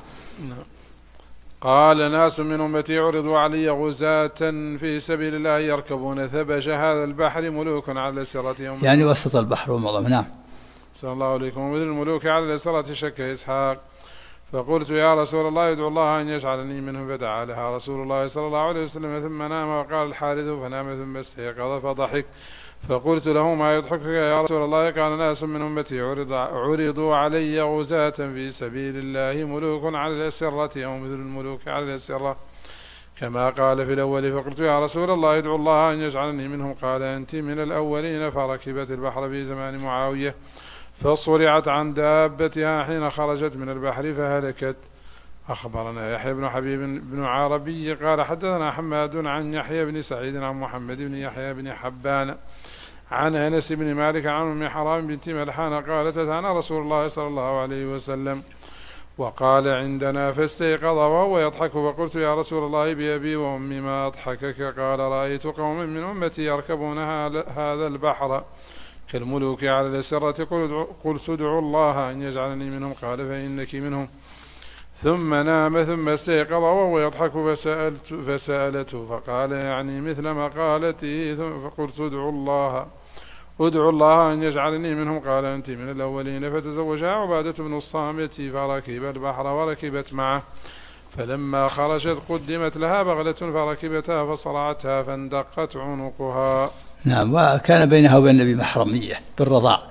قال ناس من أمتي عرضوا علي غزاة في سبيل الله يركبون ثبج هذا البحر ملوك على الأسرة يعني وسط البحر ومعظم. نعم. صلى الله عليكم. ومثل الملوك على الأسرة. شك إسحاق. فقلت يا رسول الله يدعو الله أن يجعلني منهم، فدعا لها رسول الله صلى الله عليه وسلم ثم نام. وقال الحارث فنام ثم استيقظ فضحك. فقلت له ما يضحكك يا رسول الله؟ قال ناس من أمتي عرضوا علي غزاة في سبيل الله ملوك على الأسرة أو مثل الملوك على الأسرة كما قال في الأول. فقلت يا رسول الله يدعو الله أن يجعلني منهم. قال أنت من الأولين. فركبت البحر في زمان معاوية فصرعت عن دابتها حين خرجت من البحر فهلكت. أخبرنا يحيى بن حبيب بن عربي قال حدثنا حماد عن يحيى بن سعيد عن محمد بن يحيى بن حبان عن أنس بن مالك عن أم حرام بنت ملحان قالت أتانا رسول الله صلى الله عليه وسلم وقال عندنا فاستيقظ وهو يضحك، فقلت يا رسول الله بأبي وأمي ما أضحكك؟ قال رأيت قوما من أمتي يركبون هذا البحر كالملوك على الأسرة، قلت ادعوا الله أن يجعلني منهم. قال فإنك منهم. ثم نام ثم استيقظ وهو يضحك فسألته فقال يعني مثل ما قالته، فقلت ادعوا الله أن يجعلني منهم. قال أنت من الأولين. فتزوجها عبادة بن الصامت فركب البحر وركبت معه، فلما خرجت قدمت لها بغلة فركبتها فصرعتها فاندقت عنقها. نعم. وكان بينها وبين النبي محرمية بالرضاع،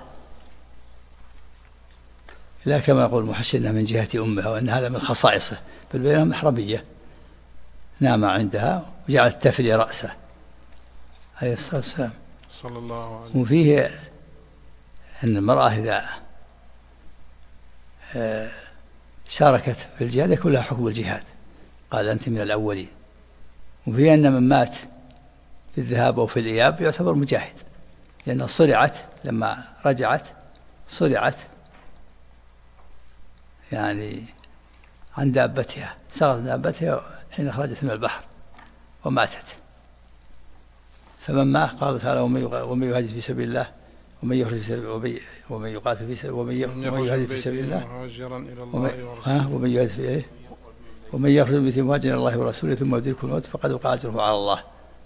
لا كما يقول المحسن من جهة أمها وأن هذا من خصائصه، بل بينها محرمية. نام عندها وجعلت تفلي رأسه عليه الصلاة والسلام صلى الله عليه وسلم. وفيه أن المرأة إذا شاركت في الجهاد يكون لها حكم الجهاد، قال أنت من الأولين. وفيه أن من مات في الذهاب أو في الإياب يعتبر مجاهد، لأنها صرعت لما رجعت، صرعت يعني عن دابتها، سقطت دابتها حين خرجت من البحر وماتت. فمن مات قال تعالى ومن يهاجر في سبيل الله ومن يقاتل في سبيل ومن يهاجر في سبيل الله ومن يخرج من بيته مهاجرا الى الله ورسوله ثم يدركه الموت فقد وقع اجره على الله.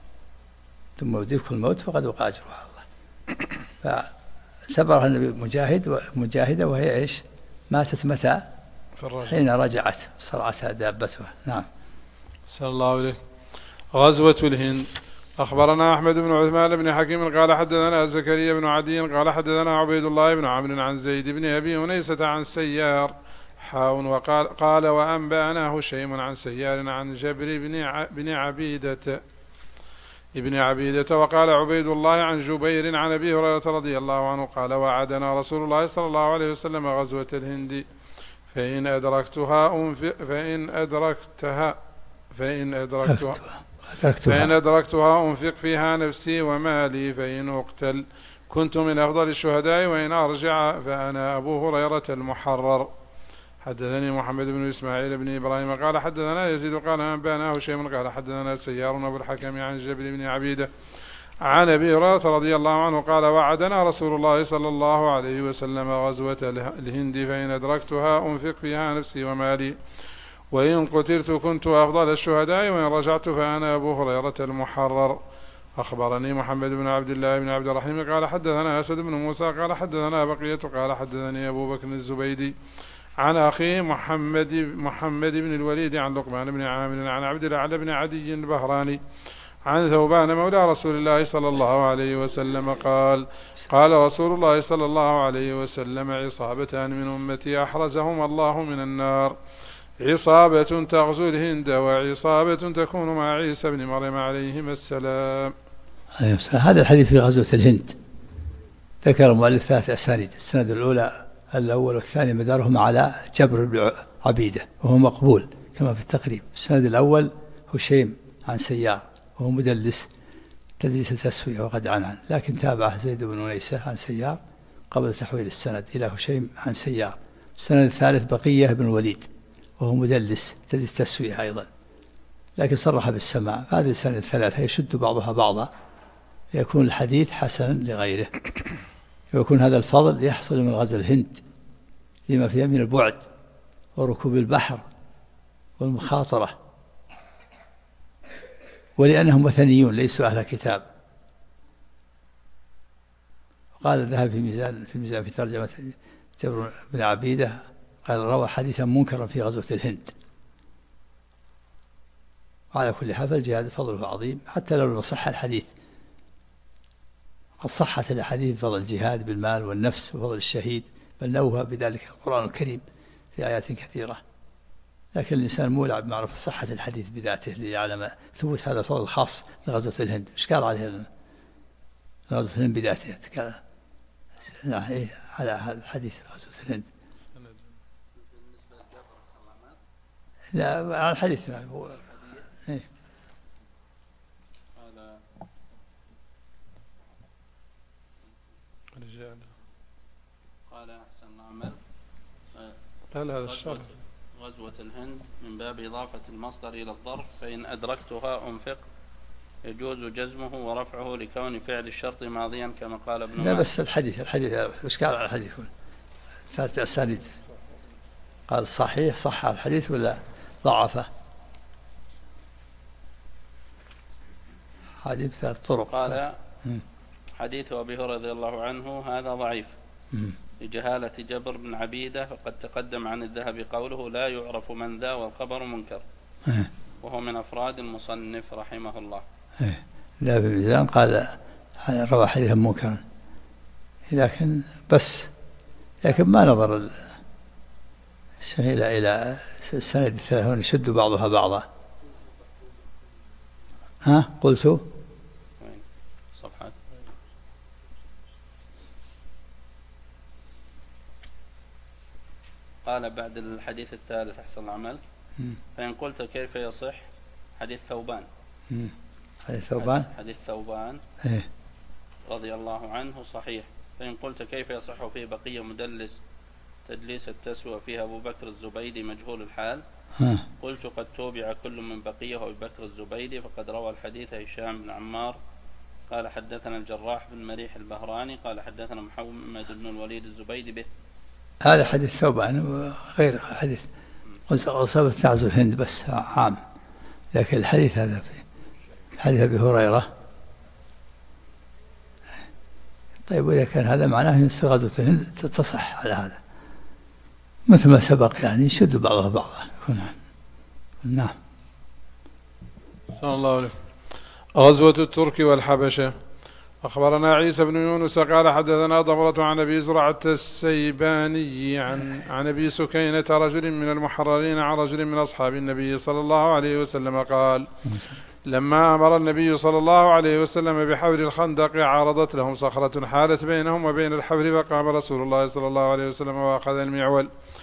فاعتبرها النبي مجاهدة وهي ايش؟ ماتت متى؟ حين رجعت صرعتها دابتها. نعم. صلى الله عليه. غزوة الهند. أخبرنا أحمد بن عثمان بن حكيم قال حدثنا زكريا بن عدي قال حدثنا عبيد الله بن عمرو عن زيد بن أبي أنيسة عن سيار قال وأنبأنا هشيم عن سيار عن جبر بن عبيدة وقال عبيد الله عن جبير عن أبي هريرة رضي الله عنه قال وعدنا رسول الله صلى الله عليه وسلم غزوة الهند فإن أدركتها فإن أدركتها أنفق فيها نفسي ومالي فإن أقتل كنت من أفضل الشهداء وإن أرجع فأنا أبو هريرة المحرر. حدثني محمد بن إسماعيل بن إبراهيم قال حدثنا يزيد قال أنبأنا هشيم قال حدثنا سيار أبو الحكم عن جابر بن عبيدة عن أبي هريرة رضي الله عنه قال وعدنا رسول الله صلى الله عليه وسلم غزوة الهند فإن أدركتها أنفق فيها نفسي ومالي وإن قتلت كنت أفضل الشهداء وإن رجعت فأنا أبو هريرة المحرر. أخبرني محمد بن عبد الله بن عبد الرحيم قال حدثنا أسد بن موسى قال حدثنا بقية قال حدثني أبو بكر الزبيدي عن أخيه محمد بن الوليد عن لقمان بن عامر عن عبد الأعلى بن عدي البهراني عن ثوبان مولى رسول الله صلى الله عليه وسلم قال قال رسول الله صلى الله عليه وسلم عصابتان من أمتي أحرزهم الله من النار عصابة تغزو الهند وعصابة تكون مع عيسى بن مريم عليهما السلام. هذا الحديث في غزوة الهند ذكر المؤلف 3 أسانيد. السند الأول والثاني مدارهم على جبر بن عبيدة وهو مقبول كما في التقريب. السند الأول هشيم عن سيار وهو مدلس تدليس التسوية وقد عنعن، لكن تابعه زيد بن أنيسة عن سيار قبل تحويل السند إلى هشيم عن سيار. السند الثالث بقية بن الوليد وهو مدلس تدليس التسوية أيضا، لكن صرح بالسماع. هذه السند الثلاثة يشد بعضها بعضا يكون الحديث حسنا لغيره، ويكون هذا الفضل يحصل من غزو الهند لما فيها من البعد وركوب البحر والمخاطرة، ولأنهم وثنيون ليسوا أهل كتاب. قال الذهبي في الميزان في ترجمة جبر بن عبيدة قال روى حديثا منكرا في غزوة الهند. وعلى كل حال الجهاد فضله عظيم حتى لو صح الحديث، قد صحت الأحاديث بفضل الجهاد بالمال والنفس وفضل الشهيد، بل نوه بذلك القرآن الكريم في آيات كثيرة، لكن الإنسان مولع بمعرفة صحة الحديث بذاته ليعلم ثبوت هذا الفضل الخاص لغزوة الهند. إيش قال عليه غزوة الهند بذاته؟ على هذا الحديث غزوة الهند. لا على الحديث هو قال أحسن العمل هذا الشرط غزوة الهند من باب إضافة المصدر إلى الظرف، فإن أدركتها أنفق يجوز جزمه ورفعه لكون فعل الشرط ماضيا كما قال ابن لا بس الحديث وش قال على الحديث؟ ثلاثة أسانيد قال صحيح صح الحديث ولا ضعفه؟ حديث 3 طرق. قال حديث أبي هريرة رضي الله عنه هذا ضعيف لجهالة جبر بن عبيدة، فقد تقدم عن الذهبي قوله لا يعرف من ذا والخبر منكر، وهو من أفراد المصنف رحمه الله. لا في الميزان قال روى حديثا منكرا، لكن ما نظر الشيء إلى السند الثلاثون يشد بعضها بعضا. قلت وين صفحة؟ قال بعد الحديث الثالث أحسن العمل فإن قلت كيف يصح حديث ثوبان. حديث ثوبان رضي الله عنه صحيح، فإن قلت كيف يصح فيه بقية مدلس تدليس التسوى فيها أبو بكر الزبيدي مجهول الحال، قلت قد توبع كل من بقية أبو بكر الزبيدي، فقد روى الحديث هشام بن عمار قال حدثنا الجراح بن مريح البهراني قال حدثنا محمد بن الوليد الزبيدي به. هذا حديث ثوبان وغير حديث أصابة تعزو الهند بس عام، لكن الحديث هذا في حديث أبي هريرة. طيب وإذا كان هذا معناه أن غزوة الهند تصح على هذا مثل ما سبق، يعني يشد بعضها بعضا. نعم. صلى الله عليه. غزوة الترك والحبشة. أخبرنا عيسى بن يونس قال حدثنا ضمرة عن أبي زرعة السيباني عن أبي سكينة رجل من المحررين عن رجل من أصحاب النبي صلى الله عليه وسلم قال لما أمر النبي صلى الله عليه وسلم بحفر الخندق عارضت لهم صخرة حالت بينهم وبين الحفر، فقام رسول الله صلى الله عليه وسلم وأخذ المعول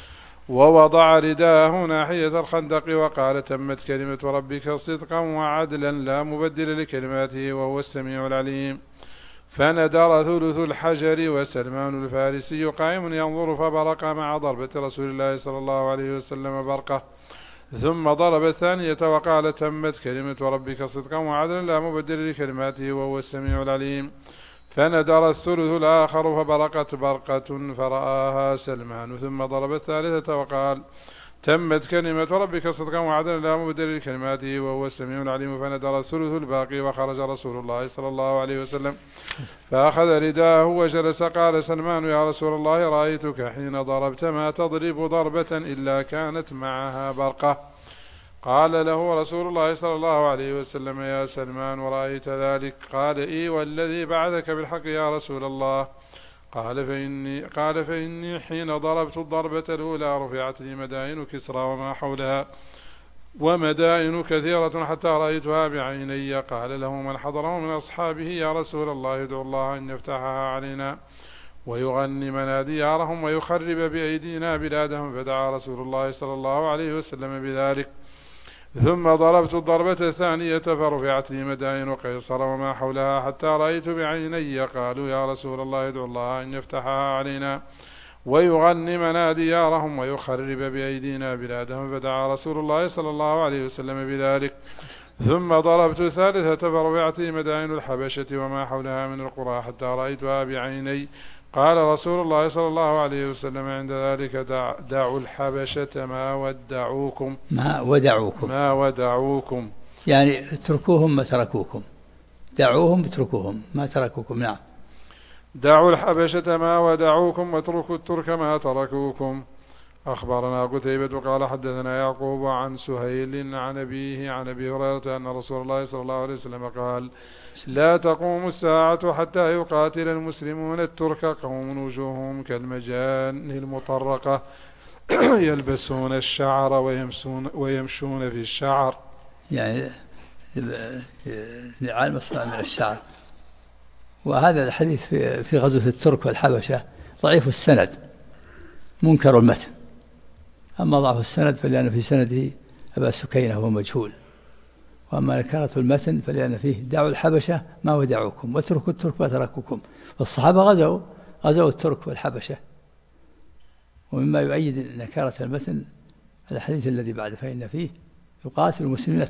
ووضع رداءه ناحية الخندق وقال تمت كلمة ربك صدقا وعدلا لا مبدل لكلماته وهو السميع العليم. فندر ثلث الحجر وسلمان الفارسي قائم ينظر فبرق مع ضربة رسول الله صلى الله عليه وسلم برقه، ثم ضرب الثانية وقال تمت كلمة ربك صدقا وعدلا لا مبدل لكلماته وهو السميع العليم. فندر الثلث الآخر فبرقت برقة فرآها سلمان، ثم ضرب الثالثة وقال تمت كلمة ربك صدقا وعدلا لا مبدل لكلماته وهو السميع العليم. فندر الثلث الباقي وخرج رسول الله صلى الله عليه وسلم فأخذ رداءه وجلس. قال سلمان يا رسول الله رأيتك حين ضربت ما تضرب ضربة إلا كانت معها برقة. قال له رسول الله صلى الله عليه وسلم يا سلمان ورأيت ذلك؟ قال إي والذي بعثك بالحق يا رسول الله. قال فإني حين ضربت الضربة الأولى رفعت لي مدائن كسرى وما حولها ومدائن كثيرة حتى رأيتها بعيني. قال له من حضره من أصحابه يا رسول الله يدعو الله أن يفتحها علينا ويغنمنا ديارهم ويخرب بأيدينا بلادهم. فدعا رسول الله صلى الله عليه وسلم بذلك. ثم ضربت الضربة الثانية فرفعت لي مدائن قيصر وما حولها حتى رأيت بعيني. قالوا يا رسول الله يدعو الله أن يفتحها علينا ويغنمنا ديارهم ويخرب بأيدينا بلادهم. فدعا رسول الله صلى الله عليه وسلم بذلك. ثم ضربت الثالثة فرفعت لي مدائن الحبشة وما حولها من القرى حتى رأيتها بعيني. قال رسول الله صلى الله عليه وسلم عند ذلك دعوا الحبشة ما ودعوكم يعني اتركوهم ما تركوكم، دعوهم اتركوهم ما تركوكم. نعم. دعوا الحبشة ما ودعوكم واتركوا الترك ما تركوكم. أخبرنا قتيبة قال حدثنا يعقوب عن سهيل عن أبيه عن أبي هريرة أن رسول الله صلى الله عليه وسلم قال لا تقوم الساعة حتى يقاتل المسلمون الترك قوم وجوههم كالمجان المطرقة يلبسون الشعر ويمشون في الشعر، يعني نعال مصنع من الشعر. وهذا الحديث في غزوة الترك والحبشة ضعيف السند منكر المتن. أما ضعف السند فلأن في سنده أبا سكينة هو مجهول، وأما نكرة المتن فلأن فيه دعوا الحبشة ما ودعوكم واتركوا الترك ما تركوكم. فالصحابة غزوا الترك والحبشة. ومما يؤيد نكرة المتن الحديث الذي بعد فإن فيه يقاتل المسلمين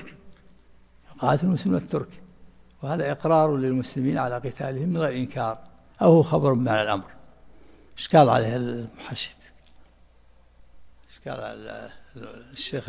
الترك، وهذا إقرار للمسلمين على قتالهم من غير إنكار، أو هو خبر بمعنى الأمر. إشكال عليه المحشد، إشكال على الشيخ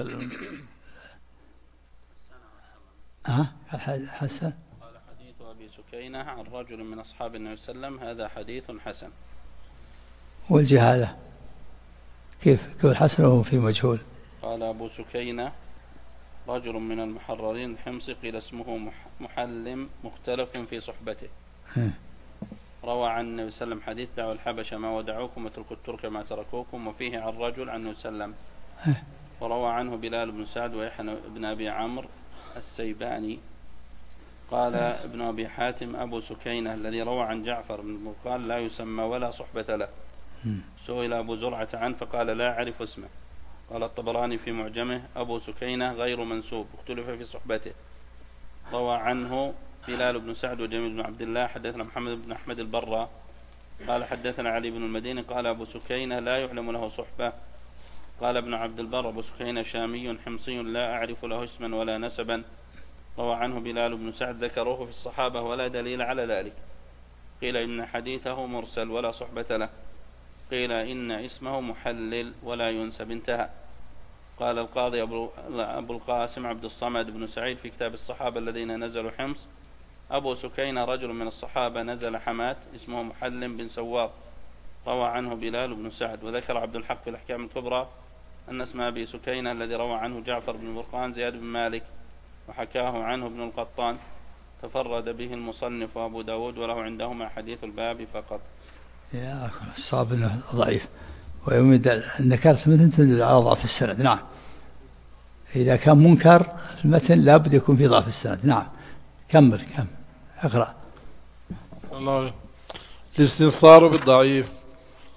حسن. قال حديث أبي سكينة عن رجل من أصحاب النبي صلى الله عليه وسلم هذا حديث حسن. والجهالة كيف الحسن وهو في مجهول؟ قال أبو سكينة رجل من المحررين الحمص قيل اسمه محلم مختلف في صحبته. روى عن النبي صلى الله عليه وسلم حديث دعوا الحبشة ما ودعوكم واتركوا الترك ما تركوكم، وفيه عن رجل عن النبي صلى الله عليه وسلم. وروى عنه بلال بن سعد ويحيى بن أبي عمرو السيباني. قال ابن أبي حاتم أبو سكينة الذي روى عن جعفر بن قال لا يسمى ولا صحبة له. سئل أبو زرعة عنه فقال لا أعرف اسمه. قال الطبراني في معجمه أبو سكينة غير منسوب اختلف في صحبته. روى عنه بلال بن سعد وجميل بن عبد الله. حدثنا محمد بن أحمد البراء قال حدثنا علي بن المديني قال أبو سكينة لا يعلم له صحبة. قال ابن عبد البر أبو سكينة شامي حمصي لا أعرف له اسما ولا نسبا. روى عنه بلال بن سعد ذكروه في الصحابة ولا دليل على ذلك. قيل إن حديثه مرسل ولا صحبة له، قيل إن اسمه محلل ولا ينسب انتهى. قال القاضي أبو القاسم عبد الصمد بن سعيد في كتاب الصحابة الذين نزلوا حمص أبو سكينة رجل من الصحابة نزل حماة اسمه محلم بن سوار. روى عنه بلال بن سعد. وذكر عبد الحق في الأحكام الكبرى أن اسم أبي سكينة الذي روى عنه جعفر بن برقان زياد بن مالك، وحكاه عنه ابن القطان. تفرد به المصنف وأبو داود وله عندهما حديث الباب فقط. يا الصواب أنه ضعيف، ويمد النكارة المتن تدل على ضعف السند. نعم، إذا كان منكر المتن لابد يكون في ضعف السند. نعم، كمل اقرأ. الاستنصار بالضعيف.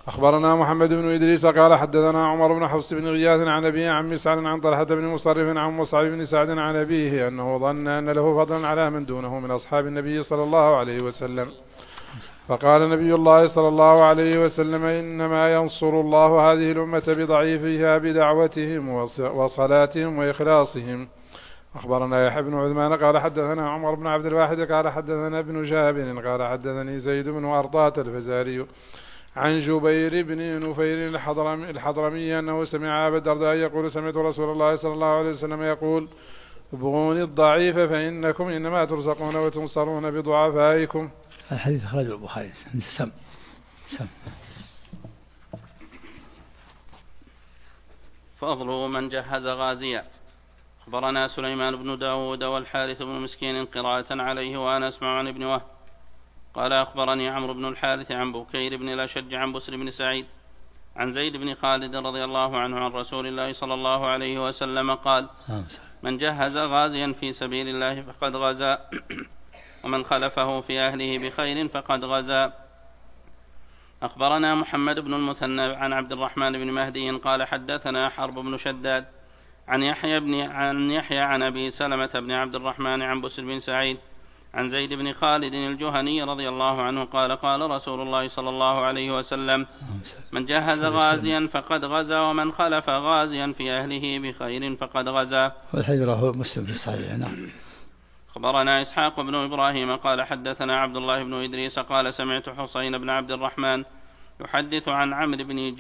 أخبرنا محمد بن إدريس قال حدثنا عمر بن حفص بن غياث عن أبيه عن مسعر عن طلحة بن مصرف عن مصعب بن سعد عن أبيه أنه ظن أن له فضلا على من دونه من أصحاب النبي صلى الله عليه وسلم، فقال نبي الله صلى الله عليه وسلم: إنما ينصر الله هذه الأمة بضعيفها بدعوتهم وصلاتهم وإخلاصهم. أخبرنا يحيى بن عثمان قال حدثنا عمر بن عبد الواحد قال حدثنا ابن جابر قال حدثني زيد بن أرطاة الفزاري عن جبير بن نفير الحضرمي أنه سمع أبا الدرداء يقول: سمعت رسول الله صلى الله عليه وسلم يقول: ابغوني الضعيف فإنكم إنما ترزقون وتنصرون بضعفائكم. الحديث أخرجه البخاري. سم فضل من جهز غازيا. أخبرنا سليمان بن داود والحارث بن مسكين قراءة عليه وأنا أسمع عن ابن وهب قال: أخبرني عمرو بن الحارث عن بكير بن الأشج عن بسر بن سعيد عن زيد بن خالد رضي الله عنه عن رسول الله صلى الله عليه وسلم قال: من جهز غازيا في سبيل الله فقد غزا، ومن خلفه في أهله بخير فقد غزا. أخبرنا محمد بن المثنى عن عبد الرحمن بن مهدي قال: حدثنا حرب بن شداد عن يحيى عن أبي سلمة بن عبد الرحمن عن بسر بن سعيد عن زيد بن خالد الجهني رضي الله عنه قال: قال رسول الله صلى الله عليه وسلم: من جهز غازيا فقد غزا، ومن خلف غازيا في أهله بخير فقد غزا. والحديث رواه مسلم في الصحيح. نعم. أخبرنا إسحاق بن إبراهيم قال حدثنا عبد الله بن إدريس قال: سمعت حسين بن عبد الرحمن يحدث عن عمرو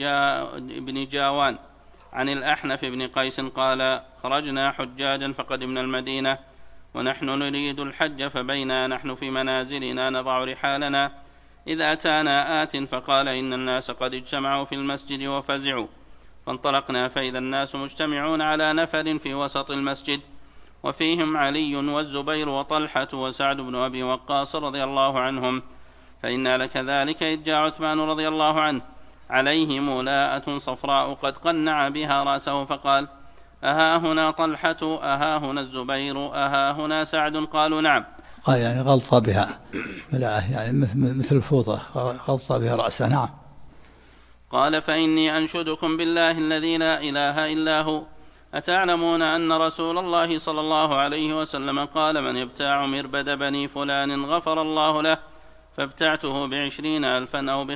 بن جاوان عن الأحنف بن قيس قال: خرجنا حجاجا فقدمنا المدينة ونحن نريد الحج، فبينا نحن في منازلنا نضع رحالنا إذ أتانا آت فقال: إن الناس قد اجتمعوا في المسجد وفزعوا، فانطلقنا فإذا الناس مجتمعون على نفر في وسط المسجد، وفيهم علي والزبير وطلحة وسعد بن أبي وقاص رضي الله عنهم، فإنا لكذلك إذ جاء عثمان رضي الله عنه عليه مولاءة صفراء قد قنع بها رأسه فقال: أها هنا طلحة؟ أها هنا الزبير؟ أها هنا سعد؟ قالوا: نعم. قال يعني غلط بها ملاءة، يعني مثل الفوطة غلط بها رأسه. نعم. قال: فإني أنشدكم بالله الذي لا إله إلا هو، أتعلمون أن رسول الله صلى الله عليه وسلم قال: من يبتاع مربد بني فلان غفر الله له، فابتعته 20,000 أو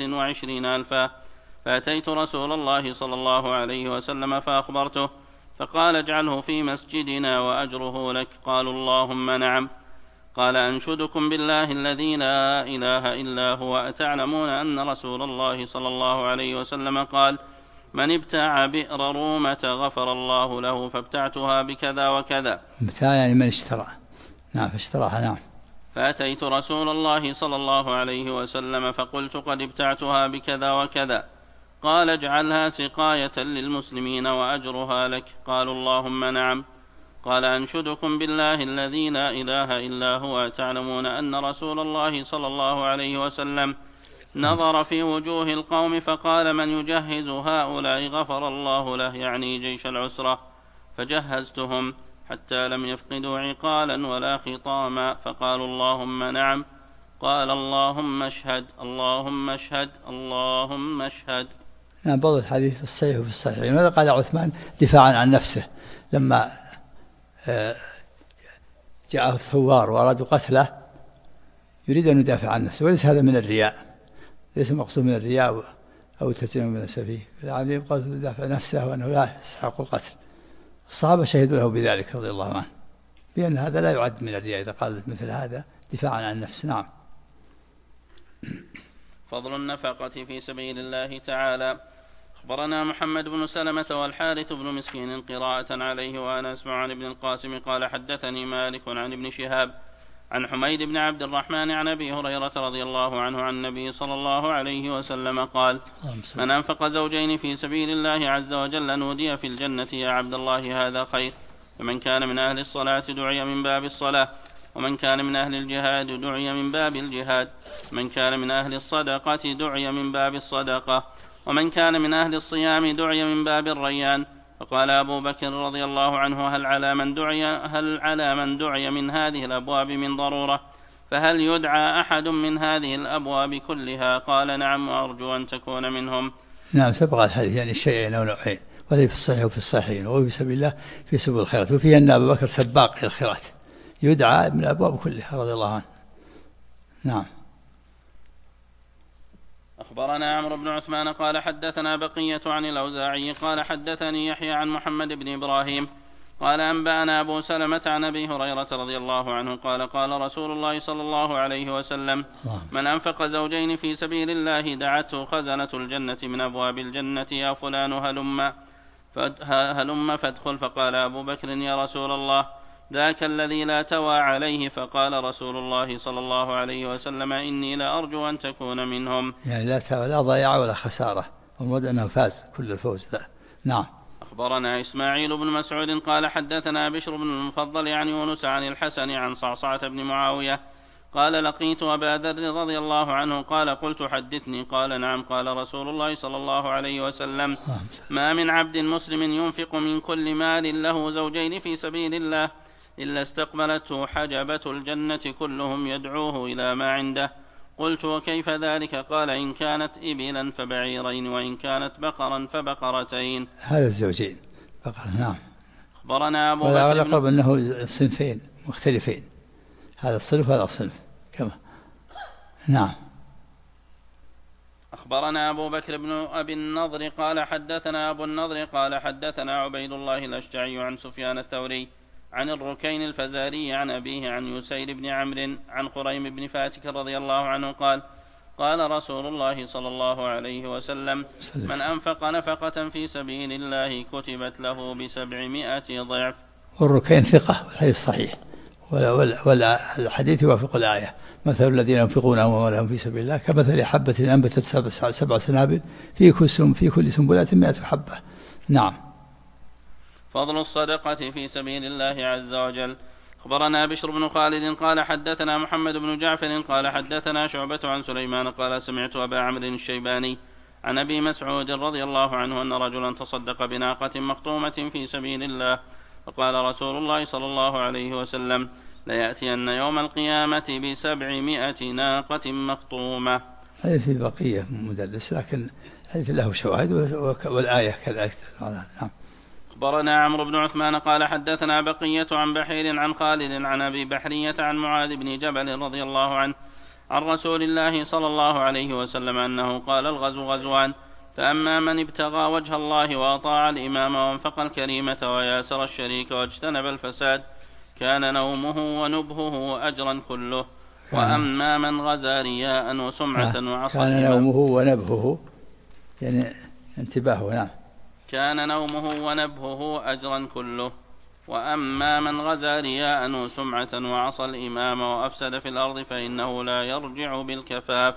25,000. فأتيت رسول الله صلى الله عليه وسلم فأخبرته، فقال: اجعله في مسجدنا وأجره لك. قالوا: اللهم نعم. قال: أنشدكم بالله الذي لا إله إلا هو، أتعلمون أن رسول الله صلى الله عليه وسلم قال: من ابتاع بئر رومة غفر الله له، فابتعتها بكذا وكذا. ابتاع يعني من اشترى. نعم، فاشتراها. نعم. فأتيت رسول الله صلى الله عليه وسلم فقلت: قد ابتعتها بكذا وكذا. قال: اجعلها سقاية للمسلمين وأجرها لك. قالوا: اللهم نعم. قال: أنشدكم بالله الذي لا إله إلا هو، تعلمون أن رسول الله صلى الله عليه وسلم نظر في وجوه القوم فقال: من يجهز هؤلاء غفر الله له، يعني جيش العسرة. فجهزتهم حتى لم يفقدوا عقالا ولا خطاما، فقالوا: اللهم نعم. قال: اللهم اشهد، اللهم اشهد، اللهم اشهد. نعم. بعض الحديث في الصحيح وفي الصحيح. ماذا قال عثمان دفاعا عن نفسه لما جاءه الثوار وأرادوا قتله، يريد أن يدافع عن نفسه، وليس هذا من الرياء، ليس مقصود من الرياء أو التزيين من السفيه، يعني يبقى يدافع عن نفسه وأنه لا يستحق القتل. الصحابة شهدوا له بذلك رضي الله عنه، بأن هذا لا يعد من الرياء إذا قال مثل هذا دفاعا عن النفس. نعم. فضل النفقة في سبيل الله تعالى. أخبرنا محمد بن سلمة والحارث بن مسكين قراءة عليه وأنا أسمع عن ابن القاسم قال: حدثني مالك عن ابن شهاب عن حميد بن عبد الرحمن عن أبي هريرة رضي الله عنه عن النبي صلى الله عليه وسلم قال: من أنفق زوجين في سبيل الله عز وجل نودي في الجنة: يا عبد الله هذا خير. فمن كان من أهل الصلاة دعي من باب الصلاة، ومن كان من أهل الجهاد دعي من باب الجهاد، من كان من أهل الصدقة دعي من باب الصدقة، ومن كان من أهل الصيام دعي من باب الريان. فقال أبو بكر رضي الله عنه: هل على من دعي من هذه الأبواب من ضرورة؟ فهل يدعى أحد من هذه الأبواب كلها؟ قال نعم، وأرجو أن تكون منهم. نعم، سبق الحديث يعني الشيئين أو نوعين، والذي في الصحيح وفي الصحيحين، وفي سبيل الله في سبل الخيرات، وفيها أن أبا بكر سباق إلى الخيرات، يدعى من الأبواب كلها رضي الله عنه. نعم. أخبرنا عمرو بن عثمان قال حدثنا بقية عن الأوزاعي قال حدثني يحيى عن محمد بن إبراهيم قال أنبأنا أبو سلمة عن أبي هريرة رضي الله عنه قال قال رسول الله صلى الله عليه وسلم: من أنفق زوجين في سبيل الله دعته خزنة الجنة من أبواب الجنة: يا فلان هلم فادخل. فقال أبو بكر: يا رسول الله، ذاك الذي لا توى عليه. فقال رسول الله صلى الله عليه وسلم: إني لأرجو أن تكون منهم. يعني لا توى، لا ضياع ولا خسارة، والمراد أنه فاز كل الفوز ذا. نعم. أخبرنا إسماعيل بن مسعود قال حدثنا بشر بن المفضل عن يونس عن الحسن عن صعصعة بن معاوية قال: لقيت أبا ذر رضي الله عنه قال: قلت حدثني. قال: نعم. قال رسول الله صلى الله عليه وسلم: ما من عبد مسلم ينفق من كل مال له زوجين في سبيل الله إلا استقبلته حجبة الجنة كلهم يدعوه إلى ما عنده. قلت: وكيف ذلك؟ قال: إن كانت إبلا فبعيرين، وإن كانت بقرا فبقرتين. هذا الزوجين بقرة. نعم. أخبرنا أبو بكر ولا أقرب أنه صنفين مختلفين، هذا الصنف وهذا الصنف كما. نعم. أخبرنا أبو بكر بن أبي النضر قال حدثنا أبو النضر قال حدثنا عبيد الله الأشجعي عن سفيان الثوري عن الركين الفزاري عن أبيه عن يسير بن عمرو عن خريم بن فاتك رضي الله عنه قال: قال رسول الله صلى الله عليه وسلم: من أنفق نفقة في سبيل الله كتبت له ب700 ضعف. والركين ثقة والحديث صحيح، والحديث يوافق الآية: مثل الذين ينفقون أموالهم في سبيل الله كمثل حبة أنبتت 7 سنابل في كل سنبلة 100 حبة. نعم. فضل الصدقة في سبيل الله عز وجل. أخبرنا بشر بن خالد قال حدثنا محمد بن جعفر قال حدثنا شعبة عن سليمان قال: سمعت أبا عمرو الشيباني عن أبي مسعود رضي الله عنه أن رجلا تصدق بناقة مخطومة في سبيل الله، فقال رسول الله صلى الله عليه وسلم: ليأتين يوم القيامة ب700 ناقة مخطومة. هذه في بقية مدلس، لكن هذه له شواهد والآية كذلك. نعم. أخبرنا عمرو بن عثمان قال حدثنا بقية عن بحير عن خالد عن أبي بحرية عن معاذ بن جبل رضي الله عنه عن رسول الله صلى الله عليه وسلم أنه قال: الغزو غزوان، فأما من ابتغى وجه الله وأطاع الإمام وانفق الكريمة وياسر الشريك واجتنب الفساد كان نومه ونبهه أجرا كله. وأما من غزا رياء وسمعة وعصى كان نومه ونبهه يعني انتباهه. نعم. كان نومه ونبهه أجرا كله. وأما من غزا رياء وسمعة وعصى الإمام وأفسد في الأرض فإنه لا يرجع بالكفاف.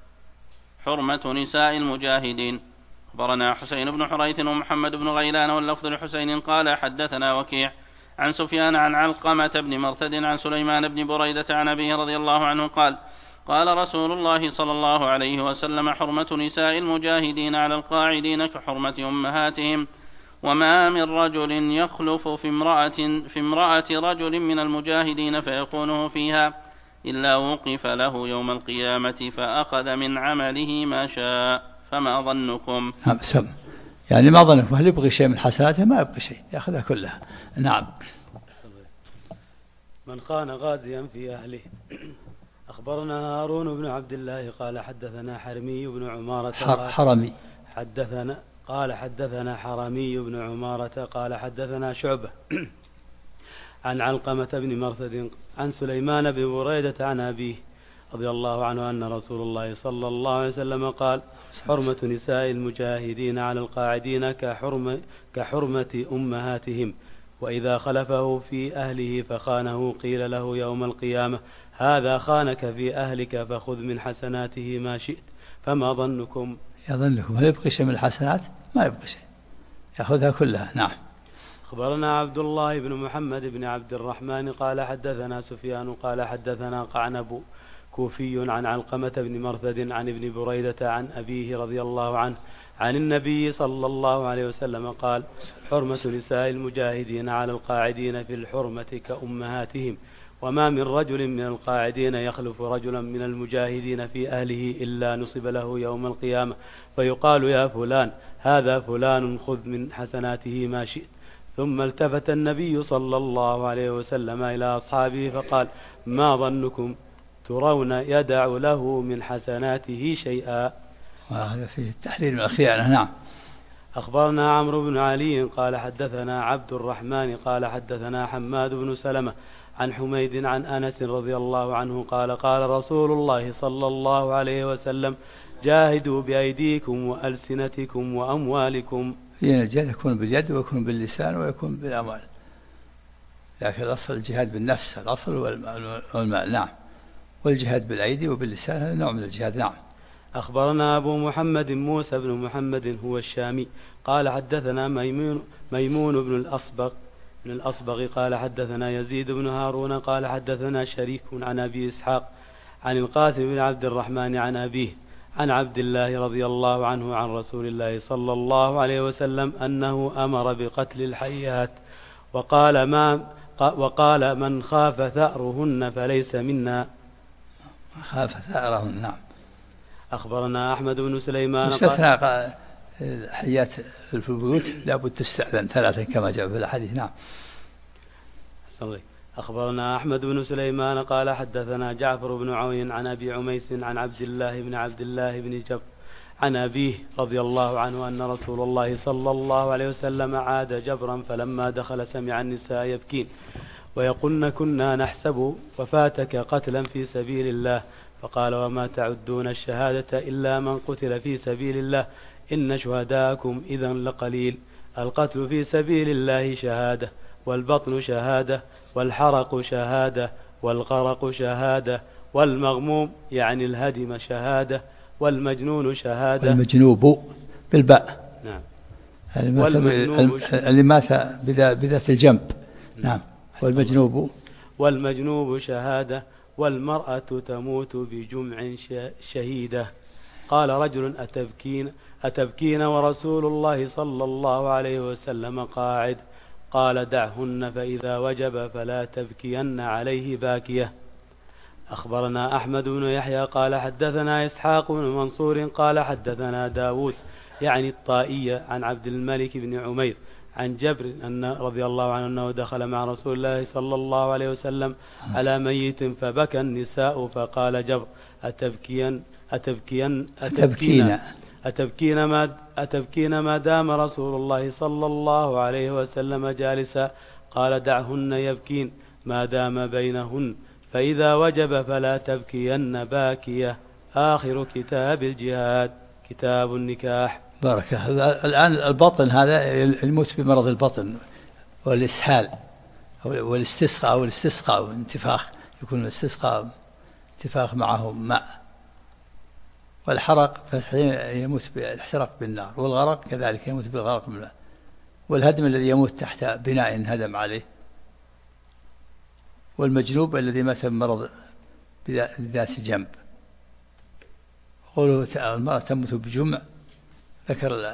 حرمة نساء المجاهدين. أخبرنا حسين بن حريث ومحمد بن غيلان واللفظ لحسين قال حدثنا وكيع عن سفيان عن علقمة بن مرثد عن سليمان بن بريدة عن أبيه رضي الله عنه قال: قال رسول الله صلى الله عليه وسلم: حرمة نساء المجاهدين على القاعدين كحرمة أمهاتهم، وما من رجل يخلف في امرأة رجل من المجاهدين فيخونه فيها إلا وقف له يوم القيامة فأخذ من عمله ما شاء. فما ظنكم؟ يعني ما ظنكم؟ هل يبغي شيء من حسناته؟ ما يبغي شيء، يأخذها كلها. نعم. من خان غازيا في أهله. أخبرنا هارون بن عبد الله قال حدثنا حرمي بن عمارة حرمي حدثنا حرمي بن عمارة قال حدثنا شعبة عن علقمة بن مرثد عن سليمان بن بريدة عن أبيه رضي الله عنه أن رسول الله صلى الله عليه وسلم قال: حرمة نساء المجاهدين على القاعدين كحرمة أمهاتهم، وإذا خلفه في أهله فخانه قيل له يوم القيامة: هذا خانك في أهلك فخذ من حسناته ما شئت. فما ظنكم؟ يظنكم هل يبقي شيء من الحسنات؟ ما يبقي شيء، يأخذها كلها. نعم. أخبرنا عبد الله بن محمد بن عبد الرحمن قال حدثنا سفيان قال حدثنا قعنب كوفي عن علقمة بن مرثد عن ابن بريدة عن أبيه رضي الله عنه عن النبي صلى الله عليه وسلم قال: حرمة نساء المجاهدين على القاعدين في الحرمة كأمهاتهم، وما من رجل من القاعدين يخلف رجلا من المجاهدين في أهله إلا نصب له يوم القيامة فيقال يا فلان هذا فلان خذ من حسناته ما شئت. ثم التفت النبي صلى الله عليه وسلم إلى أصحابه فقال ما ظنكم ترون يدع له من حسناته شيئا. وهذا فيه التحذير من الخيانة. نعم. أخبرنا عمرو بن علي قال حدثنا عبد الرحمن قال حدثنا حماد بن سلمة عن حميد عن أنس رضي الله عنه قال قال رسول الله صلى الله عليه وسلم جاهدوا بأيديكم وألسنتكم وأموالكم. فينا الجهاد يكون باليد ويكون باللسان ويكون بالأموال، لكن الأصل الجهاد بالنفس، الأصل والمال. نعم. والجهاد بالأيدي وباللسان هذا نوع من الجهاد. نعم. أخبرنا أبو محمد موسى بن محمد هو الشامي قال حدثنا ميمون بن الأصبغ قال حدثنا يزيد بن هارون قال حدثنا شريك عن أبي إسحاق عن القاسم بن عبد الرحمن عن أبيه عن عبد الله رضي الله عنه عن رسول الله صلى الله عليه وسلم أنه أمر بقتل الحيات وقال من خاف ثأرهن فليس منا. خاف ثأرهن. نعم. أخبرنا أحمد بن سليمان استثناء الحيات في البيوت لابد تستأذن 3 كما جاء في الحديث. نعم. أخبرنا أحمد بن سليمان قال حدثنا جعفر بن عون عن أبي عميس عن عبد الله بن جبر عن أبيه رضي الله عنه أن رسول الله صلى الله عليه وسلم عاد جبرا فلما دخل سمع النساء يبكين ويقولن كنا نحسب وفاتك قتلا في سبيل الله فقال وما تعدون الشهادة إلا من قتل في سبيل الله إن شهداءكم إذا لقليل. القتل في سبيل الله شهادة والبطن شهادة والحرق شهادة والغرق شهادة والمغموم يعني الهدم شهادة والمجنون شهادة. والمجنوب بالباء. نعم. اللي مات بذات الجنب. نعم. والمجنوب شهادة والمرأة تموت بجمع شهيدة. قال رجل أتبكين ورسول الله صلى الله عليه وسلم قاعد قال دعهن فإذا وجب فلا تبكين عليه باكية. أخبرنا أحمد بن يحيى قال حدثنا إسحاق بن منصور قال حدثنا داود يعني الطائية عن عبد الملك بن عمير عن جبر أن رضي الله عنه أنه دخل مع رسول الله صلى الله عليه وسلم على ميت فبكى النساء فقال جبر أتبكين ما دام رسول الله صلى الله عليه وسلم جالسا قال دعهن يبكين ما دام بينهن فإذا وجب فلا تبكين باكية. آخر كتاب الجهاد كتاب النكاح. بارك. الآن البطن هذا يموت بمرض البطن والإسهال والاستسقاء أو الاستسقاء وانتفاخ، يكون الاستسقاء انتفاخ معه ماء. والحرق يموت بالاحتراق بالنار، والغرق كذلك يموت بالغرق بالماء، والهدم الذي يموت تحت بناء هدم عليه، والمجنوب الذي مات بمرض بذات الجنب. قوله المرأة تموت بجمع ذكر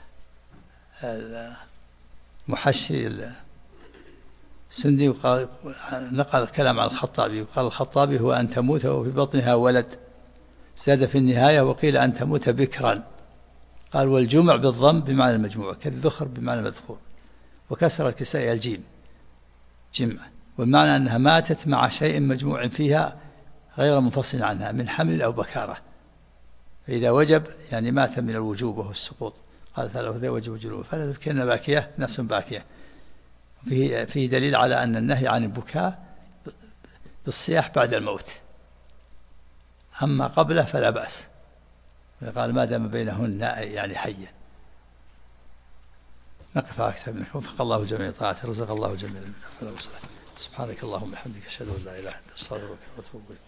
المحشي السندي وقال نقل الكلام عن الخطابي وقال الخطابي هو أن تموت وفي بطنها ولد، زاد في النهاية وقيل أن تموت بكرا. قال والجمع بالضم بمعنى المجموع كالذخر بمعنى المذخور، وكسر الكساء الجيم جمع، والمعنى أنها ماتت مع شيء مجموع فيها غير منفصل عنها من حمل أو بكارة، فإذا وجب يعني مات من الوجوب وهو السقوط. قال له ذا وجب الجنوب فلا تبكين باكية نفس باكية. فيه دليل على أن النهي عن البكاء بالصياح بعد الموت، أما قبله فلا بأس. قال ما دام بينهن يعني حية. نقف على كتاب منك. وفق الله جميع طاعته، رزق الله جميع الفضل. سبحانك اللهم وبحمدك أشهد أن لا إله إلا أنت أستغفرك وأتوب إليك.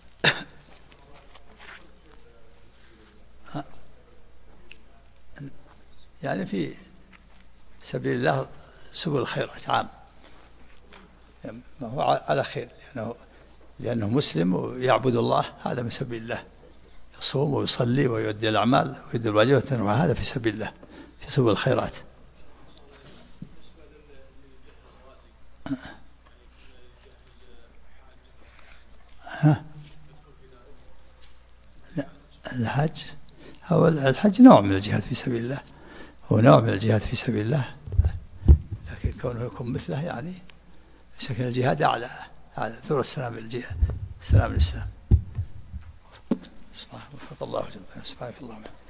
يعني في سبيل الله سبل الخيرات عام، يعني ما هو على خير لأنه مسلم ويعبد الله، هذا من سبيل الله، يصوم ويصلي ويؤدي الأعمال ويؤدي الواجبات، هذا في سبيل الله في سبل الخيرات. الحج، هو الحج نوع من الجهاد في سبيل الله، هو نوع من الجهاد في سبيل الله، لكن كونه يكون مثله يعني شكل الجهاد أعلى ثور السلام للجهاد، السلام للإسلام. سبحانك الله وبحمدك، سبحانك اللهم وبحمدك.